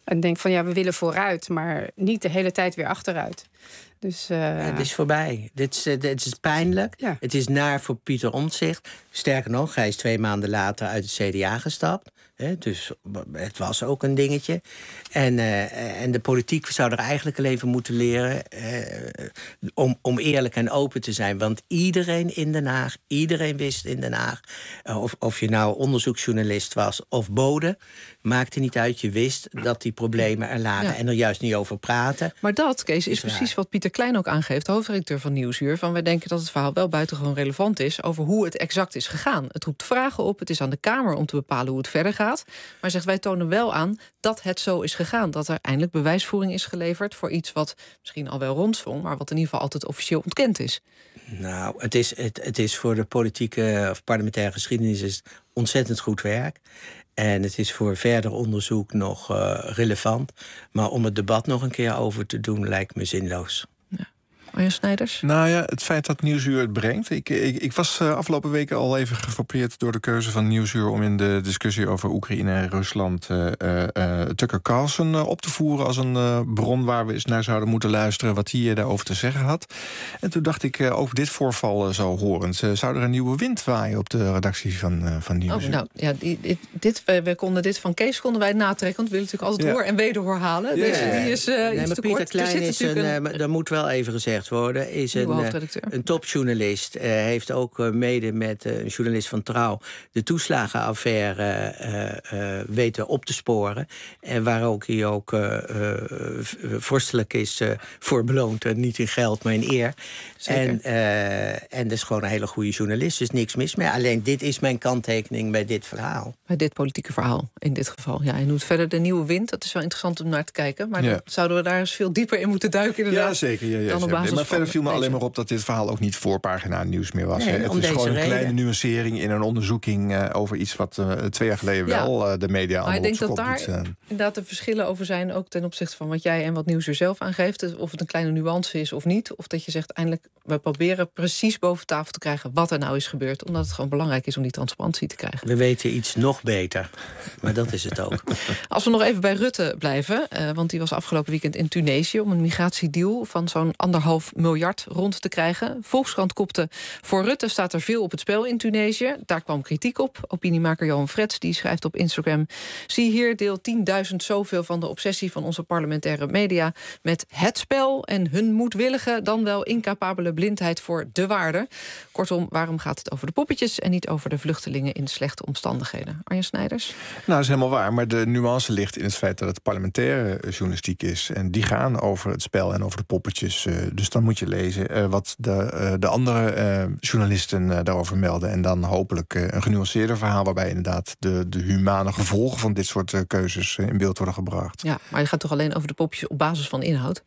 S20: En denk van ja, we willen vooruit, maar niet de hele tijd weer achteruit. Dus, uh...
S14: ja, het is voorbij. Dit is, dit is pijnlijk. Ja. Het is naar voor Pieter Omtzigt. Sterker nog, hij is twee maanden later uit het C D A gestapt. He, dus het was ook een dingetje. En, uh, en de politiek zou er eigenlijk al even moeten leren... Uh, om, om eerlijk en open te zijn. Want iedereen in Den Haag, iedereen wist in Den Haag... Uh, of, of je nou onderzoeksjournalist was of bode... maakte niet uit, je wist dat die problemen er lagen... Ja. En er juist niet over praten.
S4: Maar dat, Kees, is
S14: is
S4: precies
S14: raar.
S4: wat Pieter Klein ook aangeeft... de hoofdredacteur van Nieuwsuur. Van wij denken dat het verhaal wel buitengewoon relevant is... over hoe het exact is gegaan. Het roept vragen op, het is aan de Kamer om te bepalen hoe het verder gaat... Maar zegt, wij tonen wel aan dat het zo is gegaan. Dat er eindelijk bewijsvoering is geleverd voor iets wat misschien al wel rondzwong... maar wat in ieder geval altijd officieel ontkend is.
S14: Nou, het is, het, het is voor de politieke of parlementaire geschiedenis is ontzettend goed werk. En het is voor verder onderzoek nog uh, relevant. Maar om het debat nog een keer over te doen lijkt me zinloos.
S4: Arjen Snijders?
S13: Nou ja, het feit dat Nieuwsuur het brengt. Ik, ik, ik was uh, afgelopen weken al even gefrappeerd door de keuze van Nieuwsuur... om in de discussie over Oekraïne en Rusland... Uh, uh, Tucker Carlson uh, op te voeren als een uh, bron... waar we eens naar zouden moeten luisteren wat hij uh, daarover te zeggen had. En toen dacht ik uh, over dit voorval uh, zo horend... Uh, zou er een nieuwe wind waaien op de redactie van, uh, van Nieuwsuur?
S4: Oh, nou, ja, dit, dit, we, we konden dit van Kees konden wij natrekken... want we willen natuurlijk altijd ja. hoor en wederhoor halen.
S14: Ja.
S4: Deze die is uh,
S14: nee,
S4: iets
S14: maar
S4: te
S14: Pieter
S4: kort.
S14: Klein is een, een... Uh, dat moet wel even gezegd worden, is een, uh, een topjournalist. Uh, heeft ook uh, mede met uh, een journalist van Trouw... de toeslagenaffaire uh, uh, weten op te sporen. En waar ook hij ook uh, uh, vorstelijk is uh, voor beloond. Uh, niet in geld, maar in eer. En, uh, en dat is gewoon een hele goede journalist. Dus niks mis mee. Alleen dit is mijn kanttekening bij dit verhaal.
S4: Bij dit politieke verhaal, in dit geval. Ja, en hoe het verder de nieuwe wind, dat is wel interessant om naar te kijken. Maar ja. dan zouden we daar eens veel dieper in moeten duiken. Inderdaad.
S13: Ja, zeker. Ja, ja,
S4: dan op basis
S13: maar verder viel me
S4: deze.
S13: alleen maar op dat dit verhaal ook niet voorpagina nieuws meer was.
S14: Nee,
S13: het is gewoon een
S14: reden.
S13: kleine nuancering in een onderzoeking uh, over iets wat uh, twee jaar geleden ja. wel uh, de media
S4: maar
S13: allemaal
S4: ik denk dat daar
S13: doet, uh.
S4: inderdaad de verschillen over zijn, ook ten opzichte van wat jij en wat Nieuwsuur zelf aangeeft. Of het een kleine nuance is of niet. Of dat je zegt, eindelijk, we proberen precies boven tafel te krijgen wat er nou is gebeurd. Omdat het gewoon belangrijk is om die transparantie te krijgen.
S14: We weten iets nog beter. Maar dat is het ook.
S4: Als we nog even bij Rutte blijven, uh, want die was afgelopen weekend in Tunesië om een migratiedeal van zo'n anderhalf miljard rond te krijgen. Volkskrant kopte, voor Rutte staat er veel op het spel in Tunesië. Daar kwam kritiek op. Opiniemaker Johan Frets die schrijft op Instagram: zie hier deel tienduizend zoveel van de obsessie van onze parlementaire media met het spel en hun moedwillige, dan wel incapabele blindheid voor de waarde. Kortom, waarom gaat het over de poppetjes en niet over de vluchtelingen in slechte omstandigheden? Arjen Snijders?
S13: Nou, dat is helemaal waar. Maar de nuance ligt in het feit dat het parlementaire journalistiek is. En die gaan over het spel en over de poppetjes. Uh, dus dan moet je lezen uh, wat de, uh, de andere uh, journalisten uh, daarover melden. En dan hopelijk uh, een genuanceerder verhaal waarbij inderdaad de, de humane gevolgen van dit soort uh, keuzes uh, in beeld worden gebracht.
S4: Ja, maar je gaat toch alleen over de poppetjes op basis van inhoud?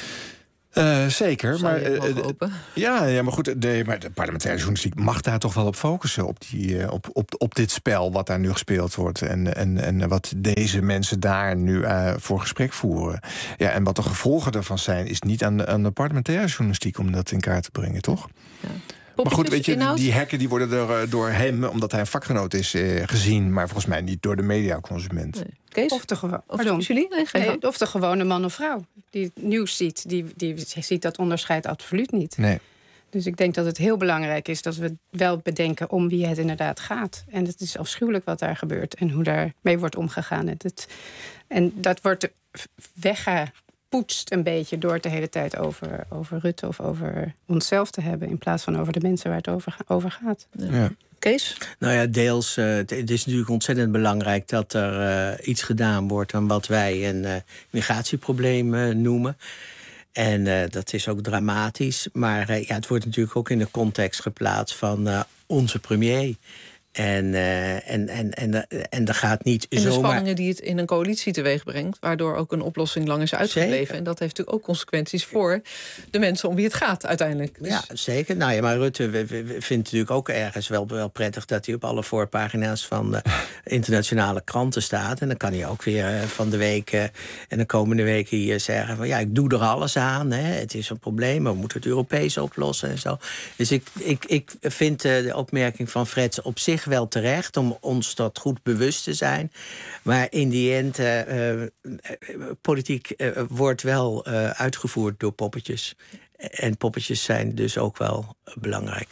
S13: Uh, zeker,
S4: Zou
S13: maar,
S4: uh,
S13: uh, ja, ja, maar goed, de, maar de parlementaire journalistiek mag daar toch wel op focussen, op, die, uh, op, op, op dit spel wat daar nu gespeeld wordt en, en, en wat deze mensen daar nu uh, voor gesprek voeren. Ja, en wat de gevolgen daarvan zijn, is niet aan de, aan de parlementaire journalistiek om dat in kaart te brengen, toch? Ja. Maar goed, weet je, inhoud? die hekken die worden er door hem, omdat hij een vakgenoot is, eh, gezien, maar volgens mij niet door de mediaconsument.
S4: Nee. Kees?
S20: Of de, gewo-
S4: of, nee,
S20: nee, of de gewone man of vrouw die het nieuws ziet, die, die ziet dat onderscheid absoluut niet.
S13: Nee.
S20: Dus ik denk dat het heel belangrijk is dat we wel bedenken om wie het inderdaad gaat. En het is afschuwelijk wat daar gebeurt en hoe daarmee wordt omgegaan. Het, het, en dat wordt weggepoetst een beetje door het de hele tijd over, over Rutte of over onszelf te hebben, in plaats van over de mensen waar het over, over gaat.
S13: Ja.
S4: Kees?
S14: Nou ja, deels. Uh, het is natuurlijk ontzettend belangrijk dat er uh, iets gedaan wordt aan wat wij een uh, migratieprobleem uh, noemen. En uh, dat is ook dramatisch. Maar uh, ja, het wordt natuurlijk ook in de context geplaatst van uh, onze premier. En, uh, en, en, en, en er gaat niet
S4: en de
S14: zomaar...
S4: spanningen die het in een coalitie teweeg brengt, waardoor ook een oplossing lang is uitgebleven.
S14: Zeker.
S4: En dat heeft natuurlijk ook consequenties voor de mensen om wie het gaat uiteindelijk. Dus...
S14: Ja, zeker. Nou ja, maar Rutte we, we, we vindt natuurlijk ook ergens wel, wel prettig dat hij op alle voorpagina's van de internationale kranten staat. En dan kan hij ook weer uh, van de week uh, en de komende weken hier zeggen van ja, ik doe er alles aan. Hè. Het is een probleem, maar we moeten het Europees oplossen en zo. Dus ik, ik, ik vind uh, de opmerking van Frets op zich zich wel terecht om ons dat goed bewust te zijn. Maar in die end, uh, uh, politiek uh, wordt wel uh, uitgevoerd door poppetjes. En poppetjes zijn dus ook wel belangrijk.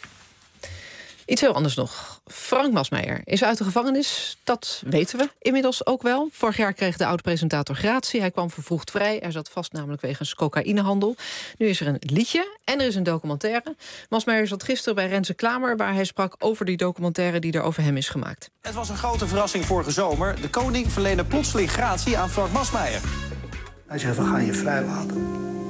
S4: Iets heel anders nog. Frank Masmeijer is uit de gevangenis. Dat weten we inmiddels ook wel. Vorig jaar kreeg de oud-presentator gratie. Hij kwam vervroegd vrij. Hij zat vast namelijk wegens cocaïnehandel. Nu is er een liedje en er is een documentaire. Masmeijer zat gisteren bij Renze Klamer, waar hij sprak over die documentaire die er over hem is gemaakt.
S1: Het was een grote verrassing vorige zomer. De koning verleende plotseling gratie aan Frank Masmeijer.
S2: Hij zegt, we gaan je vrijlaten.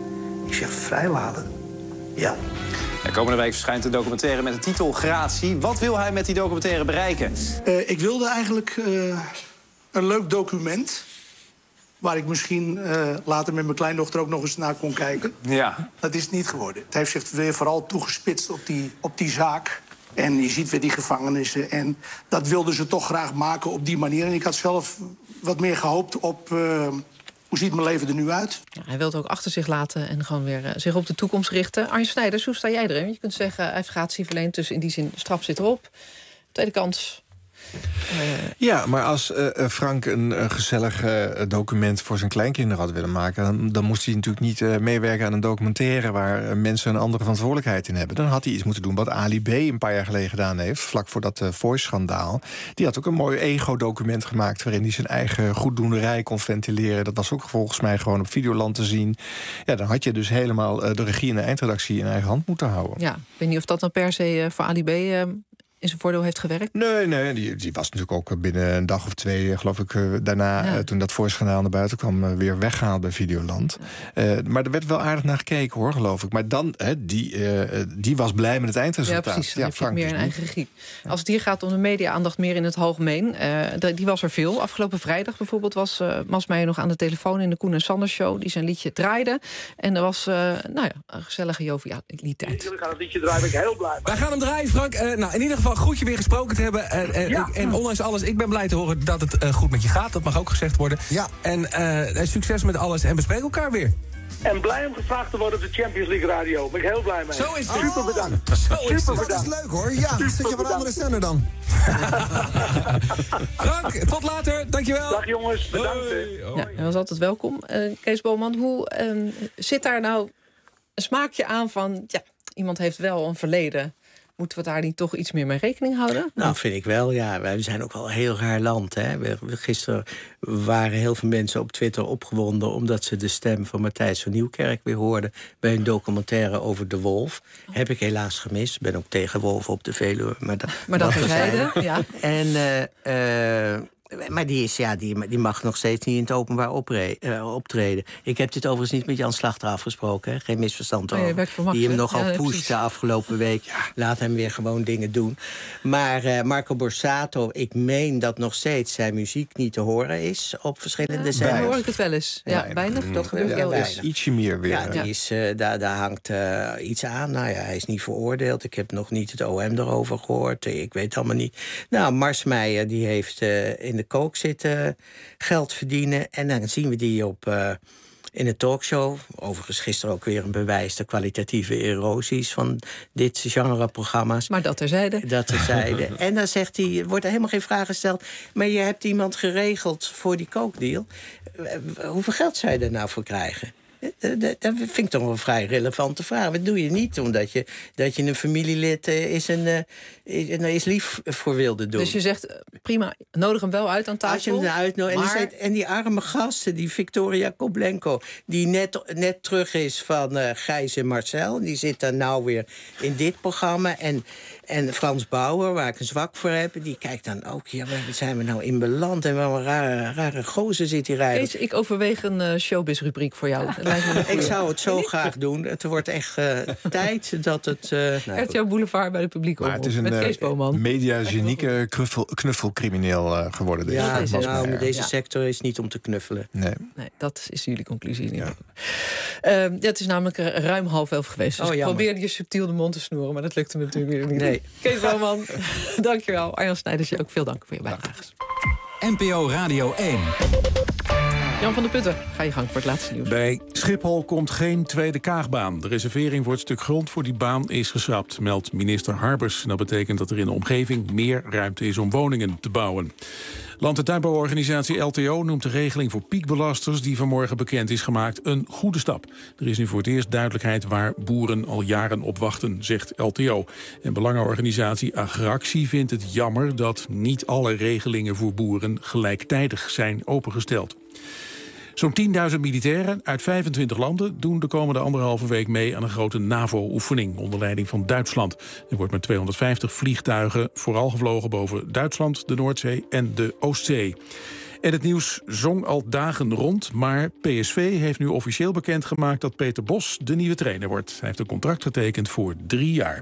S2: Ik zeg, vrijlaten? Ja.
S1: De komende week verschijnt een documentaire met de titel Gratie. Wat wil hij met die documentaire bereiken?
S2: Uh, ik wilde eigenlijk uh, een leuk document, waar ik misschien uh, later met mijn kleindochter ook nog eens naar kon kijken.
S1: Ja.
S2: Dat is het niet geworden. Het heeft zich weer vooral toegespitst op die, op die zaak. En je ziet weer die gevangenissen. En dat wilden ze toch graag maken op die manier. En ik had zelf wat meer gehoopt op... Uh, Hoe ziet mijn leven er nu uit?
S4: Ja, hij wil het ook achter zich laten en gewoon weer uh, zich op de toekomst richten. Arjen Snijders, hoe sta jij erin? Je kunt zeggen, hij heeft gratie verleend, dus in die zin, straf zit erop. Tweede kans.
S13: Uh... Ja, maar als uh, Frank een uh, gezellig uh, document voor zijn kleinkinderen had willen maken... dan, dan moest hij natuurlijk niet uh, meewerken aan een documentaire... waar uh, mensen een andere verantwoordelijkheid in hebben. Dan had hij iets moeten doen wat Ali B. een paar jaar geleden gedaan heeft... vlak voor dat uh, Voice-schandaal. Die had ook een mooi ego-document gemaakt... waarin hij zijn eigen goeddoenerij kon ventileren. Dat was ook volgens mij gewoon op Videoland te zien. Ja, dan had je dus helemaal uh, de regie en de eindredactie in eigen hand moeten houden.
S4: Ja, ik weet niet of dat nou per se uh, voor Ali B... Uh... in zijn voordeel heeft gewerkt?
S13: Nee, nee die, die was natuurlijk ook binnen een dag of twee, geloof ik, uh, daarna, ja. uh, toen dat Voice-schandaal naar buiten kwam, uh, weer weggehaald bij Videoland. Ja. Uh, maar er werd wel aardig naar gekeken, hoor, geloof ik. Maar dan, uh, die, uh, die was blij met het eindresultaat.
S4: Ja, precies. Dan ja, heb je meer
S13: dus
S4: een eigen regie. Als het hier gaat om de media-aandacht meer in het algemeen, uh, die was er veel. Afgelopen vrijdag bijvoorbeeld was uh, Masmeijer nog aan de telefoon in de Koen en Sander Show, die zijn liedje draaide. En er was, uh, nou ja, een gezellige jovialiteit.
S2: Jullie gaan het liedje draaien, ben ik heel blij.
S3: Wij gaan hem draaien, Frank. Uh, nou, in ieder geval goed je weer gesproken te hebben. Uh, uh,
S2: ja.
S3: En ondanks alles, ik ben blij te horen dat het uh, goed met je gaat. Dat mag ook gezegd worden.
S2: Ja.
S3: En uh, succes met alles en we spreken elkaar weer.
S2: En blij om gevraagd te worden op de Champions League radio. Ben ik heel blij mee.
S3: Zo is het.
S2: Super bedankt.
S3: Oh, zo
S2: Super
S3: is het.
S2: bedankt.
S3: Dat
S2: is leuk hoor. Ja,
S3: Super
S2: zit je op een andere zender dan.
S3: Frank, tot later. Dankjewel.
S2: Dag jongens, bedankt.
S4: Ja, hij was altijd welkom. Uh, Kees Boman, hoe uh, zit daar nou een smaakje aan van... ja, iemand heeft wel een verleden... Moeten we daar niet toch iets meer mee rekening houden?
S14: Nou, vind ik wel, ja. Wij zijn ook wel een heel raar land. Hè. We, gisteren waren heel veel mensen op Twitter opgewonden... omdat ze de stem van Matthijs van Nieuwkerk weer hoorden... bij een documentaire over de wolf. Heb ik helaas gemist. Ik ben ook tegen wolven op de Veluwe. Maar, da,
S4: maar dat terzijde, ja.
S14: En... Uh, uh, Maar die, is, ja, die, die mag nog steeds niet in het openbaar opre- uh, optreden. Ik heb dit overigens niet met Jan Slachter afgesproken. Hè? Geen misverstand over. Nee, Max, die hem nogal ja, pusht de afgelopen week. Ja. Laat hem weer gewoon dingen doen. Maar uh, Marco Borsato, ik meen dat nog steeds zijn muziek niet te horen is... op verschillende
S4: ja,
S14: zenders.
S4: Dan hoor ik het wel eens. Ja, ja weinig. Dat gebeurt heel
S13: weinig. Ietsje meer weer.
S14: Ja, die is, uh, daar, daar hangt uh, iets aan. Nou ja, hij is niet veroordeeld. Ik heb nog niet het O M erover gehoord. Ik weet allemaal niet. Nou, Marsmeijer, die heeft uh, in de kook zitten, geld verdienen. En dan zien we die op uh, in een talkshow. Overigens gisteren ook weer een bewijs... de kwalitatieve erosies van dit genreprogramma's.
S4: Maar dat terzijde.
S14: Dat terzijde. En dan zegt hij, wordt er helemaal geen vraag gesteld... maar je hebt iemand geregeld voor die kookdeal. Hoeveel geld zou je er nou voor krijgen? Dat vind ik toch wel een vrij relevante vraag. Wat doe je niet omdat je, dat je een familielid uh, is, een, uh, is, is lief voor wilde doen.
S4: Dus je zegt, prima, nodig hem wel uit aan tafel.
S14: Als je hem uitnodigt. Maar... En, en die arme gasten, die Victoria Koblenko... die net, net terug is van uh, Gijs en Marcel... die zit dan nou weer in dit programma... En, en Frans Bauer, waar ik een zwak voor heb... die kijkt dan ook, ja, waar zijn we nou in beland... en wat een rare, rare gozer zit hier rijden.
S4: Kees, ik overweeg een uh, showbiz-rubriek voor jou.
S14: Ik zou het zo graag doen. Het wordt echt uh, tijd dat het... Uh,
S4: nou, R T L Boulevard bij de publieke omroep.
S13: Het is een
S4: met Kees Boman.
S13: media-genieke knuffel, knuffelcrimineel uh, geworden. Deze
S14: ja, deze, nou,
S13: maar
S14: deze
S4: ja.
S14: sector is niet om te knuffelen.
S13: Nee,
S4: nee dat is jullie conclusie. Ja. Uh, ja, het is namelijk ruim half elf geweest. Dus oh, ik probeerde je subtiel de mond te snoeren, maar dat lukte me natuurlijk weer niet.
S14: Nee.
S4: Kees Boman, dankjewel. Arjan Snijders, je ook veel dank voor je bijdrage.
S24: N P O Radio één.
S4: Jan van der Putten, ga je gang voor het laatste nieuws.
S5: Bij Schiphol komt geen tweede Kaagbaan. De reservering voor het stuk grond voor die baan is geschrapt, meldt minister Harbers. Dat betekent dat er in de omgeving meer ruimte is om woningen te bouwen. Land- en tuinbouworganisatie L T O noemt de regeling voor piekbelasters die vanmorgen bekend is gemaakt een goede stap. Er is nu voor het eerst duidelijkheid waar boeren al jaren op wachten, zegt L T O. En belangenorganisatie Agractie vindt het jammer dat niet alle regelingen voor boeren gelijktijdig zijn opengesteld. Zo'n tienduizend militairen uit vijfentwintig landen doen de komende anderhalve week mee aan een grote NAVO-oefening onder leiding van Duitsland. Er wordt met tweehonderdvijftig vliegtuigen vooral gevlogen boven Duitsland, de Noordzee en de Oostzee. En het nieuws zong al dagen rond, maar P S V heeft nu officieel bekendgemaakt dat Peter Bos de nieuwe trainer wordt. Hij heeft een contract getekend voor drie jaar.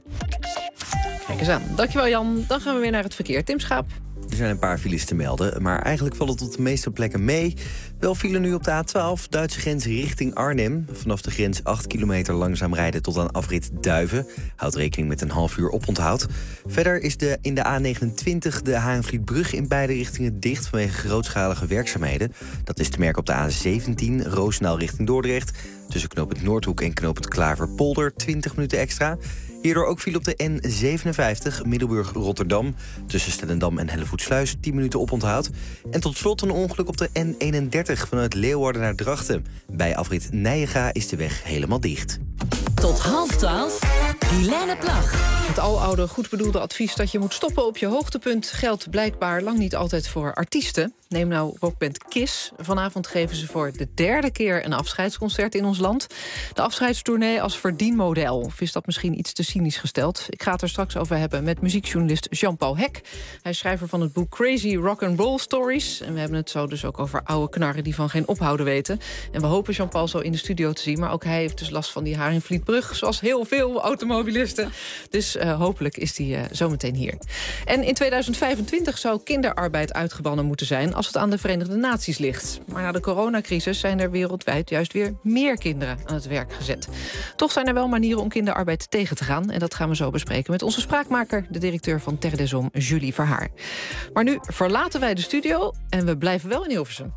S4: Kijk eens aan. Dankjewel Jan. Dan gaan we weer naar het verkeer. Tim Schaap.
S27: Er zijn een paar files te melden, maar eigenlijk valt het op de meeste plekken mee. Wel file nu op de A twaalf, Duitse grens richting Arnhem. Vanaf de grens acht kilometer langzaam rijden tot aan afrit Duiven. Houd rekening met een half uur oponthoud. Verder is de, in de A negenentwintig de Hagenvlietbrug in beide richtingen dicht vanwege grootschalige werkzaamheden. Dat is te merken op de A zeventien, Roosendaal richting Dordrecht. Tussen knooppunt Noordhoek en knooppunt Klaverpolder, twintig minuten extra. Hierdoor ook viel op de N zevenenvijftig Middelburg-Rotterdam. Tussen Stellendam en Hellevoetsluis tien minuten oponthoud. En tot slot een ongeluk op de N eenendertig vanuit Leeuwarden naar Drachten. Bij afrit Nijega is de weg helemaal dicht.
S12: Tot half twaalf, Helene Plag.
S4: Het aloude, goed bedoelde advies dat je moet stoppen op je hoogtepunt geldt blijkbaar lang niet altijd voor artiesten. Neem nou rockband Kiss. Vanavond geven ze voor de derde keer een afscheidsconcert in ons land. De afscheidstournee als verdienmodel. Of is dat misschien iets te cynisch gesteld? Ik ga het er straks over hebben met muziekjournalist Jean-Paul Hek. Hij is schrijver van het boek Crazy Rock and Roll Stories. En we hebben het zo dus ook over oude knarren die van geen ophouden weten. En we hopen Jean-Paul zo in de studio te zien. Maar ook hij heeft dus last van die Haringvlietbrug, zoals heel veel automobilisten. Dus uh, hopelijk is die uh, zometeen hier. En in tweeduizend vijfentwintig zou kinderarbeid uitgebannen moeten zijn als het aan de Verenigde Naties ligt. Maar na de coronacrisis zijn er wereldwijd juist weer meer kinderen aan het werk gezet. Toch zijn er wel manieren om kinderarbeid tegen te gaan. En dat gaan we zo bespreken met onze spraakmaker, de directeur van Terre des Hommes, Julie Verhaar. Maar nu verlaten wij de studio en we blijven wel in Hilversum.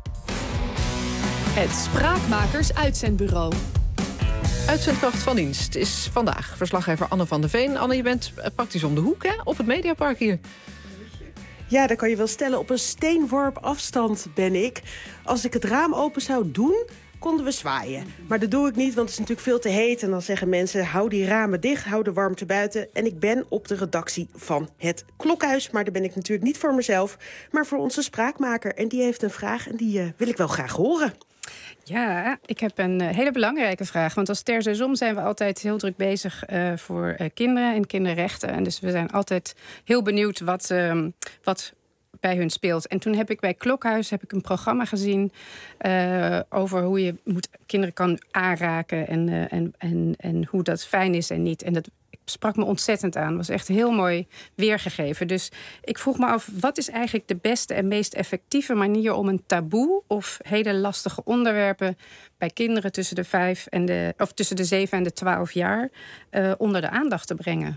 S12: Het Spraakmakers Uitzendbureau.
S4: Uitzendkracht van dienst is vandaag verslaggever Anne van der Veen. Anne, je bent praktisch om de hoek, hè? Op het Mediapark hier.
S21: Ja, dat kan je wel stellen. Op een steenworp afstand ben ik. Als ik het raam open zou doen, konden we zwaaien. Maar dat doe ik niet, want het is natuurlijk veel te heet. En dan zeggen mensen, hou die ramen dicht, hou de warmte buiten. En ik ben op de redactie van het Klokhuis. Maar daar ben ik natuurlijk niet voor mezelf, maar voor onze spraakmaker. En die heeft een vraag en die uh, wil ik wel graag horen.
S20: Ja, ik heb een uh, hele belangrijke vraag. Want als Terre des Hommes zijn we altijd heel druk bezig uh, voor uh, kinderen en kinderrechten. En dus we zijn altijd heel benieuwd wat, uh, wat bij hun speelt. En toen heb ik bij Klokhuis heb ik een programma gezien uh, over hoe je moet, kinderen kan aanraken en, uh, en, en, en hoe dat fijn is en niet. En dat sprak me ontzettend aan. Was echt heel mooi weergegeven. Dus ik vroeg me af, wat is eigenlijk de beste en meest effectieve manier om een taboe of hele lastige onderwerpen bij kinderen tussen de vijf en de of tussen de zeven en de twaalf jaar uh, onder de aandacht te brengen?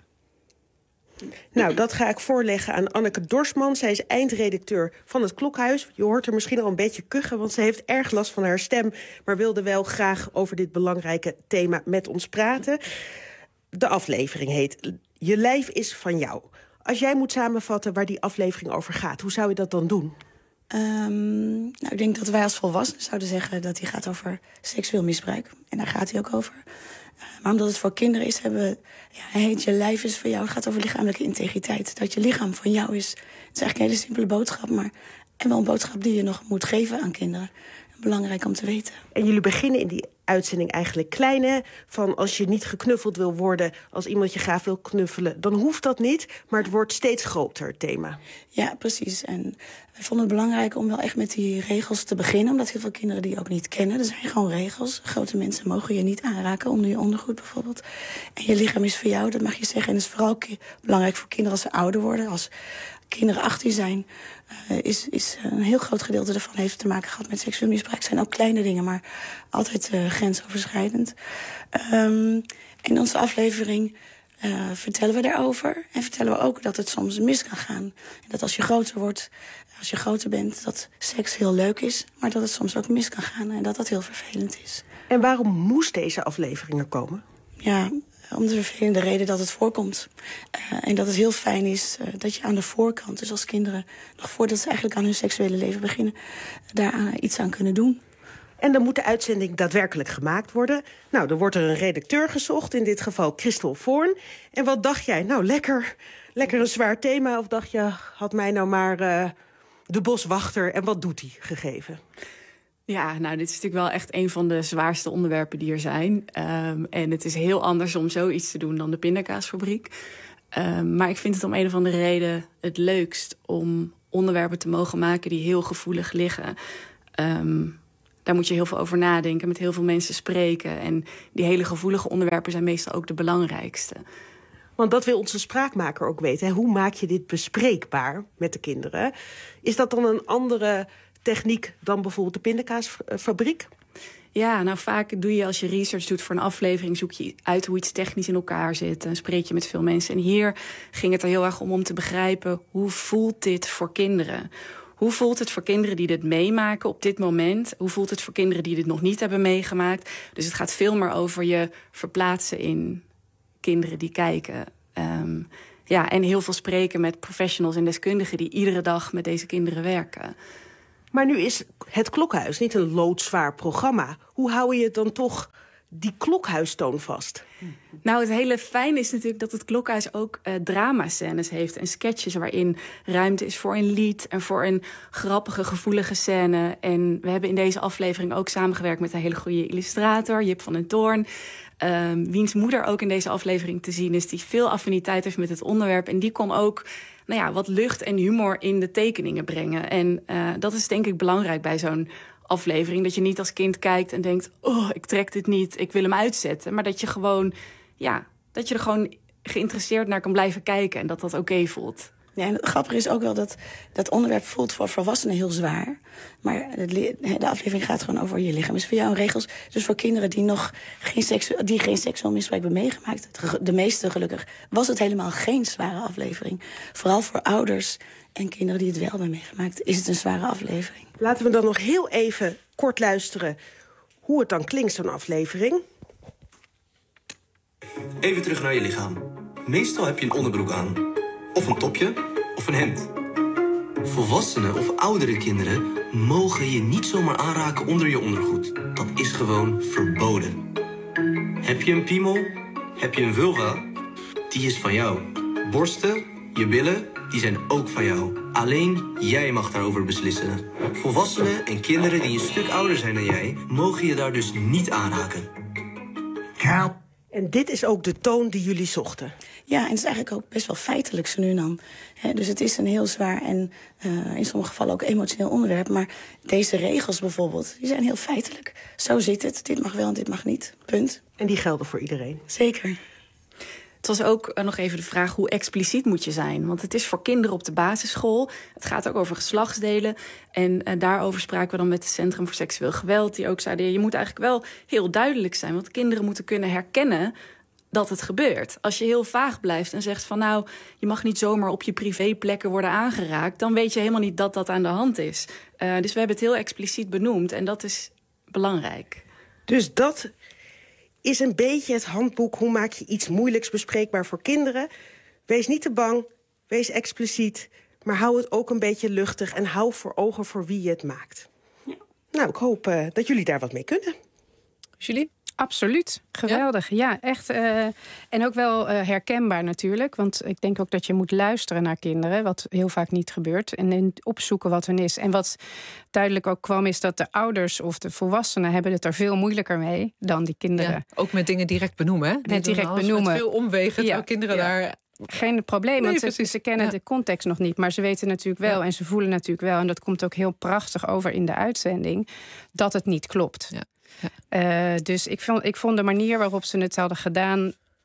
S21: Nou, dat ga ik voorleggen aan Anneke Dorsman. Zij is eindredacteur van het Klokhuis. Je hoort er misschien al een beetje kuchen, want ze heeft erg last van haar stem, maar wilde wel graag over dit belangrijke thema met ons praten. De aflevering heet Je lijf is van jou. Als jij moet samenvatten waar die aflevering over gaat, hoe zou je dat dan doen?
S22: Um, nou, ik denk dat wij als volwassenen zouden zeggen dat hij gaat over seksueel misbruik. En daar gaat hij ook over. Uh, maar omdat het voor kinderen is, hebben we... Ja, hij heet Je lijf is van jou. Het gaat over lichamelijke integriteit. Dat je lichaam van jou is. Het is eigenlijk een hele simpele boodschap, maar... en wel een boodschap die je nog moet geven aan kinderen. Belangrijk om te weten.
S21: En jullie beginnen in die uitzending eigenlijk klein, hè? Van als je niet geknuffeld wil worden, als iemand je graag wil knuffelen, dan hoeft dat niet, maar het wordt steeds groter, het thema.
S22: Ja, precies. En wij vonden het belangrijk om wel echt met die regels te beginnen, omdat heel veel kinderen die ook niet kennen. Er zijn gewoon regels. Grote mensen mogen je niet aanraken, onder je ondergoed bijvoorbeeld. En je lichaam is voor jou, dat mag je zeggen. En dat is vooral belangrijk voor kinderen als ze ouder worden, als kinderen achttien zijn, uh, is, is een heel groot gedeelte ervan heeft te maken gehad met seksueel misbruik. Het zijn ook kleine dingen, maar altijd uh, grensoverschrijdend. Um, in onze aflevering uh, vertellen we daarover. En vertellen we ook dat het soms mis kan gaan. En dat als je groter wordt, als je groter bent, dat seks heel leuk is, maar dat het soms ook mis kan gaan en dat dat heel vervelend is.
S21: En waarom moest deze aflevering er komen?
S22: Ja, om de vervelende reden dat het voorkomt. Uh, en dat het heel fijn is uh, dat je aan de voorkant, dus als kinderen, nog voordat ze eigenlijk aan hun seksuele leven beginnen, daar uh, iets aan kunnen doen.
S21: En dan moet de uitzending daadwerkelijk gemaakt worden. Nou, dan wordt er een redacteur gezocht, in dit geval Christel Voorn. En wat dacht jij? Nou, lekker, lekker een zwaar thema. Of dacht je, had mij nou maar uh, de boswachter en wat doet hij gegeven?
S6: Ja, nou, dit is natuurlijk wel echt een van de zwaarste onderwerpen die er zijn. Um, en het is heel anders om zoiets te doen dan de pindakaasfabriek. Um, maar ik vind het om een of andere reden het leukst om onderwerpen te mogen maken die heel gevoelig liggen. Um, daar moet je heel veel over nadenken, met heel veel mensen spreken. En die hele gevoelige onderwerpen zijn meestal ook de belangrijkste.
S21: Want dat wil onze spraakmaker ook weten. Hè? Hoe maak je dit bespreekbaar met de kinderen? Is dat dan een andere techniek dan bijvoorbeeld de pindakaasfabriek?
S6: Ja, nou vaak doe je als je research doet voor een aflevering, zoek je uit hoe iets technisch in elkaar zit en spreek je met veel mensen. En hier ging het er heel erg om om te begrijpen, hoe voelt dit voor kinderen? Hoe voelt het voor kinderen die dit meemaken op dit moment? Hoe voelt het voor kinderen die dit nog niet hebben meegemaakt? Dus het gaat veel meer over je verplaatsen in kinderen die kijken. Um, ja, en heel veel spreken met professionals en deskundigen die iedere dag met deze kinderen werken.
S21: Maar nu is het Klokhuis niet een loodzwaar programma. Hoe hou je het dan toch die klokhuistoon vast?
S6: Nou, het hele fijn is natuurlijk dat het Klokhuis ook uh, dramascènes heeft en sketches waarin ruimte is voor een lied en voor een grappige, gevoelige scène. En we hebben in deze aflevering ook samengewerkt met een hele goede illustrator, Jip van den Toorn. Um, wiens moeder ook in deze aflevering te zien is, die veel affiniteit heeft met het onderwerp. En die kon ook nou ja, wat lucht en humor in de tekeningen brengen. En uh, dat is denk ik belangrijk bij zo'n aflevering. Dat je niet als kind kijkt en denkt, oh, ik trek dit niet, ik wil hem uitzetten. Maar dat je gewoon, ja, dat je er gewoon geïnteresseerd naar kan blijven kijken en dat dat oké okay voelt.
S22: Ja, en het grappige is ook wel dat dat onderwerp voelt voor volwassenen heel zwaar. Maar de aflevering gaat gewoon over je lichaam is voor jou regels. Dus voor kinderen die nog geen, seksu- die geen seksueel misbruik hebben meegemaakt, de meeste gelukkig, was het helemaal geen zware aflevering. Vooral voor ouders en kinderen die het wel hebben meegemaakt, is het een zware aflevering.
S21: Laten we dan nog heel even kort luisteren hoe het dan klinkt, zo'n aflevering.
S9: Even terug naar je lichaam. Meestal heb je een onderbroek aan. Of een topje, of een hemd. Volwassenen of oudere kinderen mogen je niet zomaar aanraken onder je ondergoed. Dat is gewoon verboden. Heb je een piemel? Heb je een vulva? Die is van jou. Borsten, je billen, die zijn ook van jou. Alleen jij mag daarover beslissen. Volwassenen en kinderen die een stuk ouder zijn dan jij, mogen je daar dus niet aanraken.
S21: Help. En dit is ook de toon die jullie zochten.
S22: Ja, en het is eigenlijk ook best wel feitelijk zo nu en dan. He, dus het is een heel zwaar en uh, in sommige gevallen ook emotioneel onderwerp. Maar deze regels bijvoorbeeld, die zijn heel feitelijk. Zo zit het, dit mag wel en dit mag niet, punt.
S21: En die gelden voor iedereen?
S22: Zeker.
S6: Het was ook nog even de vraag, hoe expliciet moet je zijn? Want het is voor kinderen op de basisschool. Het gaat ook over geslachtsdelen. En uh, daarover spraken we dan met het Centrum voor Seksueel Geweld. Die ook zeiden, je moet eigenlijk wel heel duidelijk zijn. Want kinderen moeten kunnen herkennen dat het gebeurt. Als je heel vaag blijft en zegt van, nou, je mag niet zomaar op je privéplekken worden aangeraakt, dan weet je helemaal niet dat dat aan de hand is. Uh, dus we hebben het heel expliciet benoemd en dat is belangrijk.
S21: Dus dat is een beetje het handboek. Hoe maak je iets moeilijks bespreekbaar voor kinderen? Wees niet te bang, wees expliciet, maar hou het ook een beetje luchtig en hou voor ogen voor wie je het maakt. Ja. Nou, ik hoop uh, dat jullie daar wat mee kunnen.
S4: Julie?
S20: Absoluut. Geweldig. Ja, ja echt. Uh, en ook wel uh, herkenbaar natuurlijk. Want ik denk ook dat je moet luisteren naar kinderen, wat heel vaak niet gebeurt. En, en opzoeken wat er is. En wat duidelijk ook kwam, is dat de ouders of de volwassenen hebben het er veel moeilijker mee dan die kinderen.
S4: Ja, ook met dingen direct benoemen, hè?
S20: Met direct benoemen.
S4: Met veel omwegen, terwijl
S20: ja,
S4: kinderen
S20: ja.
S4: daar
S20: geen probleem,
S4: nee,
S20: want ze, ze kennen ja. de context nog niet. Maar ze weten natuurlijk wel ja. en ze voelen natuurlijk wel, en dat komt ook heel prachtig over in de uitzending, dat het niet klopt. Ja. Ja. Uh, dus ik vond, ik vond de manier waarop ze het hadden gedaan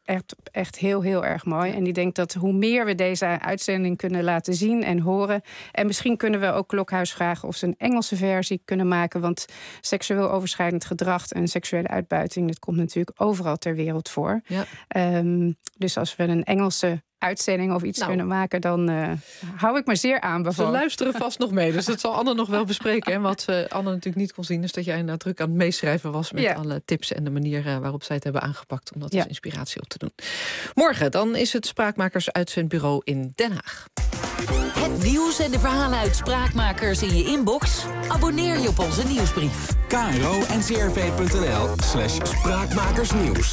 S20: echt, echt heel, heel erg mooi. En ik denk dat hoe meer we deze uitzending kunnen laten zien en horen... en misschien kunnen we ook Klokhuis vragen of ze een Engelse versie kunnen maken... want seksueel overschrijdend gedrag en seksuele uitbuiting... dat komt natuurlijk overal ter wereld voor. Ja. Um, dus als we een Engelse uitzending of iets nou. kunnen maken... dan uh, hou ik me zeer aanbevolen.
S4: Ze luisteren vast nog mee, dus dat zal Anne nog wel bespreken. En wat uh, Anne natuurlijk niet kon zien... is dat jij inderdaad druk aan het meeschrijven was... met ja. alle tips en de manier uh, waarop zij het hebben aangepakt... om dat ja. als inspiratie op te doen. Morgen dan is het Spraakmakers Uitzendbureau in Den Haag.
S12: Het nieuws en de verhalen uit Spraakmakers in je inbox? Abonneer je op onze nieuwsbrief.
S24: K R O N C R V punt N L slash spraakmakersnieuws.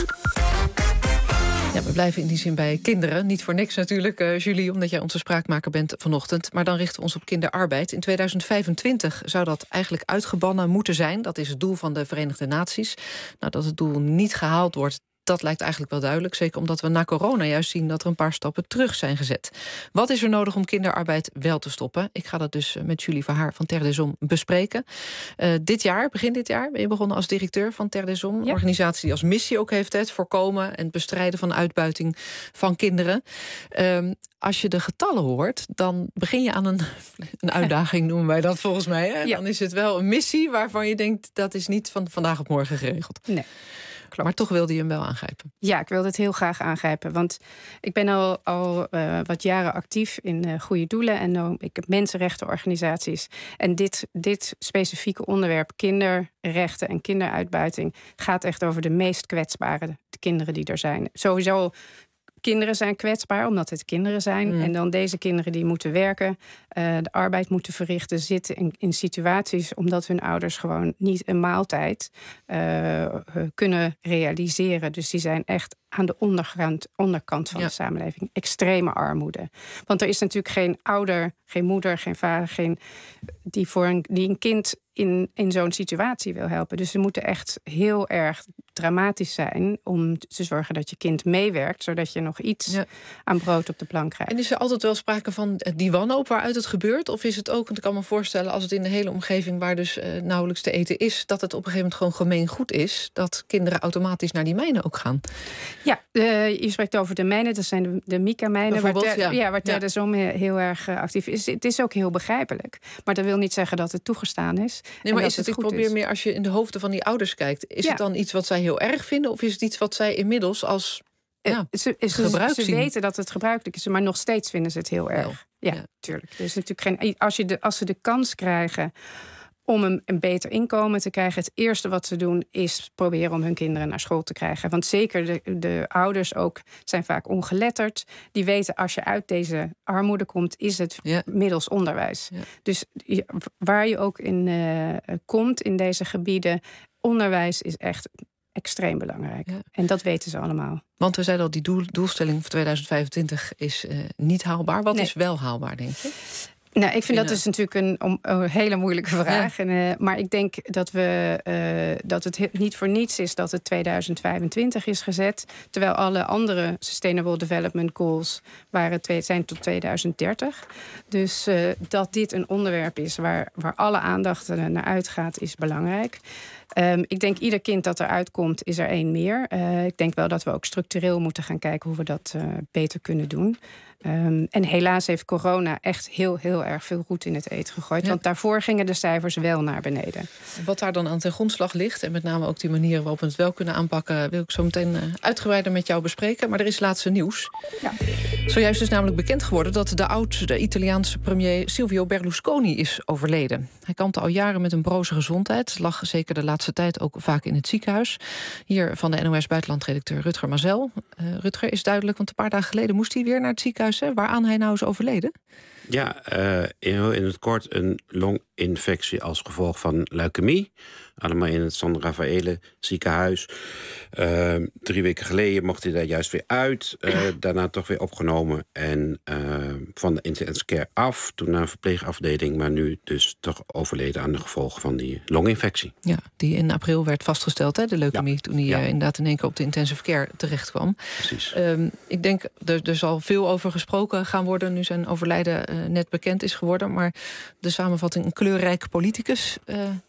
S4: Ja, we blijven in die zin bij kinderen. Niet voor niks natuurlijk, uh, Julie, omdat jij onze spraakmaker bent vanochtend. Maar dan richten we ons op kinderarbeid. In tweeduizend vijfentwintig zou dat eigenlijk uitgebannen moeten zijn. Dat is het doel van de Verenigde Naties. Nou, dat het doel niet gehaald wordt... dat lijkt eigenlijk wel duidelijk. Zeker omdat we na corona juist zien dat er een paar stappen terug zijn gezet. Wat is er nodig om kinderarbeid wel te stoppen? Ik ga dat dus met Julie Verhaar van Terre des Hommes bespreken. Uh, dit jaar, begin dit jaar, ben je begonnen als directeur van Terre des Hommes. Een ja. organisatie die als missie ook heeft het voorkomen en bestrijden van uitbuiting van kinderen. Um, Als je de getallen hoort, dan begin je aan een, een uitdaging, noemen wij dat volgens mij. Hè? Ja. Dan is het wel een missie waarvan je denkt... dat is niet van vandaag op morgen geregeld.
S20: Nee. Klopt.
S4: Maar toch wilde je hem wel aangrijpen.
S20: Ja, ik wilde het heel graag aangrijpen. Want ik ben al, al uh, wat jaren actief in uh, goede doelen. En uh, ik heb mensenrechtenorganisaties. En dit, dit specifieke onderwerp, kinderrechten en kinderuitbuiting... gaat echt over de meest kwetsbare de kinderen die er zijn. Sowieso... Kinderen zijn kwetsbaar, omdat het kinderen zijn. Mm. En dan deze kinderen die moeten werken, uh, de arbeid moeten verrichten... zitten in, in situaties omdat hun ouders gewoon niet een maaltijd uh, kunnen realiseren. Dus die zijn echt aan de onderkant, onderkant van ja. de samenleving. Extreme armoede. Want er is natuurlijk geen ouder, geen moeder, geen vader... Geen, die, voor een, die een kind in, in zo'n situatie wil helpen. Dus ze moeten echt heel erg dramatisch zijn... om te zorgen dat je kind meewerkt... zodat je nog iets ja. aan brood op de plank krijgt.
S4: En is er altijd wel sprake van die wanhoop waaruit het gebeurt? Of is het ook, want ik kan me voorstellen... als het in de hele omgeving waar dus uh, nauwelijks te eten is... dat het op een gegeven moment gewoon gemeen goed is... dat kinderen automatisch naar die mijnen ook gaan?
S20: Ja, uh, je spreekt over de mijnen. Dat zijn de, de Mica-mijnen, waar, ter, ja. Ja, waar Terre des Hommes heel, heel erg uh, actief is. Het is ook heel begrijpelijk. Maar dat wil niet zeggen dat het toegestaan is.
S4: Nee, maar is het, het ik probeer is. meer als je in de hoofden van die ouders kijkt... is ja. het dan iets wat zij heel erg vinden... of is het iets wat zij inmiddels als ja,
S20: ze, ze,
S4: gebruik
S20: ze, ze
S4: zien?
S20: weten dat het gebruikelijk is, maar nog steeds vinden ze het heel erg. Ja, ja. tuurlijk. Dus natuurlijk geen, als, je de, als ze de kans krijgen... om een, een beter inkomen te krijgen... het eerste wat ze doen is proberen om hun kinderen naar school te krijgen. Want zeker de, de ouders ook zijn vaak ongeletterd. Die weten als je uit deze armoede komt... is het ja. middels onderwijs. Ja. Dus je, waar je ook in uh, komt in deze gebieden... onderwijs is echt extreem belangrijk. Ja. En dat weten ze allemaal.
S4: Want we zeiden al, die doel, doelstelling voor tweeduizend vijfentwintig is uh, niet haalbaar. Wat
S20: nee.
S4: is wel haalbaar, denk je?
S20: Nou, ik vind dat is natuurlijk een, om, een hele moeilijke vraag. Ja. En, uh, maar ik denk dat, we, uh, dat het niet voor niets is dat het tweeduizend vijfentwintig is gezet. Terwijl alle andere Sustainable Development Goals waren twee, zijn tot tweeduizend dertig. Dus uh, dat dit een onderwerp is waar, waar alle aandacht naar uitgaat, is belangrijk. Um, ik denk ieder kind dat eruit komt, is er één meer. Uh, ik denk wel dat we ook structureel moeten gaan kijken hoe we dat uh, beter kunnen doen. Um, en helaas heeft corona echt heel, heel erg veel roet in het eten gegooid. Ja. Want daarvoor gingen de cijfers wel naar beneden.
S4: Wat daar dan aan ten grondslag ligt... en met name ook die manieren waarop we het wel kunnen aanpakken... wil ik zo meteen uh, uitgebreider met jou bespreken. Maar er is laatste nieuws.
S20: Ja.
S4: Zojuist is namelijk bekend geworden... dat de oud-de Italiaanse premier Silvio Berlusconi is overleden. Hij kampte al jaren met een broze gezondheid. Lag zeker de laatste tijd ook vaak in het ziekenhuis. Hier van de N O S-buitenlandredacteur Rutger Mazel. Uh, Rutger, is duidelijk, want een paar dagen geleden moest hij weer naar het ziekenhuis... waaraan hij nou is overleden?
S7: Ja, uh, in, in het kort een longinfectie als gevolg van leukemie. Allemaal in het San Raffaele ziekenhuis. Uh, drie weken geleden mocht hij daar juist weer uit. Uh, daarna toch weer opgenomen. En uh, van de intensive care af. Toen naar een verpleegafdeling. Maar nu dus toch overleden aan de gevolgen van die longinfectie.
S4: Ja, die in april werd vastgesteld, hè, de leukemie. Ja. Toen hij ja. uh, inderdaad in één keer op de intensive care terecht kwam.
S7: Precies.
S4: Um, ik denk, er, er zal veel over gesproken gaan worden. Nu zijn overlijden uh, net bekend is geworden. Maar de samenvatting, een kleurrijk politicus... Uh,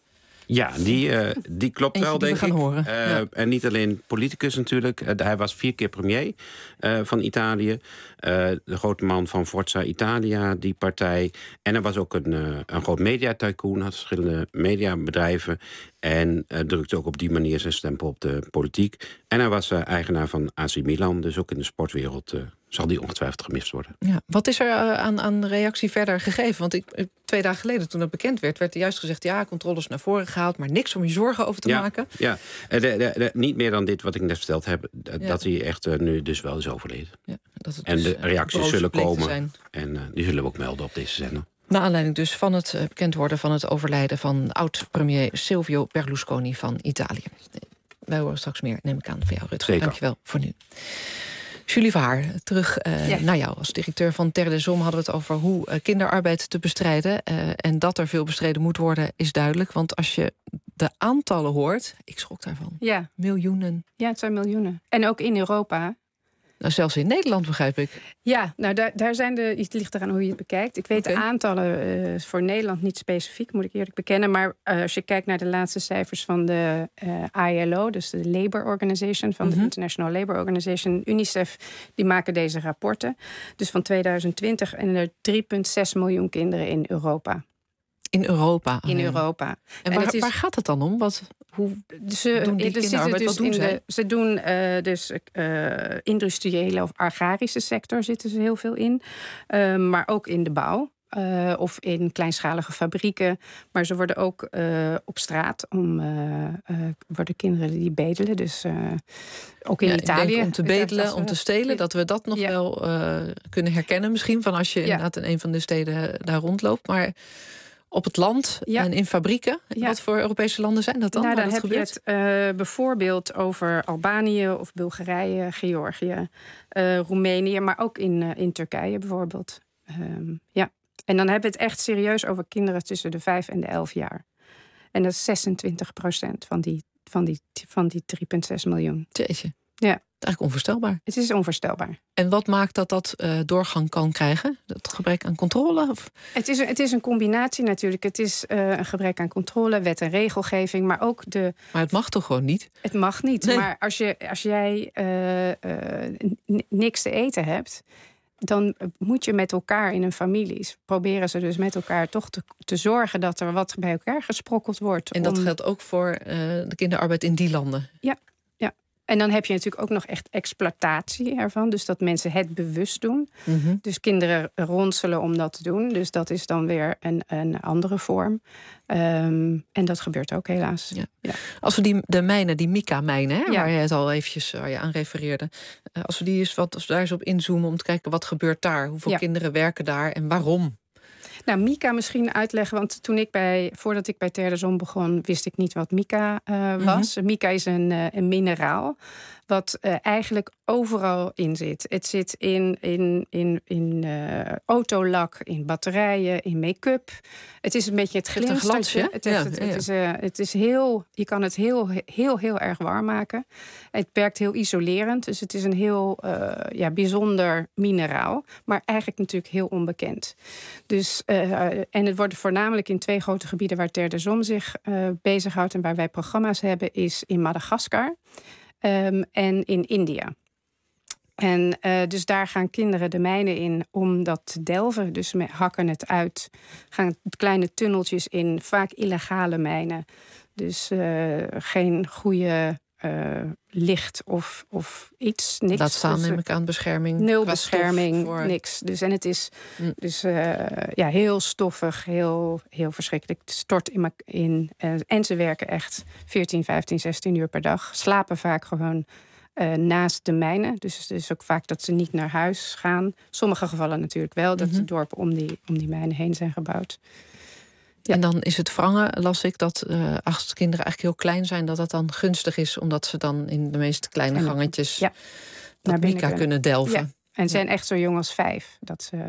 S7: Ja, die, uh, die klopt
S4: Eentje
S7: wel,
S4: die
S7: denk
S4: we gaan
S7: ik.
S4: horen.
S7: Uh,
S4: Ja.
S7: En niet alleen politicus natuurlijk. Uh, hij was vier keer premier uh, van Italië. Uh, de grote man van Forza Italia, die partij. En hij was ook een, uh, een groot mediatycoon, had verschillende mediabedrijven. En uh, drukte ook op die manier zijn stempel op de politiek. En hij was uh, eigenaar van A C Milan, dus ook in de sportwereld uh, zal die ongetwijfeld gemist worden.
S4: Ja, wat is er uh, aan, aan reactie verder gegeven? Want ik, twee dagen geleden, toen dat bekend werd, werd er juist gezegd, ja, controles naar voren gehaald, maar niks om je zorgen over te
S7: ja,
S4: maken.
S7: Ja, de, de, de, niet meer dan dit wat ik net verteld heb,
S4: Ja.
S7: dat hij echt uh, nu dus wel is overleden.
S4: Ja, dat het
S7: en
S4: dus,
S7: de reacties
S4: uh,
S7: zullen
S4: bleek te
S7: komen.
S4: zijn.
S7: En uh, die zullen we ook melden op deze zender.
S4: Naar aanleiding dus van het uh, bekend worden van het overlijden van oud-premier Silvio Berlusconi van Italië. Wij horen straks meer, neem ik aan, van jou, Rutger.
S7: Zeker.
S4: Dankjewel voor nu. Julie Verhaar, terug uh,
S6: Ja.
S4: naar jou. Als directeur van Terre des Hommes hadden we het over hoe uh, kinderarbeid te bestrijden. Uh, en dat er veel bestreden moet worden, is duidelijk. Want als je de aantallen hoort, ik schrok daarvan.
S20: Ja.
S4: Miljoenen.
S20: Ja, het zijn miljoenen. En ook in Europa.
S4: Nou, zelfs in Nederland, begrijp ik.
S20: Ja, nou daar, daar zijn de. Het ligt eraan hoe je het bekijkt. Ik weet
S4: Okay.
S20: de aantallen uh, voor Nederland niet specifiek, moet ik eerlijk bekennen. Maar uh, als je kijkt naar de laatste cijfers van de uh, I L O, dus de Labour Organization, van
S4: Mm-hmm.
S20: de International Labour Organization, UNICEF, die maken deze rapporten. Dus van tweeduizend twintig en er drie komma zes miljoen kinderen in Europa.
S4: In Europa.
S20: In
S4: alleen.
S20: Europa.
S4: En, waar, waar gaat het dan om? Wat, hoe
S20: Ze
S4: doen die
S20: er zitten
S4: kinderarbeid?
S20: dus
S4: Wat doen
S20: in
S4: zij?
S20: de, ze doen uh, dus uh, industriële of agrarische sector zitten ze heel veel in. Uh, maar ook in de bouw. Uh, of in kleinschalige fabrieken. Maar ze worden ook uh, op straat om uh, uh, worden kinderen die bedelen. Dus uh, ook in
S4: ja,
S20: Italië.
S4: Ik denk om te bedelen, om te stelen, dat we dat nog
S20: ja.
S4: wel uh, kunnen herkennen misschien. Van als je
S20: Ja.
S4: inderdaad in een van de steden daar rondloopt. Maar op het land
S20: Ja.
S4: en in fabrieken.
S20: Ja.
S4: Wat voor Europese landen zijn dat dan?
S20: Nou,
S4: waar
S20: dan
S4: dat
S20: heb
S4: gebeurt?
S20: je het uh, bijvoorbeeld over Albanië of Bulgarije, Georgië, uh, Roemenië, maar ook in, uh, in Turkije bijvoorbeeld. Um, ja. En dan hebben we het echt serieus over kinderen tussen de vijf en de elf jaar. En dat is zesentwintig procent van die, van die, van die drie komma zes miljoen.
S4: Jeetje.
S20: Ja.
S4: Eigenlijk onvoorstelbaar.
S20: Het is onvoorstelbaar.
S4: En wat maakt dat dat uh, doorgang kan krijgen? Dat gebrek aan controle? Of?
S20: Het is, het is een combinatie natuurlijk. Het is uh, een gebrek aan controle, wet en regelgeving, maar ook de...
S4: Maar het mag toch gewoon niet?
S20: Het mag niet. Nee. Maar als, je, als jij uh, uh, n- niks te eten hebt, dan moet je met elkaar in een familie proberen ze dus met elkaar toch te, te zorgen dat er wat bij elkaar gesprokkeld wordt.
S4: En dat
S20: om...
S4: geldt ook voor uh, de kinderarbeid in die landen?
S20: Ja, ja. En dan heb je natuurlijk ook nog echt exploitatie ervan. Dus dat mensen het bewust doen.
S4: Mm-hmm.
S20: Dus kinderen ronselen om dat te doen. Dus dat is dan weer een, een andere vorm. Um, en dat gebeurt ook helaas.
S4: Ja.
S20: Ja.
S4: Als we die, de mijnen, die Mika-mijnen, hè,
S20: ja.
S4: waar je het al eventjes waar je aan refereerde. Uh, als we die eens wat, als we daar eens op inzoomen om te kijken wat gebeurt daar. Hoeveel
S20: ja.
S4: kinderen werken daar en waarom?
S20: Nou, Mika misschien uitleggen, want toen ik bij, voordat ik bij Terre des Hommes begon, wist ik niet wat Mika uh, was. Mm-hmm. Mika is een, uh, een mineraal wat uh, eigenlijk overal in zit. Het zit in, in, in, in uh, autolak, in batterijen, in make-up. Het is een beetje het glinstertje. Het,
S4: ja,
S20: het,
S4: ja, ja.
S20: het, is, uh, het is heel, je kan het heel, heel, heel erg warm maken. Het werkt heel isolerend, dus het is een heel uh, ja, bijzonder mineraal, maar eigenlijk natuurlijk heel onbekend. Dus, uh, en het wordt voornamelijk in twee grote gebieden waar Terre des Hommes zich uh, bezighoudt en waar wij programma's hebben, is in Madagaskar. Um, en in India. En uh, dus daar gaan kinderen de mijnen in om dat te delven. Dus we hakken het uit, gaan kleine tunneltjes in, vaak illegale mijnen. Dus uh, geen goede uh, licht of, of iets, niks.
S4: Laat staan,
S20: dus,
S4: neem ik aan, bescherming.
S20: Nul bescherming,
S4: voor...
S20: niks. Dus, en het is
S4: mm.
S20: dus uh, ja, heel stoffig, heel, heel verschrikkelijk. Het stort in, in uh, en ze werken echt veertien, vijftien, zestien uur per dag. Slapen vaak gewoon uh, naast de mijnen. Dus het is ook vaak dat ze niet naar huis gaan. Sommige gevallen natuurlijk wel, dat
S4: mm-hmm.
S20: de dorpen om die, om die mijnen heen zijn gebouwd. Ja.
S4: En dan is het wrangen, las ik, dat uh, als kinderen eigenlijk heel klein zijn, dat dat dan gunstig is, omdat ze dan in de meest kleine gangetjes
S20: ja,
S4: dat Mika kunnen delven.
S20: Ja. En ze zijn echt zo jong als vijf dat ze,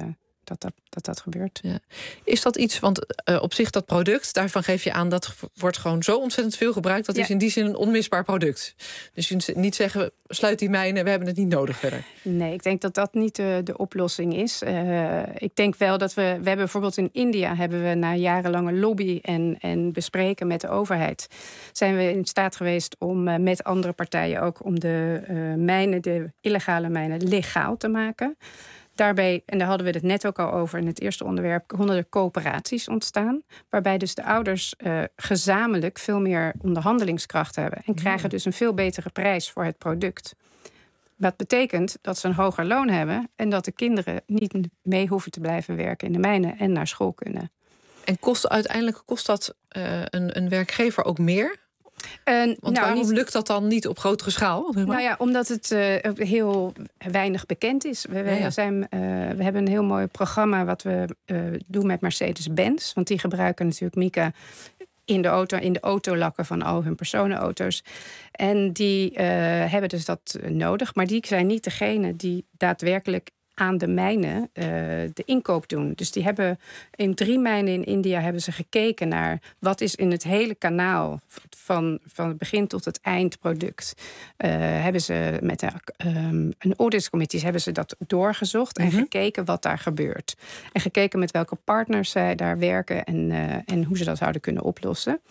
S20: dat dat, dat, dat gebeurt.
S4: Ja. Is dat iets, want uh, op zich dat product, daarvan geef je aan... dat wordt gewoon zo ontzettend veel gebruikt. Dat ja. is in die zin een onmisbaar product. Dus je niet zeggen, sluit die mijnen, we hebben het niet nodig verder.
S20: Nee, ik denk dat dat niet de, de oplossing is. Uh, ik denk wel dat we... We hebben bijvoorbeeld in India, hebben we na jarenlange lobby... en, en bespreken met de overheid... zijn we in staat geweest om uh, met andere partijen ook... om de uh, mijnen, de illegale mijnen, legaal te maken... Daarbij, en daar hadden we het net ook al over in het eerste onderwerp... konden er coöperaties ontstaan... waarbij dus de ouders uh, gezamenlijk veel meer onderhandelingskracht hebben... en krijgen ja. dus een veel betere prijs voor het product. Wat betekent dat ze een hoger loon hebben... en dat de kinderen niet mee hoeven te blijven werken in de mijnen... en naar school kunnen.
S4: En kost, uiteindelijk kost dat uh, een, een werkgever ook meer... Uh, Want nou, waarom niet, lukt dat dan niet op grotere schaal?
S20: Nou ja, omdat het uh, heel weinig bekend is. We, we, ja. zijn, uh, we hebben een heel mooi programma wat we uh, doen met Mercedes-Benz. Want die gebruiken natuurlijk Mica in de auto, in de autolakken van al hun personenauto's. En die uh, hebben dus dat nodig. Maar die zijn niet degene die daadwerkelijk aan de mijnen uh, de inkoop doen. Dus die hebben in drie mijnen in India hebben ze gekeken naar wat is in het hele kanaal van, van het begin tot het eindproduct. Uh, hebben ze met een, um, een auditcommittees hebben ze dat doorgezocht en mm-hmm. gekeken wat daar gebeurt. En gekeken met welke partners zij daar werken en, uh, en hoe ze dat zouden kunnen oplossen.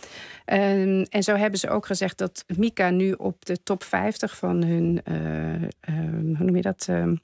S20: Um, en zo hebben ze ook gezegd dat Mica nu op de top vijftig van hun uh, um, hoe noem je dat? Um,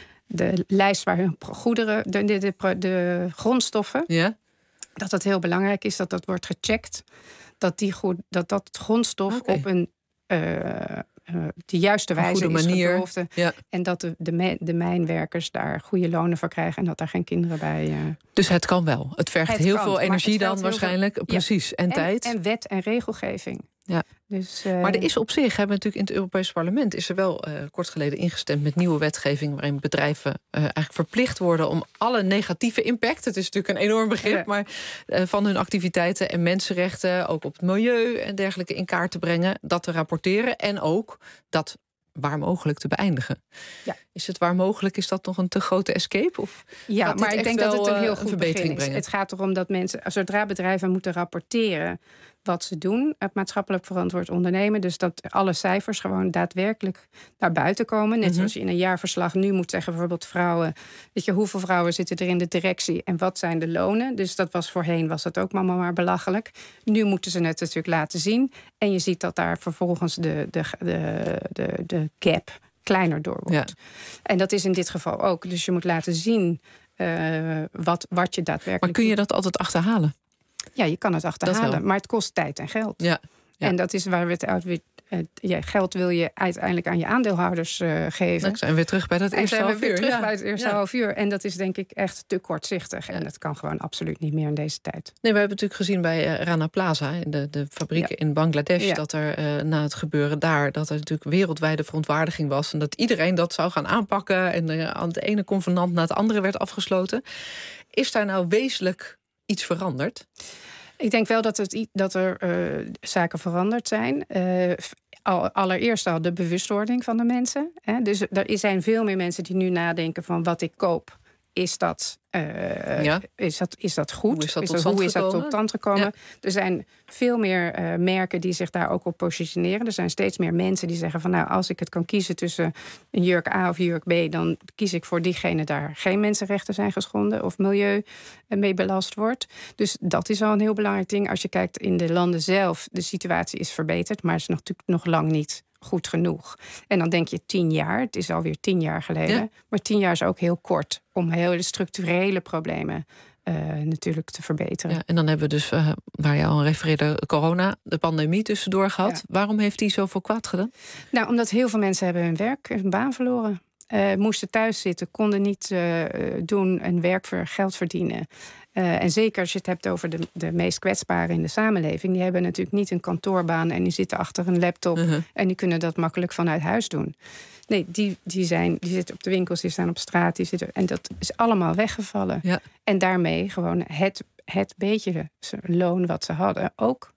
S20: de lijst waar hun goederen, de, de, de, de grondstoffen,
S4: ja.
S20: dat het heel belangrijk is dat dat wordt gecheckt. Dat die goed, dat, dat het grondstof okay. op een uh, uh, de juiste wijze
S4: is
S20: gedroogd.
S4: Ja.
S20: En dat de, de, de mijnwerkers daar goede lonen voor krijgen en dat daar geen kinderen bij... Uh...
S4: Dus het kan wel. Het vergt
S20: het
S4: heel
S20: kan,
S4: veel energie dan waarschijnlijk.
S20: Veel,
S4: Precies.
S20: Ja.
S4: En, en tijd.
S20: En wet en regelgeving.
S4: Ja.
S20: Dus, uh...
S4: Maar er is op zich, hebben we natuurlijk in het Europese parlement... is er wel uh, kort geleden ingestemd met nieuwe wetgeving... waarin bedrijven uh, eigenlijk verplicht worden om alle negatieve impact... het is natuurlijk een enorm begrip, ja. maar uh, van hun activiteiten en mensenrechten... ook op het milieu en dergelijke in kaart te brengen... dat te rapporteren en ook dat waar mogelijk te beëindigen.
S20: Ja.
S4: Is het waar mogelijk, is dat nog een te grote escape? Of
S20: ja, maar ik denk dat het een heel goed
S4: verbetering
S20: begin is. Het gaat erom dat mensen, zodra bedrijven moeten rapporteren... wat ze doen, het maatschappelijk verantwoord ondernemen... dus dat alle cijfers gewoon daadwerkelijk naar buiten komen. Net mm-hmm. zoals je in een jaarverslag nu moet zeggen... bijvoorbeeld vrouwen, weet je, hoeveel vrouwen zitten er in de directie... en wat zijn de lonen? Dus dat was voorheen, was dat ook allemaal maar belachelijk. Nu moeten ze het natuurlijk laten zien. En je ziet dat daar vervolgens de, de, de, de, de gap kleiner door wordt. Ja. En dat is in dit geval ook. Dus je moet laten zien uh, wat, wat je daadwerkelijk...
S4: Maar kun je dat altijd achterhalen?
S20: Ja, je kan het achterhalen, maar het kost tijd en geld.
S4: Ja, ja.
S20: En dat is waar we het uit weer. Ja, geld wil je uiteindelijk aan je aandeelhouders uh, geven.
S4: Dan zijn we weer terug bij dat eerste half uur.
S20: Weer terug
S4: ja.
S20: bij het eerste
S4: ja.
S20: half uur. En dat is denk ik echt te kortzichtig. Ja. En dat kan gewoon absoluut niet meer in deze tijd.
S4: Nee, we hebben natuurlijk gezien bij uh, Rana Plaza, de, de fabrieken ja. in Bangladesh, ja. dat er uh, na het gebeuren daar, dat er natuurlijk wereldwijde verontwaardiging was. En dat iedereen dat zou gaan aanpakken. En uh, aan het ene convenant na het andere werd afgesloten. Is daar nou wezenlijk iets veranderd?
S20: Ik denk wel dat, het, dat er uh, zaken veranderd zijn. Uh, allereerst al de bewustwording van de mensen. Hè. Dus er zijn veel meer mensen die nu nadenken van wat ik koop. Is dat, uh, ja. is dat, is dat goed?
S4: Hoe is dat,
S20: is
S4: tot,
S20: dat, hoe is
S4: dat
S20: tot stand gekomen? Ja. Er zijn veel meer uh, merken die zich daar ook op positioneren. Er zijn steeds meer mensen die zeggen van... nou, als ik het kan kiezen tussen een jurk A of jurk B... dan kies ik voor diegene daar geen mensenrechten zijn geschonden... of milieu mee belast wordt. Dus dat is al een heel belangrijk ding. Als je kijkt in de landen zelf, de situatie is verbeterd... maar is nog, natuurlijk nog lang niet goed genoeg. En dan denk je tien jaar, het is alweer tien jaar geleden... Ja. maar tien jaar is ook heel kort om hele structurele problemen... Uh, natuurlijk te verbeteren.
S4: Ja, en dan hebben we dus, uh, waar je al aan refereerde, corona, de pandemie tussendoor gehad. Ja. Waarom heeft die zoveel kwaad gedaan?
S20: Nou, omdat heel veel mensen hebben hun werk, hun baan verloren. Uh, moesten thuis zitten, konden niet uh, doen en werk voor geld verdienen. Uh, en zeker als je het hebt over de, de meest kwetsbaren in de samenleving... die hebben natuurlijk niet een kantoorbaan en die zitten achter een laptop... Uh-huh. en die kunnen dat makkelijk vanuit huis doen. Nee, die, die, zijn, die zitten op de winkels, die staan op straat. Die zitten, en dat is allemaal weggevallen.
S4: Ja.
S20: En daarmee gewoon het, het beetje loon wat ze hadden ook.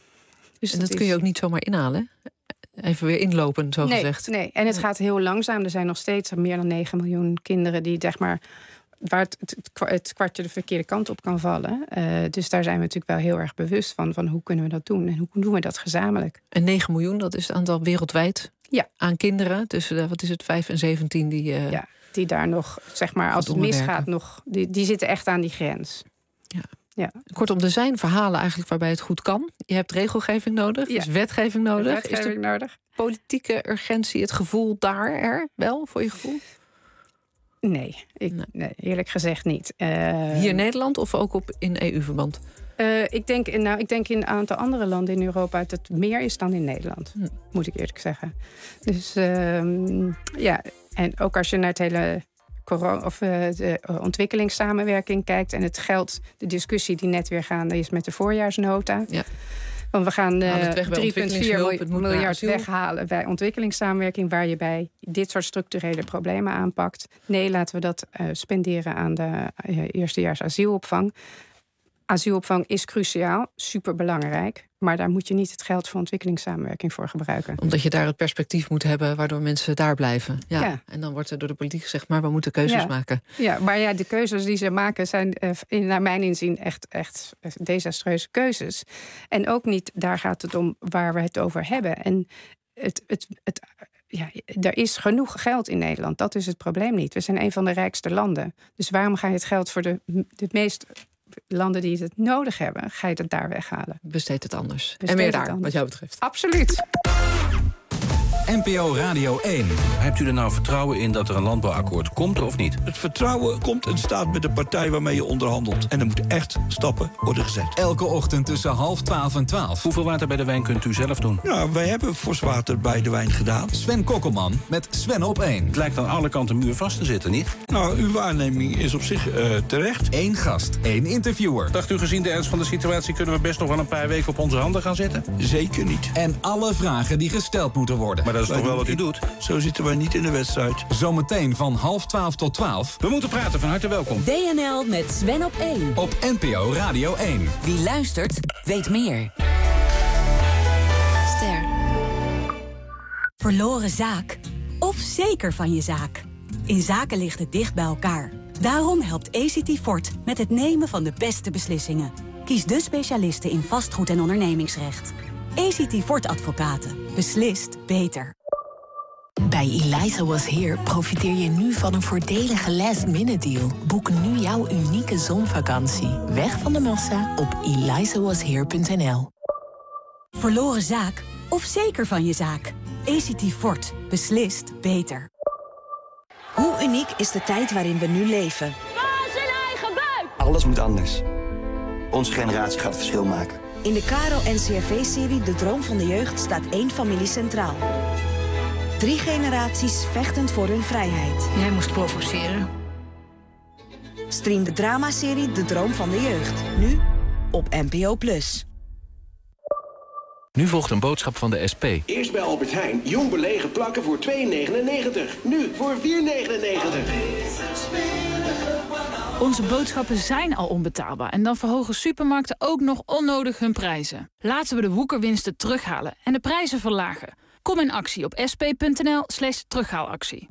S4: Dus en dat, dat kun je ook niet zomaar inhalen, even weer inlopen, zo
S20: nee,
S4: gezegd.
S20: Nee, en het gaat heel langzaam. Er zijn nog steeds meer dan negen miljoen kinderen... die zeg maar waar het, het, het kwartje de verkeerde kant op kan vallen. Uh, dus daar zijn we natuurlijk wel heel erg bewust van, van hoe kunnen we dat doen en hoe doen we dat gezamenlijk.
S4: En negen miljoen, dat is het aantal wereldwijd
S20: ja.
S4: aan kinderen tussen de, wat is het, vijf en zeventien die... Uh,
S20: ja, die daar nog, zeg maar, als het misgaat, nog, die, die zitten echt aan die grens.
S4: Ja.
S20: Ja.
S4: Kortom, er zijn verhalen eigenlijk waarbij het goed kan. Je hebt regelgeving nodig, ja. dus wetgeving nodig.
S20: Wetgeving
S4: is de
S20: nodig.
S4: Politieke urgentie, het gevoel daar er wel, voor je gevoel?
S20: Nee, ik, nee. nee eerlijk gezegd niet. Uh,
S4: Hier in Nederland of ook op in E U-verband?
S20: Uh, ik, denk, nou, ik denk in een aantal andere landen in Europa dat het meer is dan in Nederland. Hm. Moet ik eerlijk zeggen. Dus uh, ja, en ook als je naar het hele corona, of, uh, de ontwikkelingssamenwerking kijkt en het geld, de discussie die net weer gaande is met de voorjaarsnota. Ja. Want we gaan uh, drie komma vier miljard weghalen bij ontwikkelingssamenwerking, waar je bij dit soort structurele problemen aanpakt. Nee, laten we dat uh, spenderen aan de uh, eerstejaars asielopvang. Asielopvang is cruciaal, superbelangrijk. Maar daar moet je niet het geld voor ontwikkelingssamenwerking voor gebruiken.
S4: Omdat je daar het perspectief moet hebben waardoor mensen daar blijven. Ja. ja. En dan wordt er door de politiek gezegd, maar we moeten keuzes
S20: ja.
S4: maken.
S20: Ja, maar ja, de keuzes die ze maken zijn uh, naar mijn inzien echt, echt desastreuze keuzes. En ook niet, daar gaat het om waar we het over hebben. En het... het, het Ja, er is genoeg geld in Nederland. Dat is het probleem niet. We zijn een van de rijkste landen. Dus waarom ga je het geld voor de, de meest landen die het nodig hebben, ga je het daar weghalen?
S4: Besteed het anders.
S20: Besteed
S4: en meer daar,
S20: anders.
S4: wat jou betreft.
S20: Absoluut.
S24: N P O Radio één.
S8: Hebt u er nou vertrouwen in dat er een landbouwakkoord komt of niet?
S10: Het vertrouwen komt en staat met de partij waarmee je onderhandelt. En er moeten echt stappen worden gezet.
S24: Elke ochtend tussen half twaalf en twaalf.
S8: Hoeveel water bij de wijn kunt u zelf doen?
S10: Nou, wij hebben fors water bij de wijn gedaan.
S24: Sven Kokkelman met Sven op één.
S8: Het lijkt aan alle kanten muur vast te zitten, niet?
S10: Nou, uw waarneming is op zich uh, terecht.
S24: Eén gast, één interviewer.
S8: Dacht u, gezien de ernst van de situatie kunnen we best nog wel een paar weken op onze handen gaan zitten?
S10: Zeker niet.
S24: En alle vragen die gesteld moeten worden.
S8: Maar dat is wij toch wel wat u doet?
S10: Zo zitten wij niet in de wedstrijd.
S24: Zometeen van half twaalf tot twaalf.
S8: We moeten praten, van harte welkom.
S12: D N L met Sven op één.
S24: Op N P O Radio één.
S12: Wie luistert, weet meer. Ster. Verloren zaak? Of zeker van je zaak? In zaken ligt het dicht bij elkaar. Daarom helpt A C T Fort met het nemen van de beste beslissingen. Kies de specialisten in vastgoed en ondernemingsrecht. A C T Fort Advocaten. Beslist beter.
S11: Bij Eliza Was Here profiteer je nu van een voordelige last-minute deal. Boek nu jouw unieke zonvakantie. Weg van de massa op eliza was here punt n l.
S12: Verloren zaak of zeker van je zaak? A C T Fort. Beslist beter.
S15: Hoe uniek is de tijd waarin we nu leven?
S23: Baas in eigen buik!
S25: Alles moet anders. Onze generatie gaat het verschil maken.
S15: In de Caro N C R V-serie De Droom van de Jeugd staat één familie centraal. Drie generaties vechtend voor hun vrijheid.
S23: Jij moest provoceren.
S15: Stream de dramaserie De Droom van de Jeugd. Nu op N P O plus.
S24: Nu volgt een boodschap van de S P.
S26: Eerst bij Albert Heijn. Jong belegen plakken voor twee negenennegentig. Nu voor vier negenennegentig.
S28: Onze boodschappen zijn al onbetaalbaar en dan verhogen supermarkten ook nog onnodig hun prijzen. Laten we de woekerwinsten terughalen en de prijzen verlagen. Kom in actie op s p punt n l slash terughaalactie.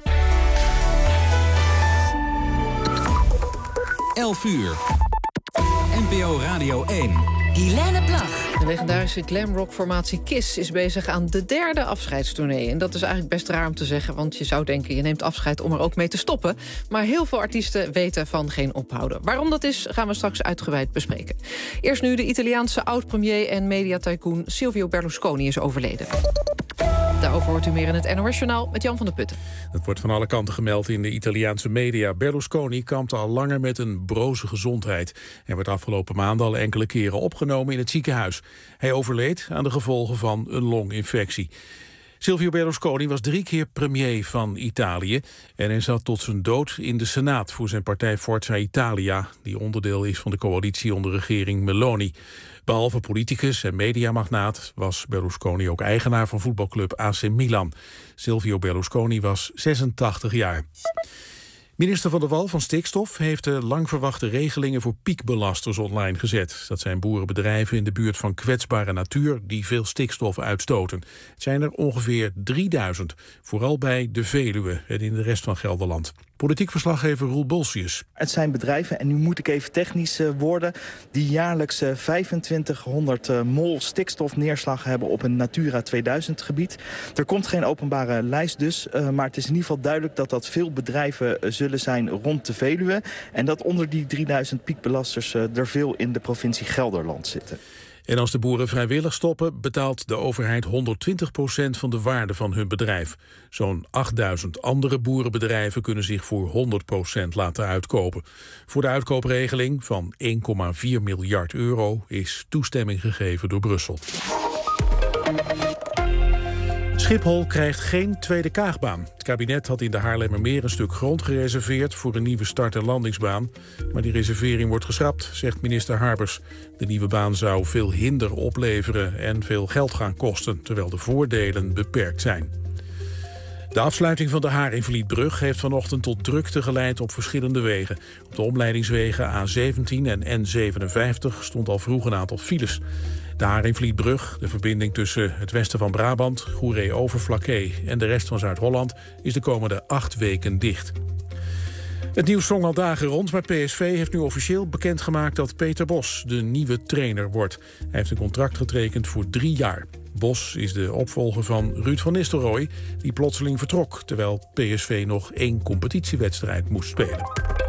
S24: elf uur. N P O Radio één.
S12: Helene Plag.
S4: De legendarische glamrock-formatie Kiss is bezig aan de derde afscheidstournee. En dat is eigenlijk best raar om te zeggen, want je zou denken... je neemt afscheid om er ook mee te stoppen. Maar heel veel artiesten weten van geen ophouden. Waarom dat is, gaan we straks uitgebreid bespreken. Eerst nu de Italiaanse oud-premier en mediatycoon Silvio Berlusconi is overleden. Daarover hoort u meer in het N O S-journaal met Jan van der Putten.
S5: Het wordt van alle kanten gemeld in de Italiaanse media. Berlusconi kampt al langer met een broze gezondheid. Hij werd afgelopen maanden al enkele keren opgenomen in het ziekenhuis. Hij overleed aan de gevolgen van een longinfectie. Silvio Berlusconi was drie keer premier van Italië... en hij zat tot zijn dood in de Senaat voor zijn partij Forza Italia... die onderdeel is van de coalitie onder regering Meloni. Behalve politicus en mediamagnaat was Berlusconi ook eigenaar van voetbalclub A C Milan. Silvio Berlusconi was zesentachtig jaar. Minister Van der Wal van Stikstof heeft de lang verwachte regelingen voor piekbelasters online gezet. Dat zijn boerenbedrijven in de buurt van kwetsbare natuur die veel stikstof uitstoten. Het zijn er ongeveer drieduizend, vooral bij de Veluwe en in de rest van Gelderland. Politiek verslaggever Roel Bolsius.
S1: Het zijn bedrijven, en nu moet ik even technisch uh, worden, die jaarlijks uh, vijfentwintighonderd uh, mol stikstofneerslag hebben op een Natura tweeduizend gebied. Er komt geen openbare lijst dus, uh, maar het is in ieder geval duidelijk dat dat veel bedrijven uh, zullen zijn rond de Veluwe. En dat onder die drieduizend piekbelasters uh, er veel in de provincie Gelderland zitten.
S5: En als de boeren vrijwillig stoppen, betaalt de overheid honderdtwintig procent van de waarde van hun bedrijf. Zo'n achtduizend andere boerenbedrijven kunnen zich voor honderd procent laten uitkopen. Voor de uitkoopregeling van één komma vier miljard euro is toestemming gegeven door Brussel. Schiphol krijgt geen tweede Kaagbaan. Het kabinet had in de Haarlemmermeer een stuk grond gereserveerd voor een nieuwe start- en landingsbaan. Maar die reservering wordt geschrapt, zegt minister Harbers. De nieuwe baan zou veel hinder opleveren en veel geld gaan kosten, terwijl de voordelen beperkt zijn. De afsluiting van de Haringvlietbrug heeft vanochtend tot drukte geleid op verschillende wegen. Op de omleidingswegen A zeventien en N zevenenvijftig stond al vroeg een aantal files. De Haringvlietbrug, de verbinding tussen het westen van Brabant, Goeree-Overflakkee en de rest van Zuid-Holland, is de komende acht weken dicht. Het nieuws zong al dagen rond, maar P S V heeft nu officieel bekendgemaakt dat Peter Bos de nieuwe trainer wordt. Hij heeft een contract getekend voor drie jaar. Bos is de opvolger van Ruud van Nistelrooy, die plotseling vertrok, terwijl P S V nog één competitiewedstrijd moest spelen.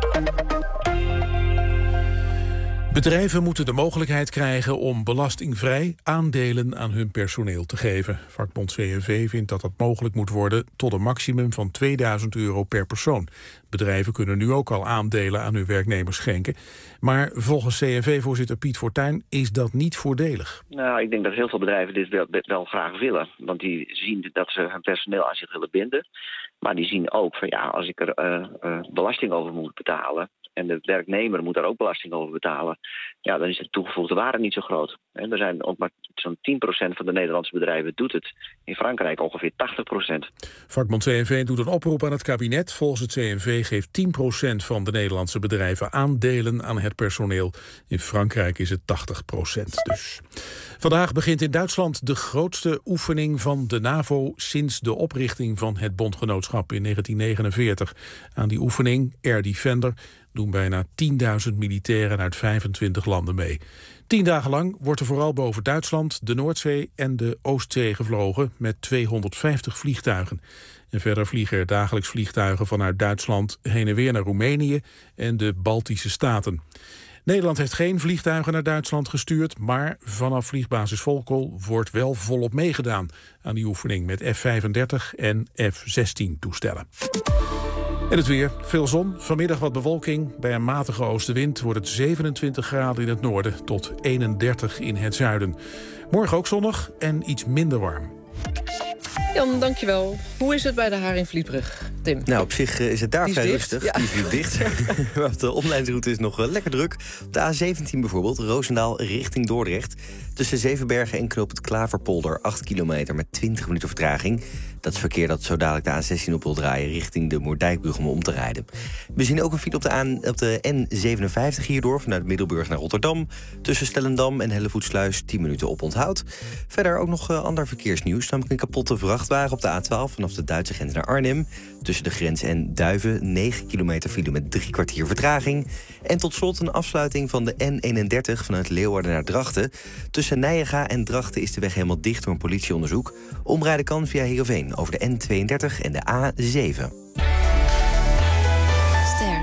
S5: Bedrijven moeten de mogelijkheid krijgen om belastingvrij aandelen aan hun personeel te geven. Vakbond C N V vindt dat dat mogelijk moet worden tot een maximum van tweeduizend euro per persoon. Bedrijven kunnen nu ook al aandelen aan hun werknemers schenken. Maar volgens C N V-voorzitter Piet Fortuyn is dat niet voordelig.
S2: Nou, ik denk dat heel veel bedrijven dit wel, wel graag willen. Want die zien dat ze hun personeel aan zich willen binden. Maar die zien ook van ja, als ik er uh, uh, belasting over moet betalen en de werknemer moet daar ook belasting over betalen, ja, dan is de toegevoegde waarde niet zo groot. En er zijn ook maar zo'n tien procent van de Nederlandse bedrijven doet het. In Frankrijk ongeveer tachtig procent.
S5: Vakbond C N V doet een oproep aan het kabinet. Volgens het C N V geeft tien procent van de Nederlandse bedrijven aandelen aan het personeel. In Frankrijk is het tachtig procent dus. Vandaag begint in Duitsland de grootste oefening van de NAVO sinds de oprichting van het bondgenootschap in negentien negenenveertig. Aan die oefening, Air Defender, doen bijna tienduizend militairen uit vijfentwintig landen mee. Tien dagen lang wordt er vooral boven Duitsland, de Noordzee en de Oostzee gevlogen met tweehonderdvijftig vliegtuigen. En verder vliegen er dagelijks vliegtuigen vanuit Duitsland heen en weer naar Roemenië en de Baltische Staten. Nederland heeft geen vliegtuigen naar Duitsland gestuurd, maar vanaf vliegbasis Volkel wordt wel volop meegedaan aan die oefening met F vijfendertig en F zestien toestellen. En het weer. Veel zon, vanmiddag wat bewolking. Bij een matige oostenwind wordt het zevenentwintig graden in het noorden tot eenendertig in het zuiden. Morgen ook zonnig en iets minder warm.
S4: Jan, dankjewel. Hoe is het bij de Haringvlietbrug, Tim?
S27: Nou, op zich is het daar
S4: Die
S27: vrij
S4: dicht,
S27: rustig.
S4: ja.
S27: Die is nu dicht. Maar de omleidingsroute is nog lekker druk. Op de A zeventien bijvoorbeeld, Roosendaal richting Dordrecht. Tussen Zevenbergen en Knoop het Klaverpolder, acht kilometer met twintig minuten vertraging. Dat is verkeer dat zo dadelijk de A zestien op wil draaien richting de Moerdijkbrug om om te rijden. We zien ook een file op de, A, op de N zevenenvijftig hierdoor, vanuit Middelburg naar Rotterdam. Tussen Stellendam en Hellevoetsluis tien minuten op onthoud. Verder ook nog uh, ander verkeersnieuws, namelijk een kapotte vrachtwagen op de A twaalf vanaf de Duitse grens naar Arnhem. Tussen de grens en Duiven negen kilometer file met drie kwartier vertraging. En tot slot een afsluiting van de N eenendertig vanuit Leeuwarden naar Drachten. Tussen Nijega en Drachten is de weg helemaal dicht door een politieonderzoek. Omrijden kan via Heerenveen over de N tweeëndertig en de A zeven.
S3: Ster.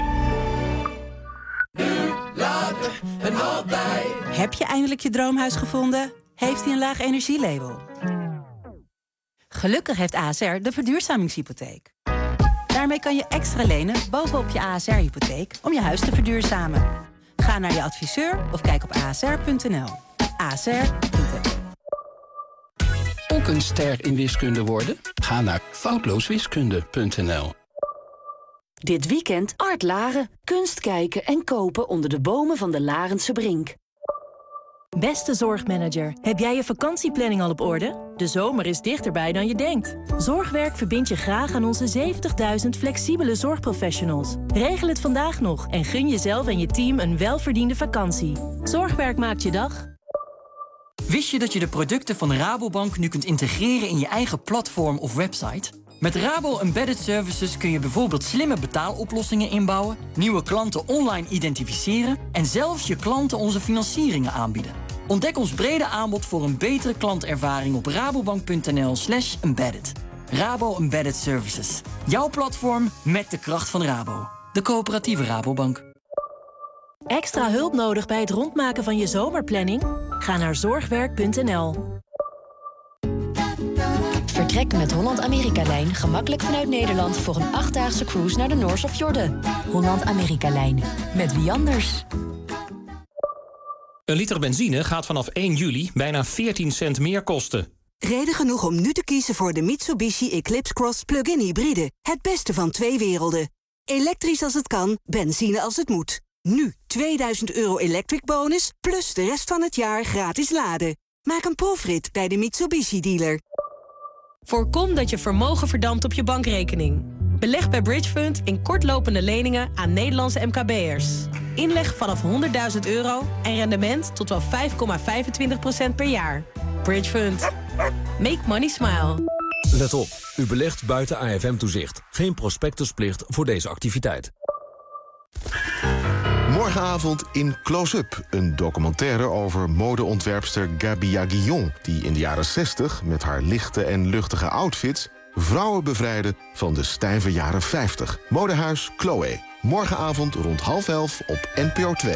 S3: Nu, later en altijd. Heb je eindelijk je droomhuis gevonden? Heeft hij een laag energielabel? Gelukkig heeft A S R de verduurzamingshypotheek. Daarmee kan je extra lenen bovenop je A S R-hypotheek om je huis te verduurzamen. Ga naar je adviseur of kijk op a s r punt n l. A S R punt n l.
S13: Ook een ster in wiskunde worden? Ga naar foutlooswiskunde punt n l.
S16: Dit weekend Art Laren. Kunst kijken en kopen onder de bomen van de Larense Brink.
S7: Beste zorgmanager, heb jij je vakantieplanning al op orde? De zomer is dichterbij dan je denkt. Zorgwerk verbindt je graag aan onze zeventigduizend flexibele zorgprofessionals. Regel het vandaag nog en gun jezelf en je team een welverdiende vakantie. Zorgwerk maakt je dag.
S9: Wist je dat je de producten van Rabobank nu kunt integreren in je eigen platform of website? Met Rabo Embedded Services kun je bijvoorbeeld slimme betaaloplossingen inbouwen, nieuwe klanten online identificeren en zelfs je klanten onze financieringen aanbieden. Ontdek ons brede aanbod voor een betere klantervaring op rabobank.nl slash embedded. Rabo Embedded Services. Jouw platform met de kracht van Rabo. De coöperatieve Rabobank.
S7: Extra hulp nodig bij het rondmaken van je zomerplanning? Ga naar zorgwerk punt n l.
S14: Vertrek met Holland-Amerika-lijn gemakkelijk vanuit Nederland voor een achtdaagse cruise naar de Noors of Fjorden. Holland-Amerika-lijn. Met wie anders?
S17: Een liter benzine gaat vanaf één juli bijna veertien cent meer kosten.
S18: Reden genoeg om nu te kiezen voor de Mitsubishi Eclipse Cross Plug-in Hybride. Het beste van twee werelden. Elektrisch als het kan, benzine als het moet. Nu tweeduizend euro electric bonus, plus de rest van het jaar gratis laden. Maak een proefrit bij de Mitsubishi-dealer.
S7: Voorkom dat je vermogen verdampt op je bankrekening. Beleg bij Bridgefund in kortlopende leningen aan Nederlandse M K B'ers. Inleg vanaf honderdduizend euro en rendement tot wel vijf komma vijfentwintig procent per jaar. Bridgefund. Make money smile.
S19: Let op, u belegt buiten A F M-toezicht. Geen prospectusplicht voor deze activiteit.
S21: Morgenavond in Close-up, een documentaire over modeontwerpster Gabia Guillon, die in de jaren zestig met haar lichte en luchtige outfits vrouwen bevrijdde van de stijve jaren vijftig. Modehuis Chloé. Morgenavond rond half elf op N P O twee.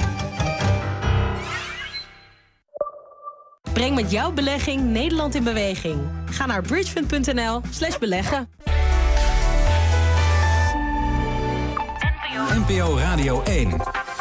S7: Breng met jouw belegging Nederland in beweging. Ga naar bridgefund punt n l slash beleggen.
S24: N P O Radio één.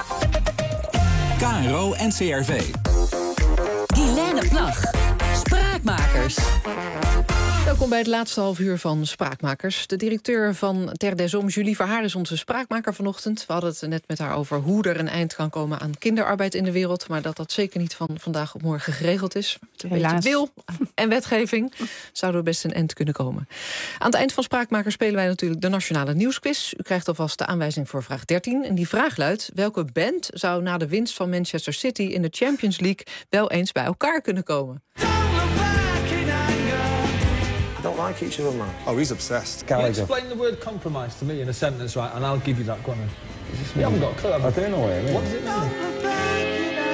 S24: K R O en C R V.
S3: Guilaine Plag. Spraakmakers.
S4: Welkom bij het laatste half uur van Spraakmakers. De directeur van Terre des Hommes, Julie Verhaar, is onze spraakmaker vanochtend. We hadden het net met haar over hoe er een eind kan komen aan kinderarbeid in de wereld. Maar dat dat zeker niet van vandaag op morgen geregeld is. Met een Helaas. beetje wil en wetgeving zouden we best een eind kunnen komen. Aan het eind van Spraakmakers spelen wij natuurlijk de Nationale Nieuwsquiz. U krijgt alvast de aanwijzing voor vraag dertien. En die vraag luidt: welke band zou na de winst van Manchester City in de Champions League wel eens bij elkaar kunnen komen?
S22: Don't like each other, man. Oh, he's obsessed.
S29: You explain the word compromise to me in a sentence, right, and I'll give you that corner. You haven't got a clue. I don't know what it means. What does it mean?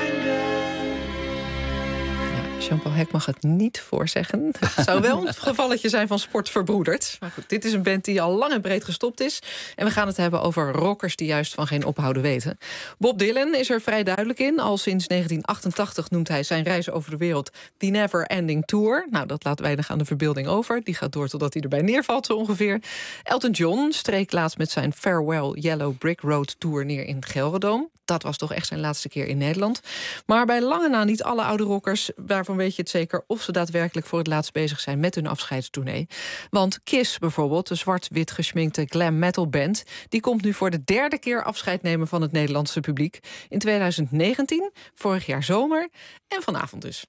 S4: Jean-Paul Hek mag het niet voorzeggen. Het zou wel een gevalletje zijn van sport verbroederd. Maar goed, dit is een band die al lang en breed gestopt is. En we gaan het hebben over rockers die juist van geen ophouden weten. Bob Dylan is er vrij duidelijk in. Al sinds negentien achtentachtig noemt hij zijn reis over de wereld The Never Ending Tour. Nou, dat laat weinig aan de verbeelding over. Die gaat door totdat hij erbij neervalt, zo ongeveer. Elton John streek laatst met zijn Farewell Yellow Brick Road Tour neer in Gelredome. Dat was toch echt zijn laatste keer in Nederland. Maar bij lange na niet alle oude rockers, waarvan weet je het zeker of ze daadwerkelijk voor het laatst bezig zijn met hun afscheidstournee. Want Kiss bijvoorbeeld, de zwart-wit geschminkte glam metal band, die komt nu voor de derde keer afscheid nemen van het Nederlandse publiek. In tweeduizend negentien, vorig jaar zomer en vanavond dus.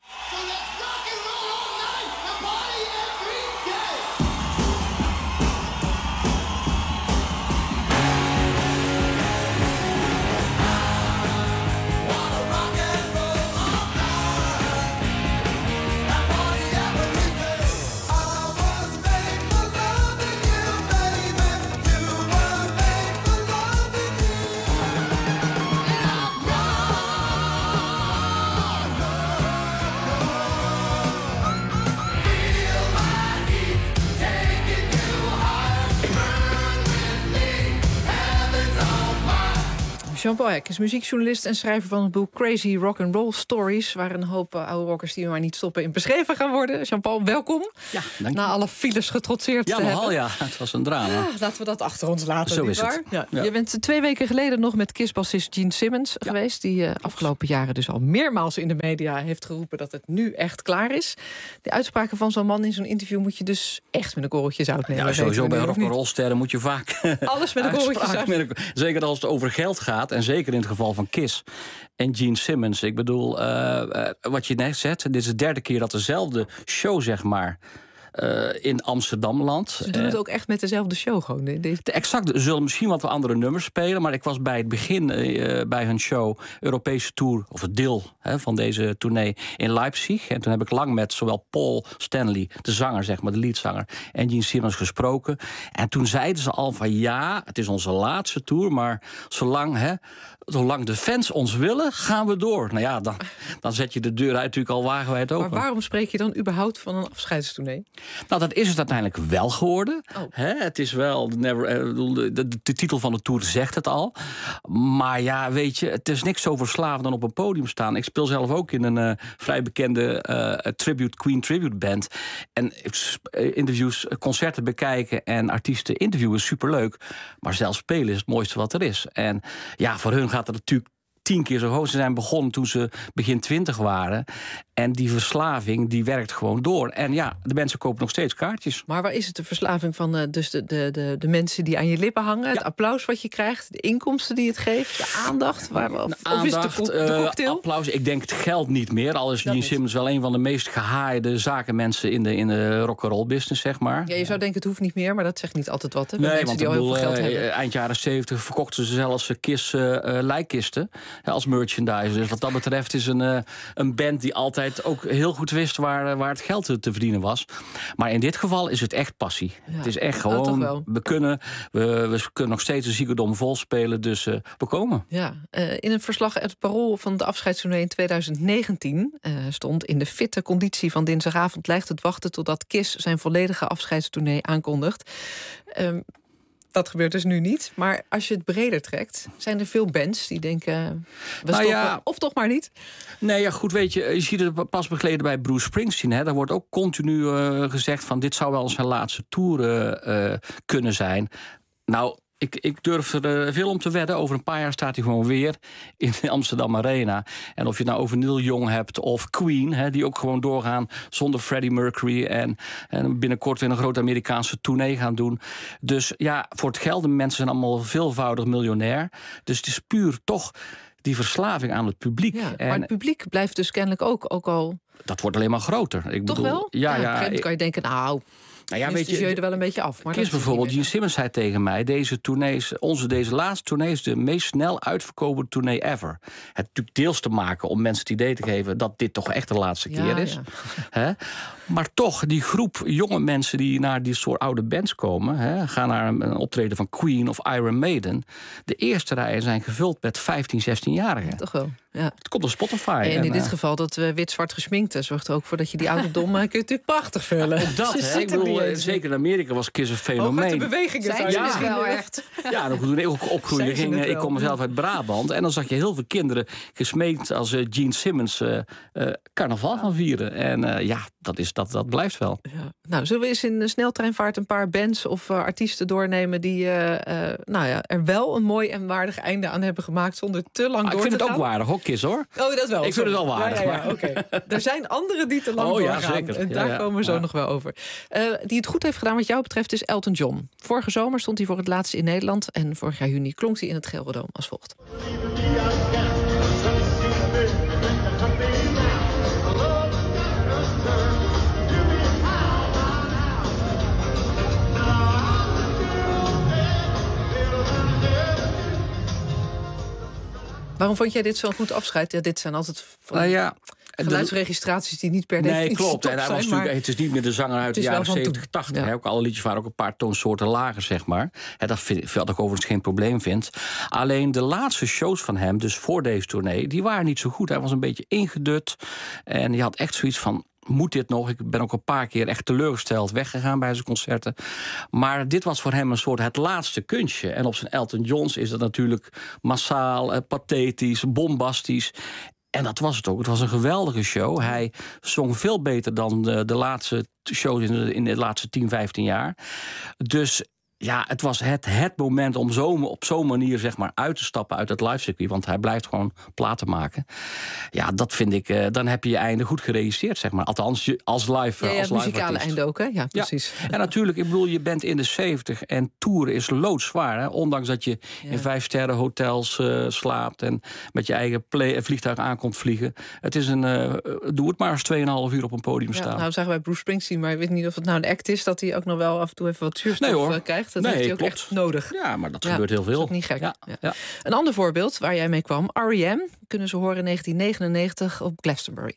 S4: Jean-Paul Hek is muziekjournalist en schrijver van het boek Crazy Rock and Roll Stories, waar een hoop uh, oude rockers die maar niet stoppen in beschreven gaan worden. Jean-Paul, welkom.
S30: Ja, dank je.
S4: Na alle files getrotseerd
S30: ja,
S4: te
S30: maar
S4: hebben.
S30: Ja, het was een drama.
S4: Ja, laten we dat achter ons laten.
S30: Zo is het.
S4: Ja.
S30: Ja.
S4: Je bent twee weken geleden nog met Kiss-bassist Gene Simmons ja. geweest, die uh, afgelopen jaren dus al meermaals in de media heeft geroepen dat het nu echt klaar is. De uitspraken van zo'n man in zo'n interview moet je dus echt met een korreltje zout nemen.
S30: Ja, sowieso bij rock'n'roll sterren moet je vaak
S4: alles met een korreltje zout.
S30: Met een, zeker als het over geld gaat.
S6: gaat. En zeker in het geval van Kiss en Gene Simmons. Ik bedoel, uh, uh, wat je net zegt, dit is de derde keer dat dezelfde show, zeg maar, Uh, in Amsterdam landt.
S4: Ze doen het ook echt met dezelfde show gewoon. Deze...
S6: Exact, ze zullen misschien wat andere nummers spelen, maar ik was bij het begin uh, bij hun show Europese Tour, of het deel hè, van deze tournee in Leipzig. En toen heb ik lang met zowel Paul Stanley, de zanger, zeg maar, de leadzanger, en Gene Simmons gesproken. En toen zeiden ze al van ja, het is onze laatste tour, maar zolang, hè, zolang de fans ons willen, gaan we door. Nou ja, dan, dan zet je de deur uit natuurlijk al wagenwijd open.
S4: Maar waarom spreek je dan überhaupt van een afscheidstournee?
S6: Nou, dat is het uiteindelijk wel geworden.
S4: Oh.
S6: He, het is wel, never, de, de, de titel van de tour zegt het al. Maar ja, weet je, het is niks zo verslavend dan op een podium staan. Ik speel zelf ook in een uh, vrij bekende uh, tribute, Queen tribute band. En uh, interviews, concerten bekijken en artiesten interviewen is superleuk. Maar zelf spelen is het mooiste wat er is. En ja, voor hun gaat het natuurlijk tien keer zo hoog. Ze zijn begonnen toen ze begin twintig waren. En die verslaving, die werkt gewoon door. En ja, de mensen kopen nog steeds kaartjes.
S4: Maar waar is het de verslaving van uh, dus de, de, de, de mensen die aan je lippen hangen? Het ja. applaus wat je krijgt, de inkomsten die het geeft, de aandacht? Waar, of,
S6: de aandacht,
S4: of is het de, de cocktail?
S6: Uh, applaus, ik denk het geld niet meer. Al is Gene Simmons wel een van de meest gehaaide zakenmensen in de, in de rock'n'roll business, zeg maar.
S4: Ja, je zou denken het hoeft niet meer, maar dat zegt niet altijd wat. Hè?
S6: Nee,
S4: mensen
S6: want
S4: die al heel veel geld
S6: uh,
S4: hebben.
S6: Eind jaren zeventig verkochten ze zelfs Kiss uh, uh, lijkkisten uh, als merchandise. Dus wat dat betreft is een, uh, een band die altijd ook heel goed wist waar, waar het geld te verdienen was. Maar in dit geval is het echt passie. Ja, het is echt gewoon, oh, we kunnen we, we kunnen nog steeds de Ziegendom vol spelen, dus uh, we komen.
S4: Ja, uh, in een verslag uit het Parool van de afscheidstournee in twintig negentien uh, stond: in de fitte conditie van dinsdagavond lijkt het wachten totdat Kiss zijn volledige afscheidstournee aankondigt. Um, Dat gebeurt dus nu niet. Maar als je het breder trekt, zijn er veel bands die denken, we
S6: nou
S4: stoppen,
S6: ja,
S4: of toch maar niet?
S6: Nee, ja, goed, weet je, je ziet het pas begleden bij Bruce Springsteen. Hè. Daar wordt ook continu uh, gezegd van dit zou wel zijn laatste tour uh, kunnen zijn. Nou, Ik, ik durf er uh, veel om te wedden. Over een paar jaar staat hij gewoon weer in de Amsterdam Arena. En of je het nou over Neil Young hebt of Queen, hè, die ook gewoon doorgaan zonder Freddie Mercury. En, en binnenkort weer een grote Amerikaanse tournee gaan doen. Dus ja, voor het geld, de mensen zijn allemaal veelvoudig miljonair. Dus het is puur toch die verslaving aan het publiek.
S4: Ja,
S6: en,
S4: maar het publiek blijft dus kennelijk ook, ook al...
S6: Dat wordt alleen maar groter. Ik
S4: toch
S6: bedoel,
S4: wel?
S6: Ja,
S4: ja,
S6: ja,
S4: ja kan je denken, nou...
S6: Nou ja,
S4: weet je, je er wel een beetje af. Maar
S6: Kiss bijvoorbeeld, Gene Simmons zei tegen mij, deze tournees, onze deze laatste tournee is de meest snel uitverkopen tournee ever. Het natuurlijk deels te maken om mensen het idee te geven dat dit toch echt de laatste
S4: ja,
S6: keer is.
S4: Ja.
S6: Hè? Maar toch, die groep jonge mensen die naar die soort oude bands komen, hè, gaan naar een optreden van Queen of Iron Maiden. De eerste rijen zijn gevuld met vijftien, zestienjarigen.
S4: Toch wel. Ja.
S6: Het komt op Spotify.
S4: En in
S6: en,
S4: dit
S6: uh,
S4: geval dat we wit-zwart gesminkt zorgt er ook voor dat je die ouderdom kun je natuurlijk prachtig vullen.
S6: Ook dat, hè? Ik bedoel, zeker in Amerika was Kiss een fenomeen.
S4: Ook de bewegingen zijn
S6: ja,
S4: misschien wel echt.
S6: Ja, dan toen ik ook opgroeide, ging, ik kom zelf uit Brabant. En dan zag je heel veel kinderen gesmeekt als uh, Gene Simmons uh, uh, carnaval gaan vieren. En uh, ja, dat, is, dat, dat blijft wel.
S4: Ja. Nou, zullen we eens in de sneltreinvaart een paar bands of uh, artiesten doornemen die uh, uh, nou ja, er wel een mooi en waardig einde aan hebben gemaakt zonder te lang
S6: ah,
S4: door
S6: te gaan? Ik vind het
S4: gaan?
S6: ook waardig, hoor, Kiss, hoor.
S4: Oh, dat wel.
S6: Ik vind het wel waardig.
S4: Ja, ja, ja,
S6: maar...
S4: okay. Er zijn anderen die te lang
S6: oh,
S4: doorgaan.
S6: Ja, zeker.
S4: En daar
S6: ja, ja.
S4: komen we zo
S6: ja.
S4: nog wel over. Uh, die het goed heeft gedaan wat jou betreft is Elton John. Vorige zomer stond hij voor het laatst in Nederland. En vorig jaar juni klonk hij in het Gelredome als volgt. Waarom vond jij dit zo'n goed afscheid? Ja, dit zijn altijd van
S6: uh, ja.
S4: geluidsregistraties die niet per definitie
S6: Nee, klopt. En hij
S4: zijn,
S6: was
S4: maar...
S6: natuurlijk, het is niet meer de zanger uit de jaren zeventig, tachtig. Ja. Ook alle liedjes waren ook een paar toonsoorten lager, zeg maar. He, dat vind, wat ik overigens geen probleem vind. Alleen de laatste shows van hem, dus voor deze tournee, die waren niet zo goed. Hij was een beetje ingedut. En je had echt zoiets van, moet dit nog? Ik ben ook een paar keer echt teleurgesteld weggegaan bij zijn concerten. Maar dit was voor hem een soort het laatste kunstje. En op zijn Elton Johns is dat natuurlijk massaal, eh, pathetisch, bombastisch. En dat was het ook. Het was een geweldige show. Hij zong veel beter dan de, de laatste shows in de, in de laatste tien, vijftien jaar. Dus ja, het was het, het moment om zo, op zo'n manier zeg maar, uit te stappen uit het live circuit. Want hij blijft gewoon platen maken. Ja, dat vind ik, uh, dan heb je je einde goed geregisseerd, zeg maar. Althans, als live
S4: Ja, ja,
S6: als
S4: het
S6: live
S4: muzikale
S6: artiest.
S4: einde ook, hè? Ja, precies.
S6: Ja. En natuurlijk, ik bedoel, je bent in de zeventig en toeren is loodzwaar. Hè? Ondanks dat je ja. in vijfsterren hotels uh, slaapt en met je eigen play, vliegtuig aankomt vliegen. Het is een, uh, doe het maar eens tweeënhalf uur op een podium
S4: Ja,
S6: staan.
S4: nou, zagen wij Bruce Springsteen, maar ik weet niet of het nou een act is dat hij ook nog wel af en toe even wat zuurstof
S6: nee, hoor.
S4: krijgt. Dat
S6: nee,
S4: heeft hij ook
S6: klopt.
S4: echt nodig.
S6: Ja, maar dat
S4: ja,
S6: gebeurt heel veel.
S4: Dat is ook niet gek.
S6: Ja,
S4: ja.
S6: Ja.
S4: Een ander voorbeeld waar jij mee kwam, R E M, kunnen ze horen in negentien negenennegentig op Glastonbury.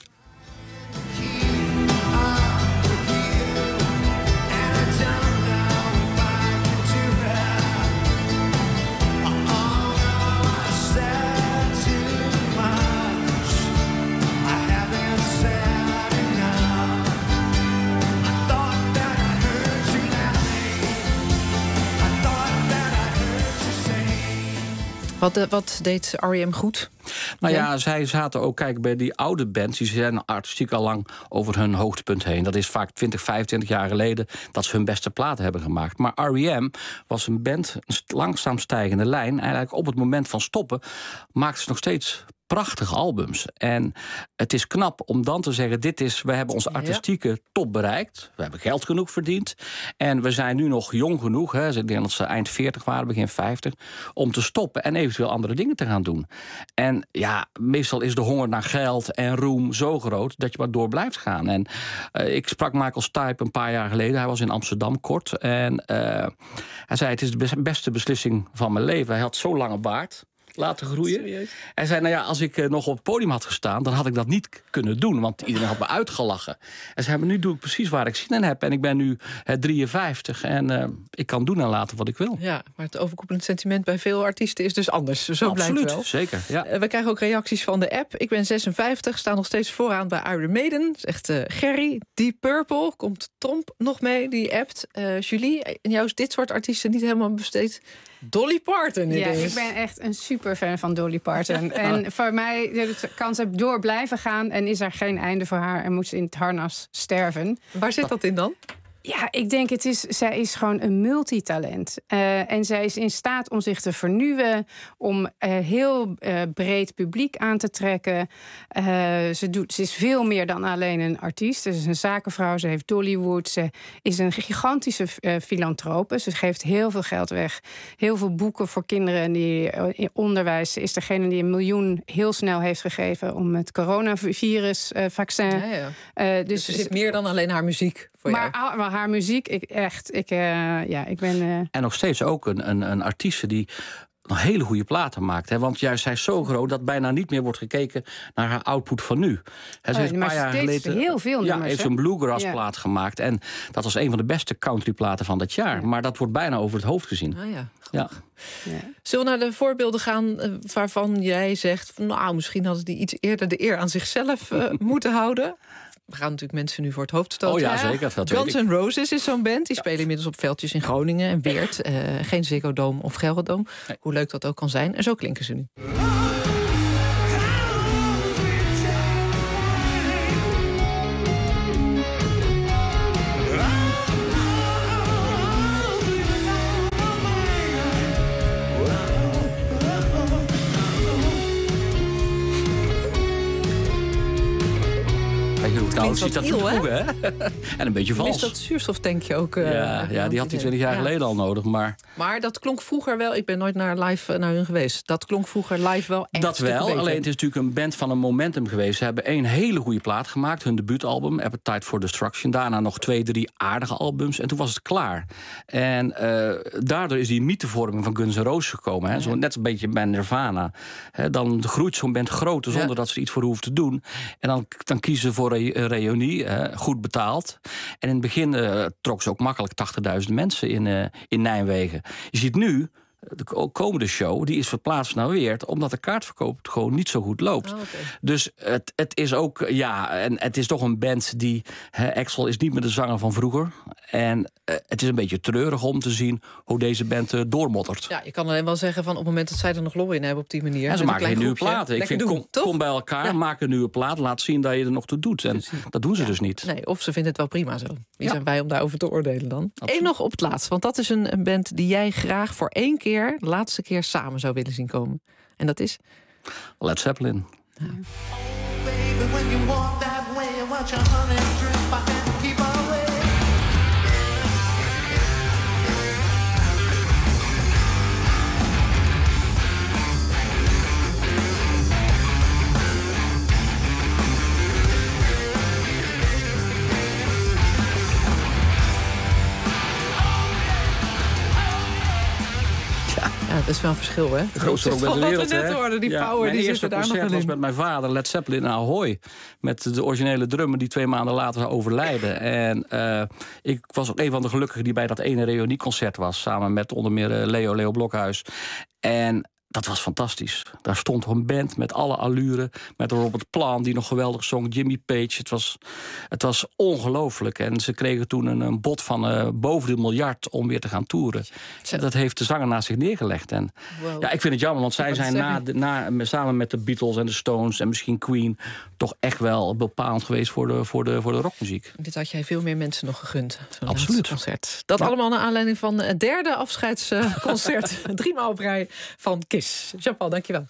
S4: Wat, uh, wat deed R E M goed?
S6: Nou ja, zij zaten ook, kijk, bij die oude bands, die zijn artistiek al lang over hun hoogtepunt heen. Dat is vaak twintig, vijfentwintig jaar geleden dat ze hun beste platen hebben gemaakt. Maar R E M was een band, een langzaam stijgende lijn. Eigenlijk op het moment van stoppen maakten ze nog steeds prachtige albums. En het is knap om dan te zeggen, dit is, we hebben onze artistieke ja. top bereikt. We hebben geld genoeg verdiend. En we zijn nu nog jong genoeg, hè, ik denk dat ze eind veertig waren, begin vijftig, om te stoppen en eventueel andere dingen te gaan doen. En ja, meestal is de honger naar geld en roem zo groot dat je maar door blijft gaan. En uh, ik sprak Michael Stipe een paar jaar geleden. Hij was in Amsterdam kort. En uh, hij zei, het is de beste beslissing van mijn leven. Hij had zo'n lange baard laten groeien. Serieus? Hij zei, nou ja, als ik uh, nog op het podium had gestaan, dan had ik dat niet kunnen doen, want iedereen had me uitgelachen. En zei, maar nu doe ik precies waar ik zin in heb. En ik ben nu uh, drieënvijftig en uh, ik kan doen en laten wat ik wil.
S4: Ja, maar het overkoepelend sentiment bij veel artiesten is dus anders. Zo
S6: Absoluut,
S4: blijft wel.
S6: Zeker. Ja.
S4: Uh, we krijgen ook reacties van de app. Ik ben zesenvijftig, sta nog steeds vooraan bij Iron Maiden. Zegt uh, Gerry. Deep Purple, komt Tromp nog mee, die appt. Uh, Julie, en jou is dit soort artiesten niet helemaal besteed. Dolly Parton
S8: Ja,
S4: is.
S8: ik ben echt een super fan van Dolly Parton. En voor mij kan ze door blijven gaan en is er geen einde voor haar en moet ze in het harnas sterven.
S4: Waar zit dat in dan?
S8: Ja, ik denk het is, zij is gewoon een multitalent. Uh, en zij is in staat om zich te vernieuwen, om uh, heel uh, breed publiek aan te trekken. Uh, ze, doet, ze is veel meer dan alleen een artiest. Ze is een zakenvrouw, ze heeft Dollywood. Ze is een gigantische uh, filantrope. Ze geeft heel veel geld weg. Heel veel boeken voor kinderen die uh, in onderwijs. Ze is degene die een miljoen heel snel heeft gegeven om het coronavirus-vaccin. Uh,
S4: ja, ja.
S8: uh, dus
S4: dus er zit meer dan alleen haar muziek voor
S8: maar,
S4: jou.
S8: Maar haar muziek, ik echt, ik, uh, ja, ik ben. Uh...
S6: En nog steeds ook een, een, een artiest die nog hele goede platen maakt. Hè? Want juist zij is zo groot dat bijna niet meer wordt gekeken naar haar output van nu. He, ze
S8: oh,
S6: heeft een paar jaar geleden
S8: heel veel nummers,
S6: ja, heeft
S8: hè?
S6: een bluegrass
S8: ja.
S6: plaat gemaakt. En dat was een van de beste countryplaten van dat jaar. Ja. Maar dat wordt bijna over het hoofd gezien.
S4: Ah, ja.
S6: Ja.
S4: Ja. Zullen we naar de voorbeelden gaan uh, waarvan jij zegt, nou, misschien hadden die iets eerder de eer aan zichzelf uh, moeten houden? We gaan natuurlijk mensen nu voor het hoofd stoten.
S6: Oh ja, zeker. Dat
S4: Guns N' Roses is zo'n band. Die ja. spelen inmiddels op veldjes in Groningen en Weert. Uh, geen Ziggo Dome of Gelredome. Nee. Hoe leuk dat ook kan zijn. En zo klinken ze nu.
S6: Nou, ziet dat
S4: iel, hè?
S6: hè? En een beetje vals.
S4: Is dat zuurstoftankje ook? Uh,
S6: ja, ja, die had hij twintig jaar ja. geleden al nodig. Maar...
S4: maar dat klonk vroeger wel. Ik ben nooit naar live naar hun geweest. Dat klonk vroeger live wel echt.
S6: Dat wel, alleen het is natuurlijk een band van een momentum geweest. Ze hebben één hele goede plaat gemaakt. Hun debuutalbum, Appetite for Destruction. Daarna nog twee, drie aardige albums. En toen was het klaar. En uh, daardoor is die mythevorming van Guns N' Roses gekomen. Hè? Zo, ja. Net een beetje bij Nirvana. Hè? Dan groeit zo'n band groter zonder ja. dat ze er iets voor hoeven te doen. En dan, dan kiezen ze voor een reunie, uh, goed betaald. En in het begin uh, trok ze ook makkelijk tachtigduizend mensen in, uh, in Nijmegen. Je ziet nu, de komende show, die is verplaatst naar Weert, omdat de kaartverkoop gewoon niet zo goed loopt.
S4: Oh, okay.
S6: Dus het, het is ook, ja, en het is toch een band die, hè, Axel is niet meer de zanger van vroeger. En uh, het is een beetje treurig om te zien hoe deze band uh, doormoddert.
S4: Ja, je kan alleen wel zeggen van op het moment dat zij er nog lol in hebben op die manier.
S6: En ze maken geen nieuwe platen. Ik vind, doen, kom, kom bij elkaar, ja. maak een nieuwe plaat, laat zien dat je er nog toe doet. En Precies. dat doen ze ja. dus niet.
S4: Nee, of ze vinden het wel prima zo. Wie ja. zijn wij om daarover te oordelen dan?
S6: Absoluut.
S4: Eén nog op het laatst, want dat is een, een band die jij graag voor één keer, de laatste keer samen zou willen zien komen. En dat is?
S6: Led Zeppelin. Ja.
S4: Ja, dat is wel een verschil, hè?
S6: De grootste rock in de wereld,
S4: hè? Hoorden, die
S6: ja,
S4: power,
S6: mijn
S4: die
S6: eerste
S4: zit daar nog
S6: concert
S4: in.
S6: was met mijn vader, Led Zeppelin in Ahoy. Met de originele drummer die twee maanden later zou overlijden. En uh, ik was ook een van de gelukkigen die bij dat ene reunieconcert was. Samen met onder meer uh, Leo, Leo Blokhuis. En dat was fantastisch. Daar stond een band met alle allure. Met Robert Plant, die nog geweldig zong. Jimmy Page. Het was, het was ongelooflijk. En ze kregen toen een, een bod van uh, boven de miljard om weer te gaan toeren. En dat heeft de zanger naast zich neergelegd. En wow. ja, ik vind het jammer, want zij zijn na, na, samen met de Beatles en de Stones en misschien Queen toch echt wel bepalend geweest voor de, voor de, voor de rockmuziek.
S4: Dit had jij veel meer mensen nog gegund.
S6: Absoluut.
S4: Concert. Dat ja. allemaal naar aanleiding van het derde afscheidsconcert. Driemaal op rij van Kiss. Jean-Paul, dankjewel.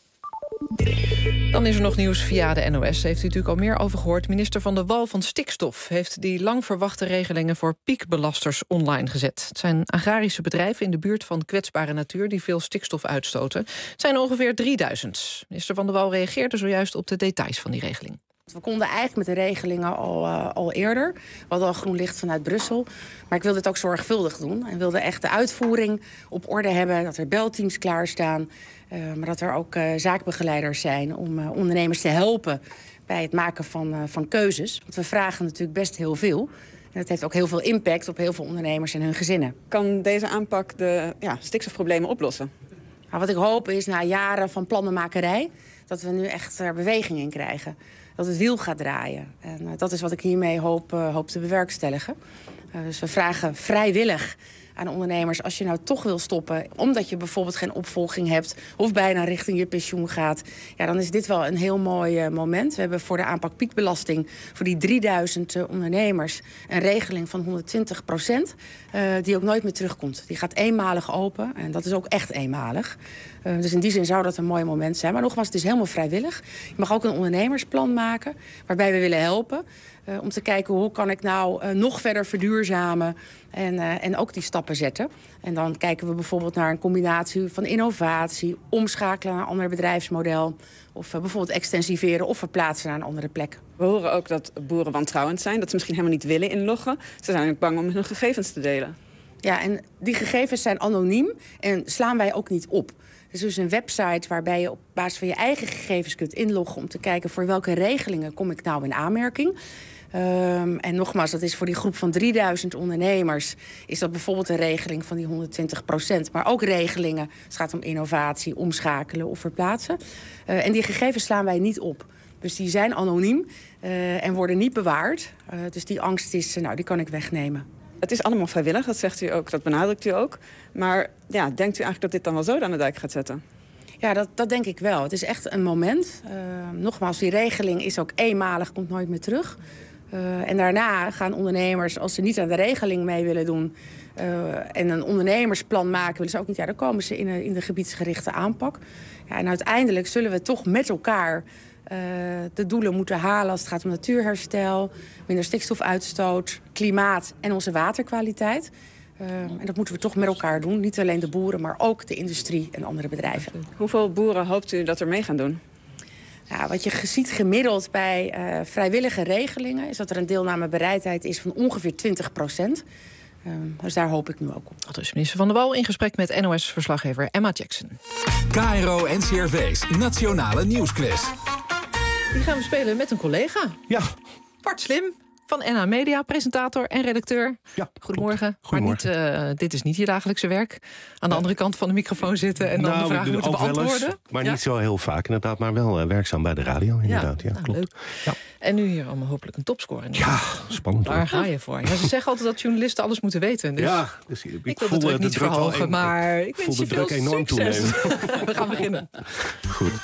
S4: Dan is er nog nieuws via de N O S. Heeft u natuurlijk al meer over gehoord. Minister Van der Wal van Stikstof heeft die lang verwachte regelingen voor piekbelasters online gezet. Het zijn agrarische bedrijven in de buurt van kwetsbare natuur die veel stikstof uitstoten. Het zijn ongeveer drieduizend. Minister Van der Wal reageerde zojuist op de details van die regeling.
S10: We konden eigenlijk met de regelingen al, uh, al eerder. We hadden al groen licht vanuit Brussel. Maar ik wilde het ook zorgvuldig doen. En wilde echt de uitvoering op orde hebben. Dat er belteams klaarstaan. Uh, maar dat er ook uh, zaakbegeleiders zijn om uh, ondernemers te helpen bij het maken van, uh, van keuzes. Want we vragen natuurlijk best heel veel. En dat heeft ook heel veel impact op heel veel ondernemers en hun gezinnen.
S11: Kan deze aanpak de ja, stikstofproblemen oplossen?
S10: Nou, wat ik hoop is na jaren van plannenmakerij dat we nu echt er beweging in krijgen. Dat het wiel gaat draaien. En uh, dat is wat ik hiermee hoop, uh, hoop te bewerkstelligen. Uh, dus we vragen vrijwillig aan ondernemers, als je nou toch wil stoppen, omdat je bijvoorbeeld geen opvolging hebt of bijna richting je pensioen gaat, ja, dan is dit wel een heel mooi uh, moment. We hebben voor de aanpak piekbelasting voor die drieduizend uh, ondernemers een regeling van honderdtwintig procent, uh, die ook nooit meer terugkomt. Die gaat eenmalig open en dat is ook echt eenmalig. Uh, dus in die zin zou dat een mooi moment zijn. Maar nogmaals, het is helemaal vrijwillig. Je mag ook een ondernemersplan maken waarbij we willen helpen. Uh, om te kijken hoe kan ik nou uh, nog verder verduurzamen en, uh, en ook die stappen zetten. En dan kijken we bijvoorbeeld naar een combinatie van innovatie, omschakelen naar een ander bedrijfsmodel, of uh, bijvoorbeeld extensiveren of verplaatsen naar een andere plek.
S11: We horen ook dat boeren wantrouwend zijn, dat ze misschien helemaal niet willen inloggen. Ze zijn ook bang om hun gegevens te delen.
S10: Ja, en die gegevens zijn anoniem en slaan wij ook niet op. Het is dus een website waarbij je op basis van je eigen gegevens kunt inloggen om te kijken voor welke regelingen kom ik nou in aanmerking. Um, en nogmaals, dat is voor die groep van drieduizend ondernemers is dat bijvoorbeeld een regeling van die honderdtwintig procent. Maar ook regelingen, het gaat om innovatie, omschakelen of verplaatsen. Uh, en die gegevens slaan wij niet op. Dus die zijn anoniem uh, en worden niet bewaard. Uh, dus die angst is, uh, nou, die kan ik wegnemen.
S11: Het is allemaal vrijwillig, dat zegt u ook, dat benadrukt u ook. Maar ja, denkt u eigenlijk dat dit dan wel zo aan de dijk gaat zetten?
S10: Ja, dat, dat denk ik wel. Het is echt een moment. Uh, nogmaals, die regeling is ook eenmalig, komt nooit meer terug. Uh, en daarna gaan ondernemers, als ze niet aan de regeling mee willen doen Uh, en een ondernemersplan maken, willen ze ook niet. Ja, dan komen ze in, een, in de gebiedsgerichte aanpak. Ja, en uiteindelijk zullen we toch met elkaar uh, de doelen moeten halen als het gaat om natuurherstel, minder stikstofuitstoot, klimaat en onze waterkwaliteit. Uh, en dat moeten we toch met elkaar doen. Niet alleen de boeren, maar ook de industrie en andere bedrijven.
S11: Hoeveel boeren hoopt u dat er mee gaan doen?
S10: Ja, wat je ziet gemiddeld bij uh, vrijwillige regelingen is dat er een deelnamebereidheid is van ongeveer twintig procent. Uh, dus daar hoop ik nu ook op.
S4: Dat is minister Van der Wal in gesprek met N O S-verslaggever Emma Jackson.
S24: K R O N C R V's Nationale Nieuwsquiz.
S4: Die gaan we spelen met een collega.
S1: Ja.
S4: Bart Slim. van N H Media, presentator en redacteur.
S2: Ja,
S4: Goedemorgen.
S2: Goedemorgen.
S4: Maar niet, uh, dit is niet je dagelijkse werk. Aan de andere kant van de microfoon zitten en dan
S2: nou,
S4: de vragen moeten beantwoorden.
S2: Eens, maar
S4: ja?
S2: niet zo heel vaak inderdaad, maar wel uh, werkzaam bij de radio inderdaad. Ja, ja
S4: nou,
S2: klopt.
S4: Leuk.
S2: Ja.
S4: En nu hier allemaal hopelijk een topscore.
S2: Ja, spannend.
S4: Daar ga je voor. Ja, ze zeggen altijd dat journalisten alles moeten weten. Dus
S2: ja, dus ik,
S4: ik wil
S2: voel
S4: de druk
S2: de
S4: niet
S2: druk
S4: verhogen,
S2: wel
S4: maar ik
S2: voel
S4: wens
S2: de
S4: je
S2: druk
S4: veel
S2: enorm
S4: succes.
S2: toenemen.
S4: We gaan beginnen.
S2: Goed.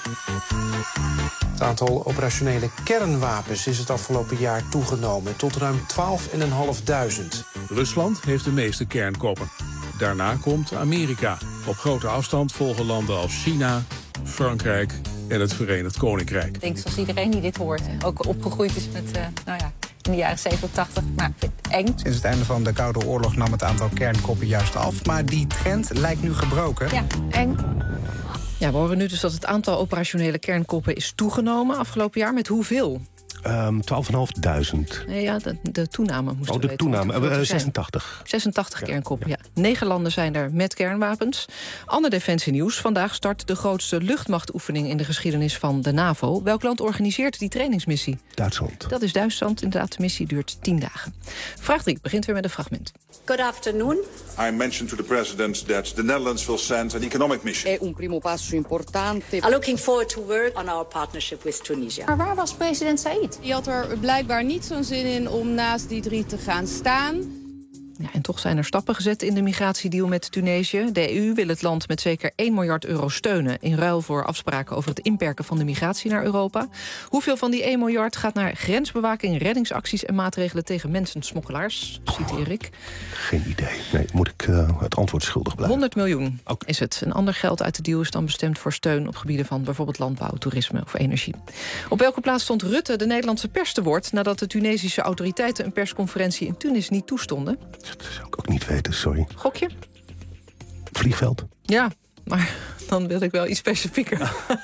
S5: Het aantal operationele kernwapens is het afgelopen jaar toegenomen tot ruim twaalfduizend vijfhonderd.
S12: Rusland heeft de meeste kernkoppen. Daarna komt Amerika. Op grote afstand volgen landen als China, Frankrijk en het Verenigd Koninkrijk.
S15: Ik denk zoals iedereen die dit hoort ook opgegroeid is met, uh, nou ja, in de jaren zeventig, tachtig. Maar ik vind het eng.
S20: Sinds het einde van de Koude Oorlog nam het aantal kernkoppen juist af. Maar die trend lijkt nu gebroken.
S15: Ja, eng.
S4: Ja, we horen nu dus dat het aantal operationele kernkoppen is toegenomen afgelopen jaar. Met hoeveel?
S2: Um, twaalfduizend
S4: Nee, ja, de, de toename moesten
S2: Oh, de
S4: we weten.
S2: toename. Uh,
S4: Uh,
S2: zesentachtig.
S4: zesentachtig kernkoppen, ja. Negen landen zijn er met kernwapens. Ander defensienieuws. Vandaag start de grootste luchtmachtoefening in de geschiedenis van de NAVO. Welk land organiseert die trainingsmissie?
S2: Duitsland.
S4: Dat is Duitsland. Inderdaad, de missie duurt tien dagen. Vraag drie begint weer met een fragment.
S23: Good afternoon.
S25: I mentioned to the president that the Netherlands will send an economic mission.
S23: È un primo passo importante. I'm looking forward to work on our partnership with Tunisia.
S15: Maar waar was president Said?
S26: Die had er blijkbaar niet zo'n zin in om naast die drie te gaan staan.
S4: Ja, en toch zijn er stappen gezet in de migratiedeal met Tunesië. De E U wil het land met zeker één miljard euro steunen... in ruil voor afspraken over het inperken van de migratie naar Europa. Hoeveel van die één miljard gaat naar grensbewaking, reddingsacties... en maatregelen tegen mensensmokkelaars, citeer ik.
S2: Geen idee. Nee, moet ik uh, het antwoord schuldig blijven.
S4: honderd miljoen okay. is het. Een ander geld uit de deal is dan bestemd voor steun... op gebieden van bijvoorbeeld landbouw, toerisme of energie. Op welke plaats stond Rutte de Nederlandse pers te woord... nadat de Tunesische autoriteiten een persconferentie in Tunis niet toestonden?
S2: Dat zou ik ook niet weten, sorry.
S4: Gokje?
S2: Vliegveld.
S4: Ja, maar dan wil ik wel iets specifieker.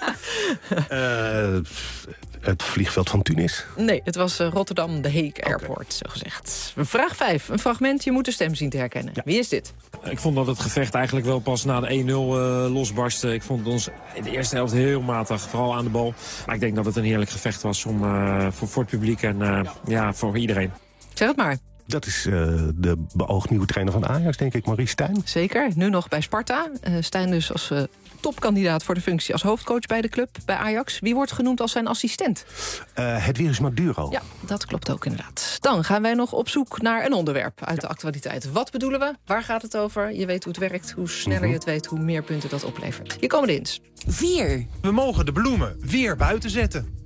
S2: uh, het vliegveld van Tunis?
S4: Nee, het was uh, Rotterdam de Hague Airport, okay. zo gezegd. Vraag vijf, een fragment, je moet de stem zien te herkennen. Ja. Wie is dit?
S28: Ik vond dat het gevecht eigenlijk wel pas na de één nul uh, losbarstte. Ik vond ons in de eerste helft heel matig, vooral aan de bal. Maar ik denk dat het een heerlijk gevecht was om, uh, voor, voor het publiek en uh, ja, voor iedereen.
S4: Zeg het maar.
S2: Dat is uh, de beoogd nieuwe trainer van Ajax, denk ik, Maurice Stijn.
S4: Zeker, nu nog bij Sparta. Uh, Stijn dus als uh, topkandidaat voor de functie als hoofdcoach bij de club, bij Ajax. Wie wordt genoemd als zijn assistent?
S2: Uh, Hedwiges Maduro.
S4: Ja, dat klopt ook inderdaad. Dan gaan wij nog op zoek naar een onderwerp uit de actualiteit. Wat bedoelen we? Waar gaat het over? Je weet hoe het werkt. Hoe sneller mm-hmm. je het weet, hoe meer punten dat oplevert. Hier komen de hints.
S30: Vier. We mogen de bloemen weer buiten zetten.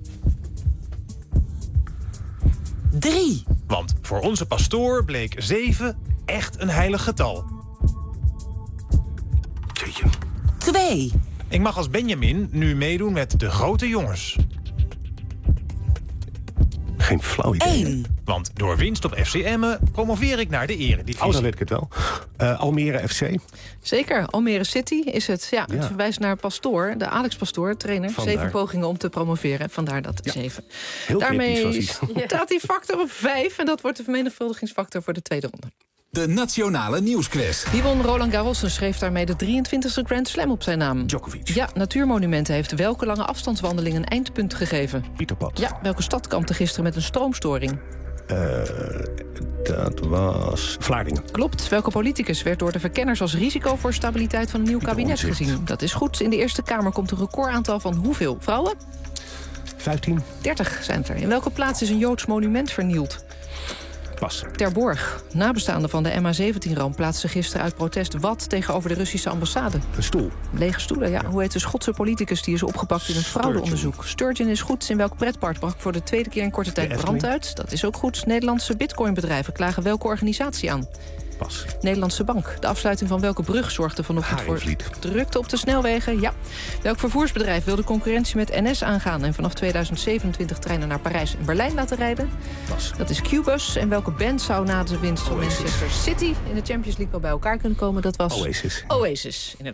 S30: Drie. Want voor onze pastoor bleek zeven echt een heilig getal.
S2: Jeetje.
S30: Twee. Ik mag als Benjamin nu meedoen met de grote jongens.
S2: Geen flauw idee.
S30: Eén. Want door winst op F C Emmen promoveer ik naar de eredivisie.
S2: Oh, dan weet ik het wel. Uh, Almere F C.
S4: Zeker, Almere City is het. Ja, het ja. verwijst naar Pastoor, de Alex Pastoor, trainer. Vandaar. Zeven pogingen om te promoveren, vandaar dat ja. zeven.
S2: Heel
S4: Daarmee staat die factor op vijf en dat wordt de vermenigvuldigingsfactor voor de tweede ronde.
S24: De Nationale Nieuwsquiz.
S4: Die won Roland Garros en schreef daarmee de drieëntwintigste Grand Slam op zijn naam.
S2: Djokovic.
S4: Ja, Natuurmonumenten heeft welke lange afstandswandeling een eindpunt gegeven?
S2: Pieterpad.
S4: Ja, welke stad kampte gisteren met een stroomstoring?
S2: Uh, dat was Vlaardingen.
S4: Klopt. Welke politicus werd door de verkenners als risico voor stabiliteit van een nieuw kabinet gezien? Dat is goed. In de Eerste Kamer komt een recordaantal van hoeveel vrouwen?
S2: vijftien.
S4: dertig zijn het er. In welke plaats is een Joods monument vernield?
S2: Pas.
S4: Terborg. Nabestaanden van de M H zeventien-ramp plaatsten gisteren uit protest wat tegenover de Russische ambassade.
S2: Een stoel.
S4: Lege stoelen, ja. Hoe heet de Schotse politicus die is opgepakt in een fraudeonderzoek? Sturgeon is goed. In welk pretpark brak voor de tweede keer in korte tijd brand uit? Dat is ook goed. Nederlandse bitcoinbedrijven klagen welke organisatie aan?
S2: Pas.
S4: Nederlandse Bank. De afsluiting van welke brug zorgde vanochtend voor drukte op de snelwegen? Ja. Welk vervoersbedrijf wil de concurrentie met N S aangaan en vanaf tweeduizend zevenentwintig treinen naar Parijs en Berlijn laten rijden?
S2: Pas.
S4: Dat is Qbus. En welke band zou na de winst van Manchester City in de Champions League wel bij elkaar kunnen komen? Dat was
S2: Oasis.
S4: Oasis, inderdaad.